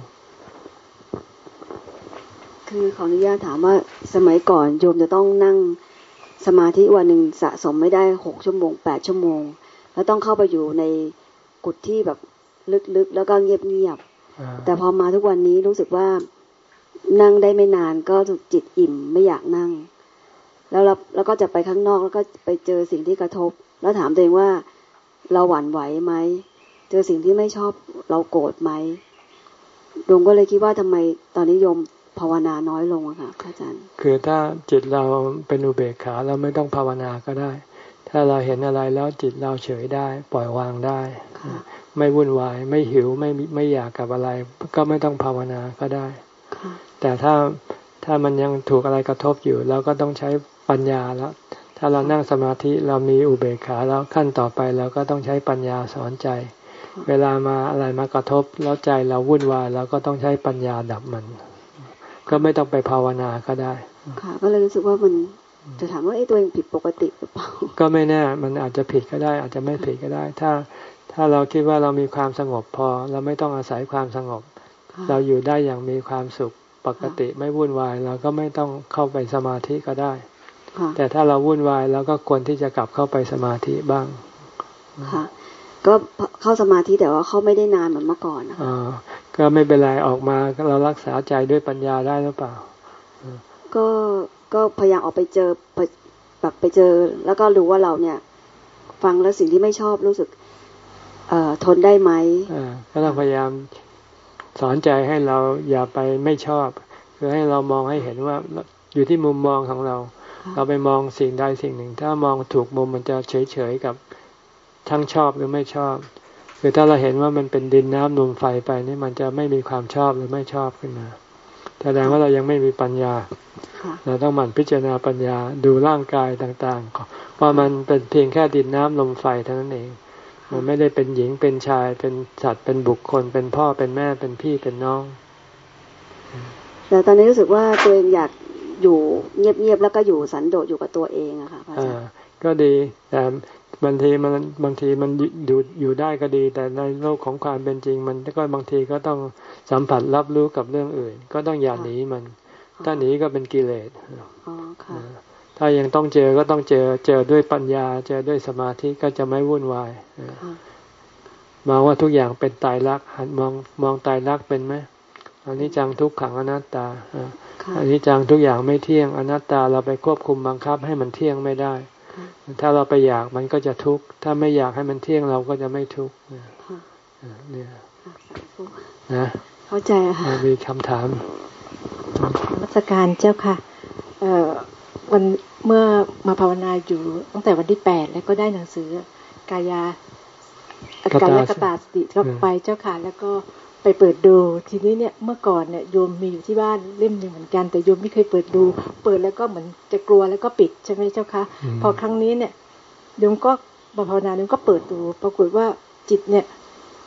คือขออนุญาตถามว่าสมัยก่อนโยมจะต้องนั่งสมาธิวันหนึ่งสะสมไม่ได้หกชั่วโมงแปดชั่วโมงแล้วต้องเข้าไปอยู่ในกุฏิที่แบบลึกๆแล้วก็เงียบๆแต่พอมาทุกวันนี้รู้สึกว่านั่งได้ไม่นานก็จิตอิ่มไม่อยากนั่งแล้วเราแล้วก็จะไปข้างนอกแล้วก็ไปเจอสิ่งที่กระทบแล้วถามตัวเองว่าเราหวั่นไหวไหมเจอสิ่งที่ไม่ชอบเราโกรธไหมโยมก็เลยคิดว่าทำไมตอนนี้โยมภาวนาน้อยลงอะค่ะอาจารย์คือถ้าจิตเราเป็นอุเบกขาเราไม่ต้องภาวนาก็ได้ถ้าเราเห็นอะไรแล้วจิตเราเฉยได้ปล่อยวางได้ไม่วุ่นวายไม่หิวไม่ไม่อยากกับอะไรก็ไม่ต้องภาวนาก็ได้แต่ถ้าถ้ามันยังถูกอะไรกระทบอยู่เราก็ต้องใช้ปัญญาแล้วถ้าเรานั่งสมาธิเรามีอุเบกขาแล้วขั้นต่อไปเราก็ต้องใช้ปัญญาสอนใจเวลามาอะไรมากระทบแล้วใจเราวุ่นวายเราก็ต้องใช้ปัญญาดับมันก็ไม่ต้องไปภาวนาก็ได้ค่ะก็เลยรู้สึกว่ามันจะถามว่าไอ้ตัวเองผิดปกติหรือเปล่าก็ไม่แน่มันอาจจะผิดก็ได้อาจจะไม่ผิดก็ได้ถ้าถ้าเราคิดว่าเรามีความสงบพอเราไม่ต้องอาศัยความสงบเราอยู่ได้อย่างมีความสุขปกติไม่วุ่นวายเราก็ไม่ต้องเข้าไปสมาธิก็ได้แต่ถ้าเราวุ่นวายเราก็ควรที่จะกลับเข้าไปสมาธิบ้างค่ะก็เข้าสมาธิแต่ว่าเข้าไม่ได้นานเหมือนเมื่อก่อนนะคะอ๋อก็ไม่เป็นไรออกมาเรารักษาใจด้วยปัญญาได้หรือเปล่าก็ก็พยายามออกไปเจอแบบไปเจอแล้วก็รู้ว่าเราเนี่ยฟังแล้วสิ่งที่ไม่ชอบรู้สึกเอ่อทนได้ไหมอ่าก็ต้องพยายามสอนใจให้เราอย่าไปไม่ชอบคือให้เรามองให้เห็นว่าอยู่ที่มุมมองของเราเราไปมองสิ่งใดสิ่งหนึ่งถ้ามองถูกมุมมันจะเฉยๆกับทั้งชอบหรือไม่ชอบคือถ้าเราเห็นว่ามันเป็นดินน้ำลมไฟไปนี่มันจะไม่มีความชอบหรือไม่ชอบขึ้นมาแสดงว่าเรายังไม่มีปัญญาเราต้องหมั่นพิจารณาปัญญาดูร่างกายต่างๆว่ามันเป็นเพียงแค่ดินน้ำลมไฟเท่านั้นเองมันไม่ได้เป็นหญิงเป็นชายเป็นสัตว์เป็นบุคคลเป็นพ่อเป็นแม่เป็นพี่เป็นน้องแต่ตอนนี้รู้สึกว่าตัวเองอยากอยู่เงียบๆแล้วก็อยู่สันโดษอยู่กับตัวเองอะค่ะพระอาจารย์ก็ดีแต่บางทีมันบางทีมันอยู่อยู่ได้ก็ดีแต่ในโลกของความเป็นจริงมันก็บางทีก็ต้องสัมผัสรับรู้กับเรื่องอื่นก็ต้องอย่าหนีมันถ้าหนีก็เป็นกิเลสถ้ายังต้องเจอก็ต้องเจอเจอด้วยปัญญาเจอด้วยสมาธิก็จะไม่วุ่นวายมองว่าทุกอย่างเป็นตายรักหันมองมองตายรักเป็นไหมอนิจจังทุกขังอนัตตาอนิจจังทุกอย่างไม่เที่ยงอนัตตาเราไปควบคุมบังคับให้มันเที่ยงไม่ได้ถ้าเราไปอยากมันก็จะทุกข์ถ้าไม่อยากให้มันเที่ยงเราก็จะไม่ทุกข์เนี่ยนะเข้าใจค่ะมีคำถามนมัสการเจ้าค่ะเอ่อวันเมื่อมาภาวนาอยู่ตั้งแต่วันที่แปดแล้วก็ได้หนังสือกายากายกตาสติก็ไปเจ้าค่ะแล้วก็ไปเปิดดูทีนี้เนี่ยเมื่อก่อนเนี่ยโยมมีอยู่ที่บ้านเล่มหนึ่งเหมือนกันแต่โยมไม่เคยเปิดดูเปิดแล้วก็เหมือนจะกลัวแล้วก็ปิดใช่ไหมเจ้าคะพอครั้งนี้เนี่ยโยมก็ภาวนาโยมก็เปิดดูปรากฏว่าจิตเนี่ย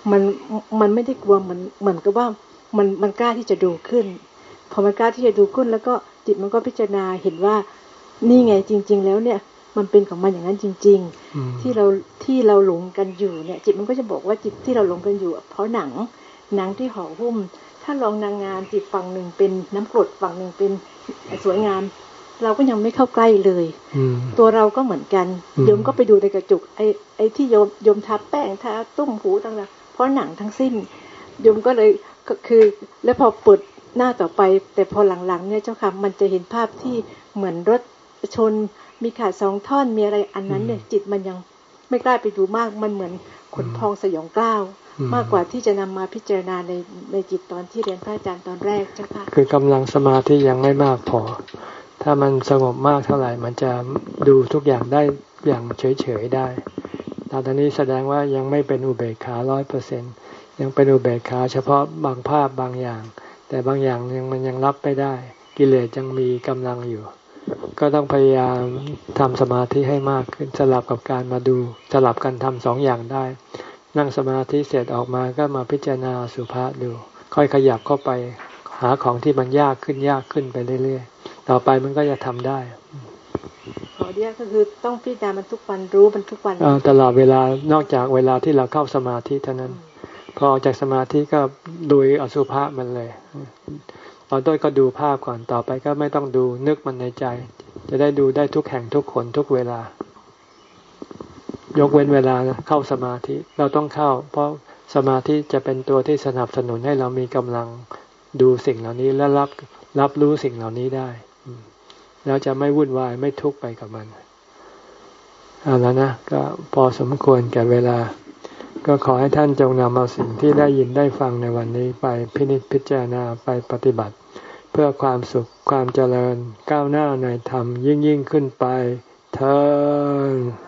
มันมันไม่ได้กลัวเหมือนเหมือนกับว่ามันมันกล้าที่จะดูขึ้นพอมันกล้าที่จะดูขึ้นแล้วก็จิตมันก็พิจารณาเห็นว่านี่ไงจริงๆแล้วเนี่ยมันเป็นของมันอย่างนั้นจริงๆที่เราที่เราหลงกันอยู่เนี่ยจิตมันก็จะบอกว่าจิตที่เราหลงกันอยู่เพราะหนังหนังที่ห่อหุ้มถ้าลองนางงามจิตฝั่งหนึ่งเป็นน้ำกรดฝั่งหนึ่งเป็นสวยงามเราก็ยังไม่เข้าใกล้เลยตัวเราก็เหมือนกันโยมก็ไปดูในกระจกไอ้ไอ้ที่โยมโยมทาแป้งทาตุ้มหูต่างๆเพราะหนังทั้งสิ้นโยมก็เลยคือแล้วพอเปิดหน้าต่อไปแต่พอหลังๆเนี่ยเจ้าค่ะมันจะเห็นภาพที่เหมือนรถชนมีขาดสองท่อนมีอะไรอันนั้นเนี่ยจิตมันยังไม่กล้าไปดูมากมันเหมือนขนพองสยองกล้าวมากกว่าที่จะนำมาพิจารณาในในจิตตอนที่เรียนพระอาจารย์ตอนแรกเจ้าค่ะคือกำลังสมาธิยังไม่มากพอถ้ามันสงบมากเท่าไหร่มันจะดูทุกอย่างได้อย่างเฉยๆได้ตอนนี้แสดงว่ายังไม่เป็นอุเบกขาร้อยเปอร์เซ็นต์ยังเป็นอุเบกขาเฉพาะบางภาพบางอย่างแต่บางอย่างยังมันยังรับไม่ได้กิเลสยังมีกำลังอยู่ก็ต้องพยายามทำสมาธิให้มากขึ้นสลับกับการมาดูสลับกันทำสองอย่างได้นั่งสมาธิเสร็จออกมาก็มาพิจารณาสุภาษดูค่อยขยับเข้าไปหาของที่มันยากขึ้นยากขึ้นไปเรื่อยๆต่อไปมันก็จะทำได้ขอเดียวก็คือต้องพิจารณามันทุกวันรู้มันทุกวันตลอดเวลานอกจากเวลาที่เราเข้าสมาธิเท่านั้นพอออกจากสมาธิก็ดูอสุภะมันเลยตอนต้นก็ดูภาพก่อนต่อไปก็ไม่ต้องดูนึกมันในใจจะได้ดูได้ทุกแห่งทุกคนทุกเวลายกเว้นเวลาเข้าสมาธิเราต้องเข้าเพราะสมาธิจะเป็นตัวที่สนับสนุนให้เรามีกำลังดูสิ่งเหล่านี้และรับรับรู้สิ่งเหล่านี้ได้แล้วจะไม่วุ่นวายไม่ทุกข์ไปกับมันเอาแล้วนะก็พอสมควรแก่เวลาก็ขอให้ท่านจงนำเอาสิ่งที่ได้ยินได้ฟังในวันนี้ไปพินิจพิจารณาไปปฏิบัติเพื่อความสุขความเจริญก้าวหน้าในธรรมยิ่งยิ่งขึ้นไปเทอญ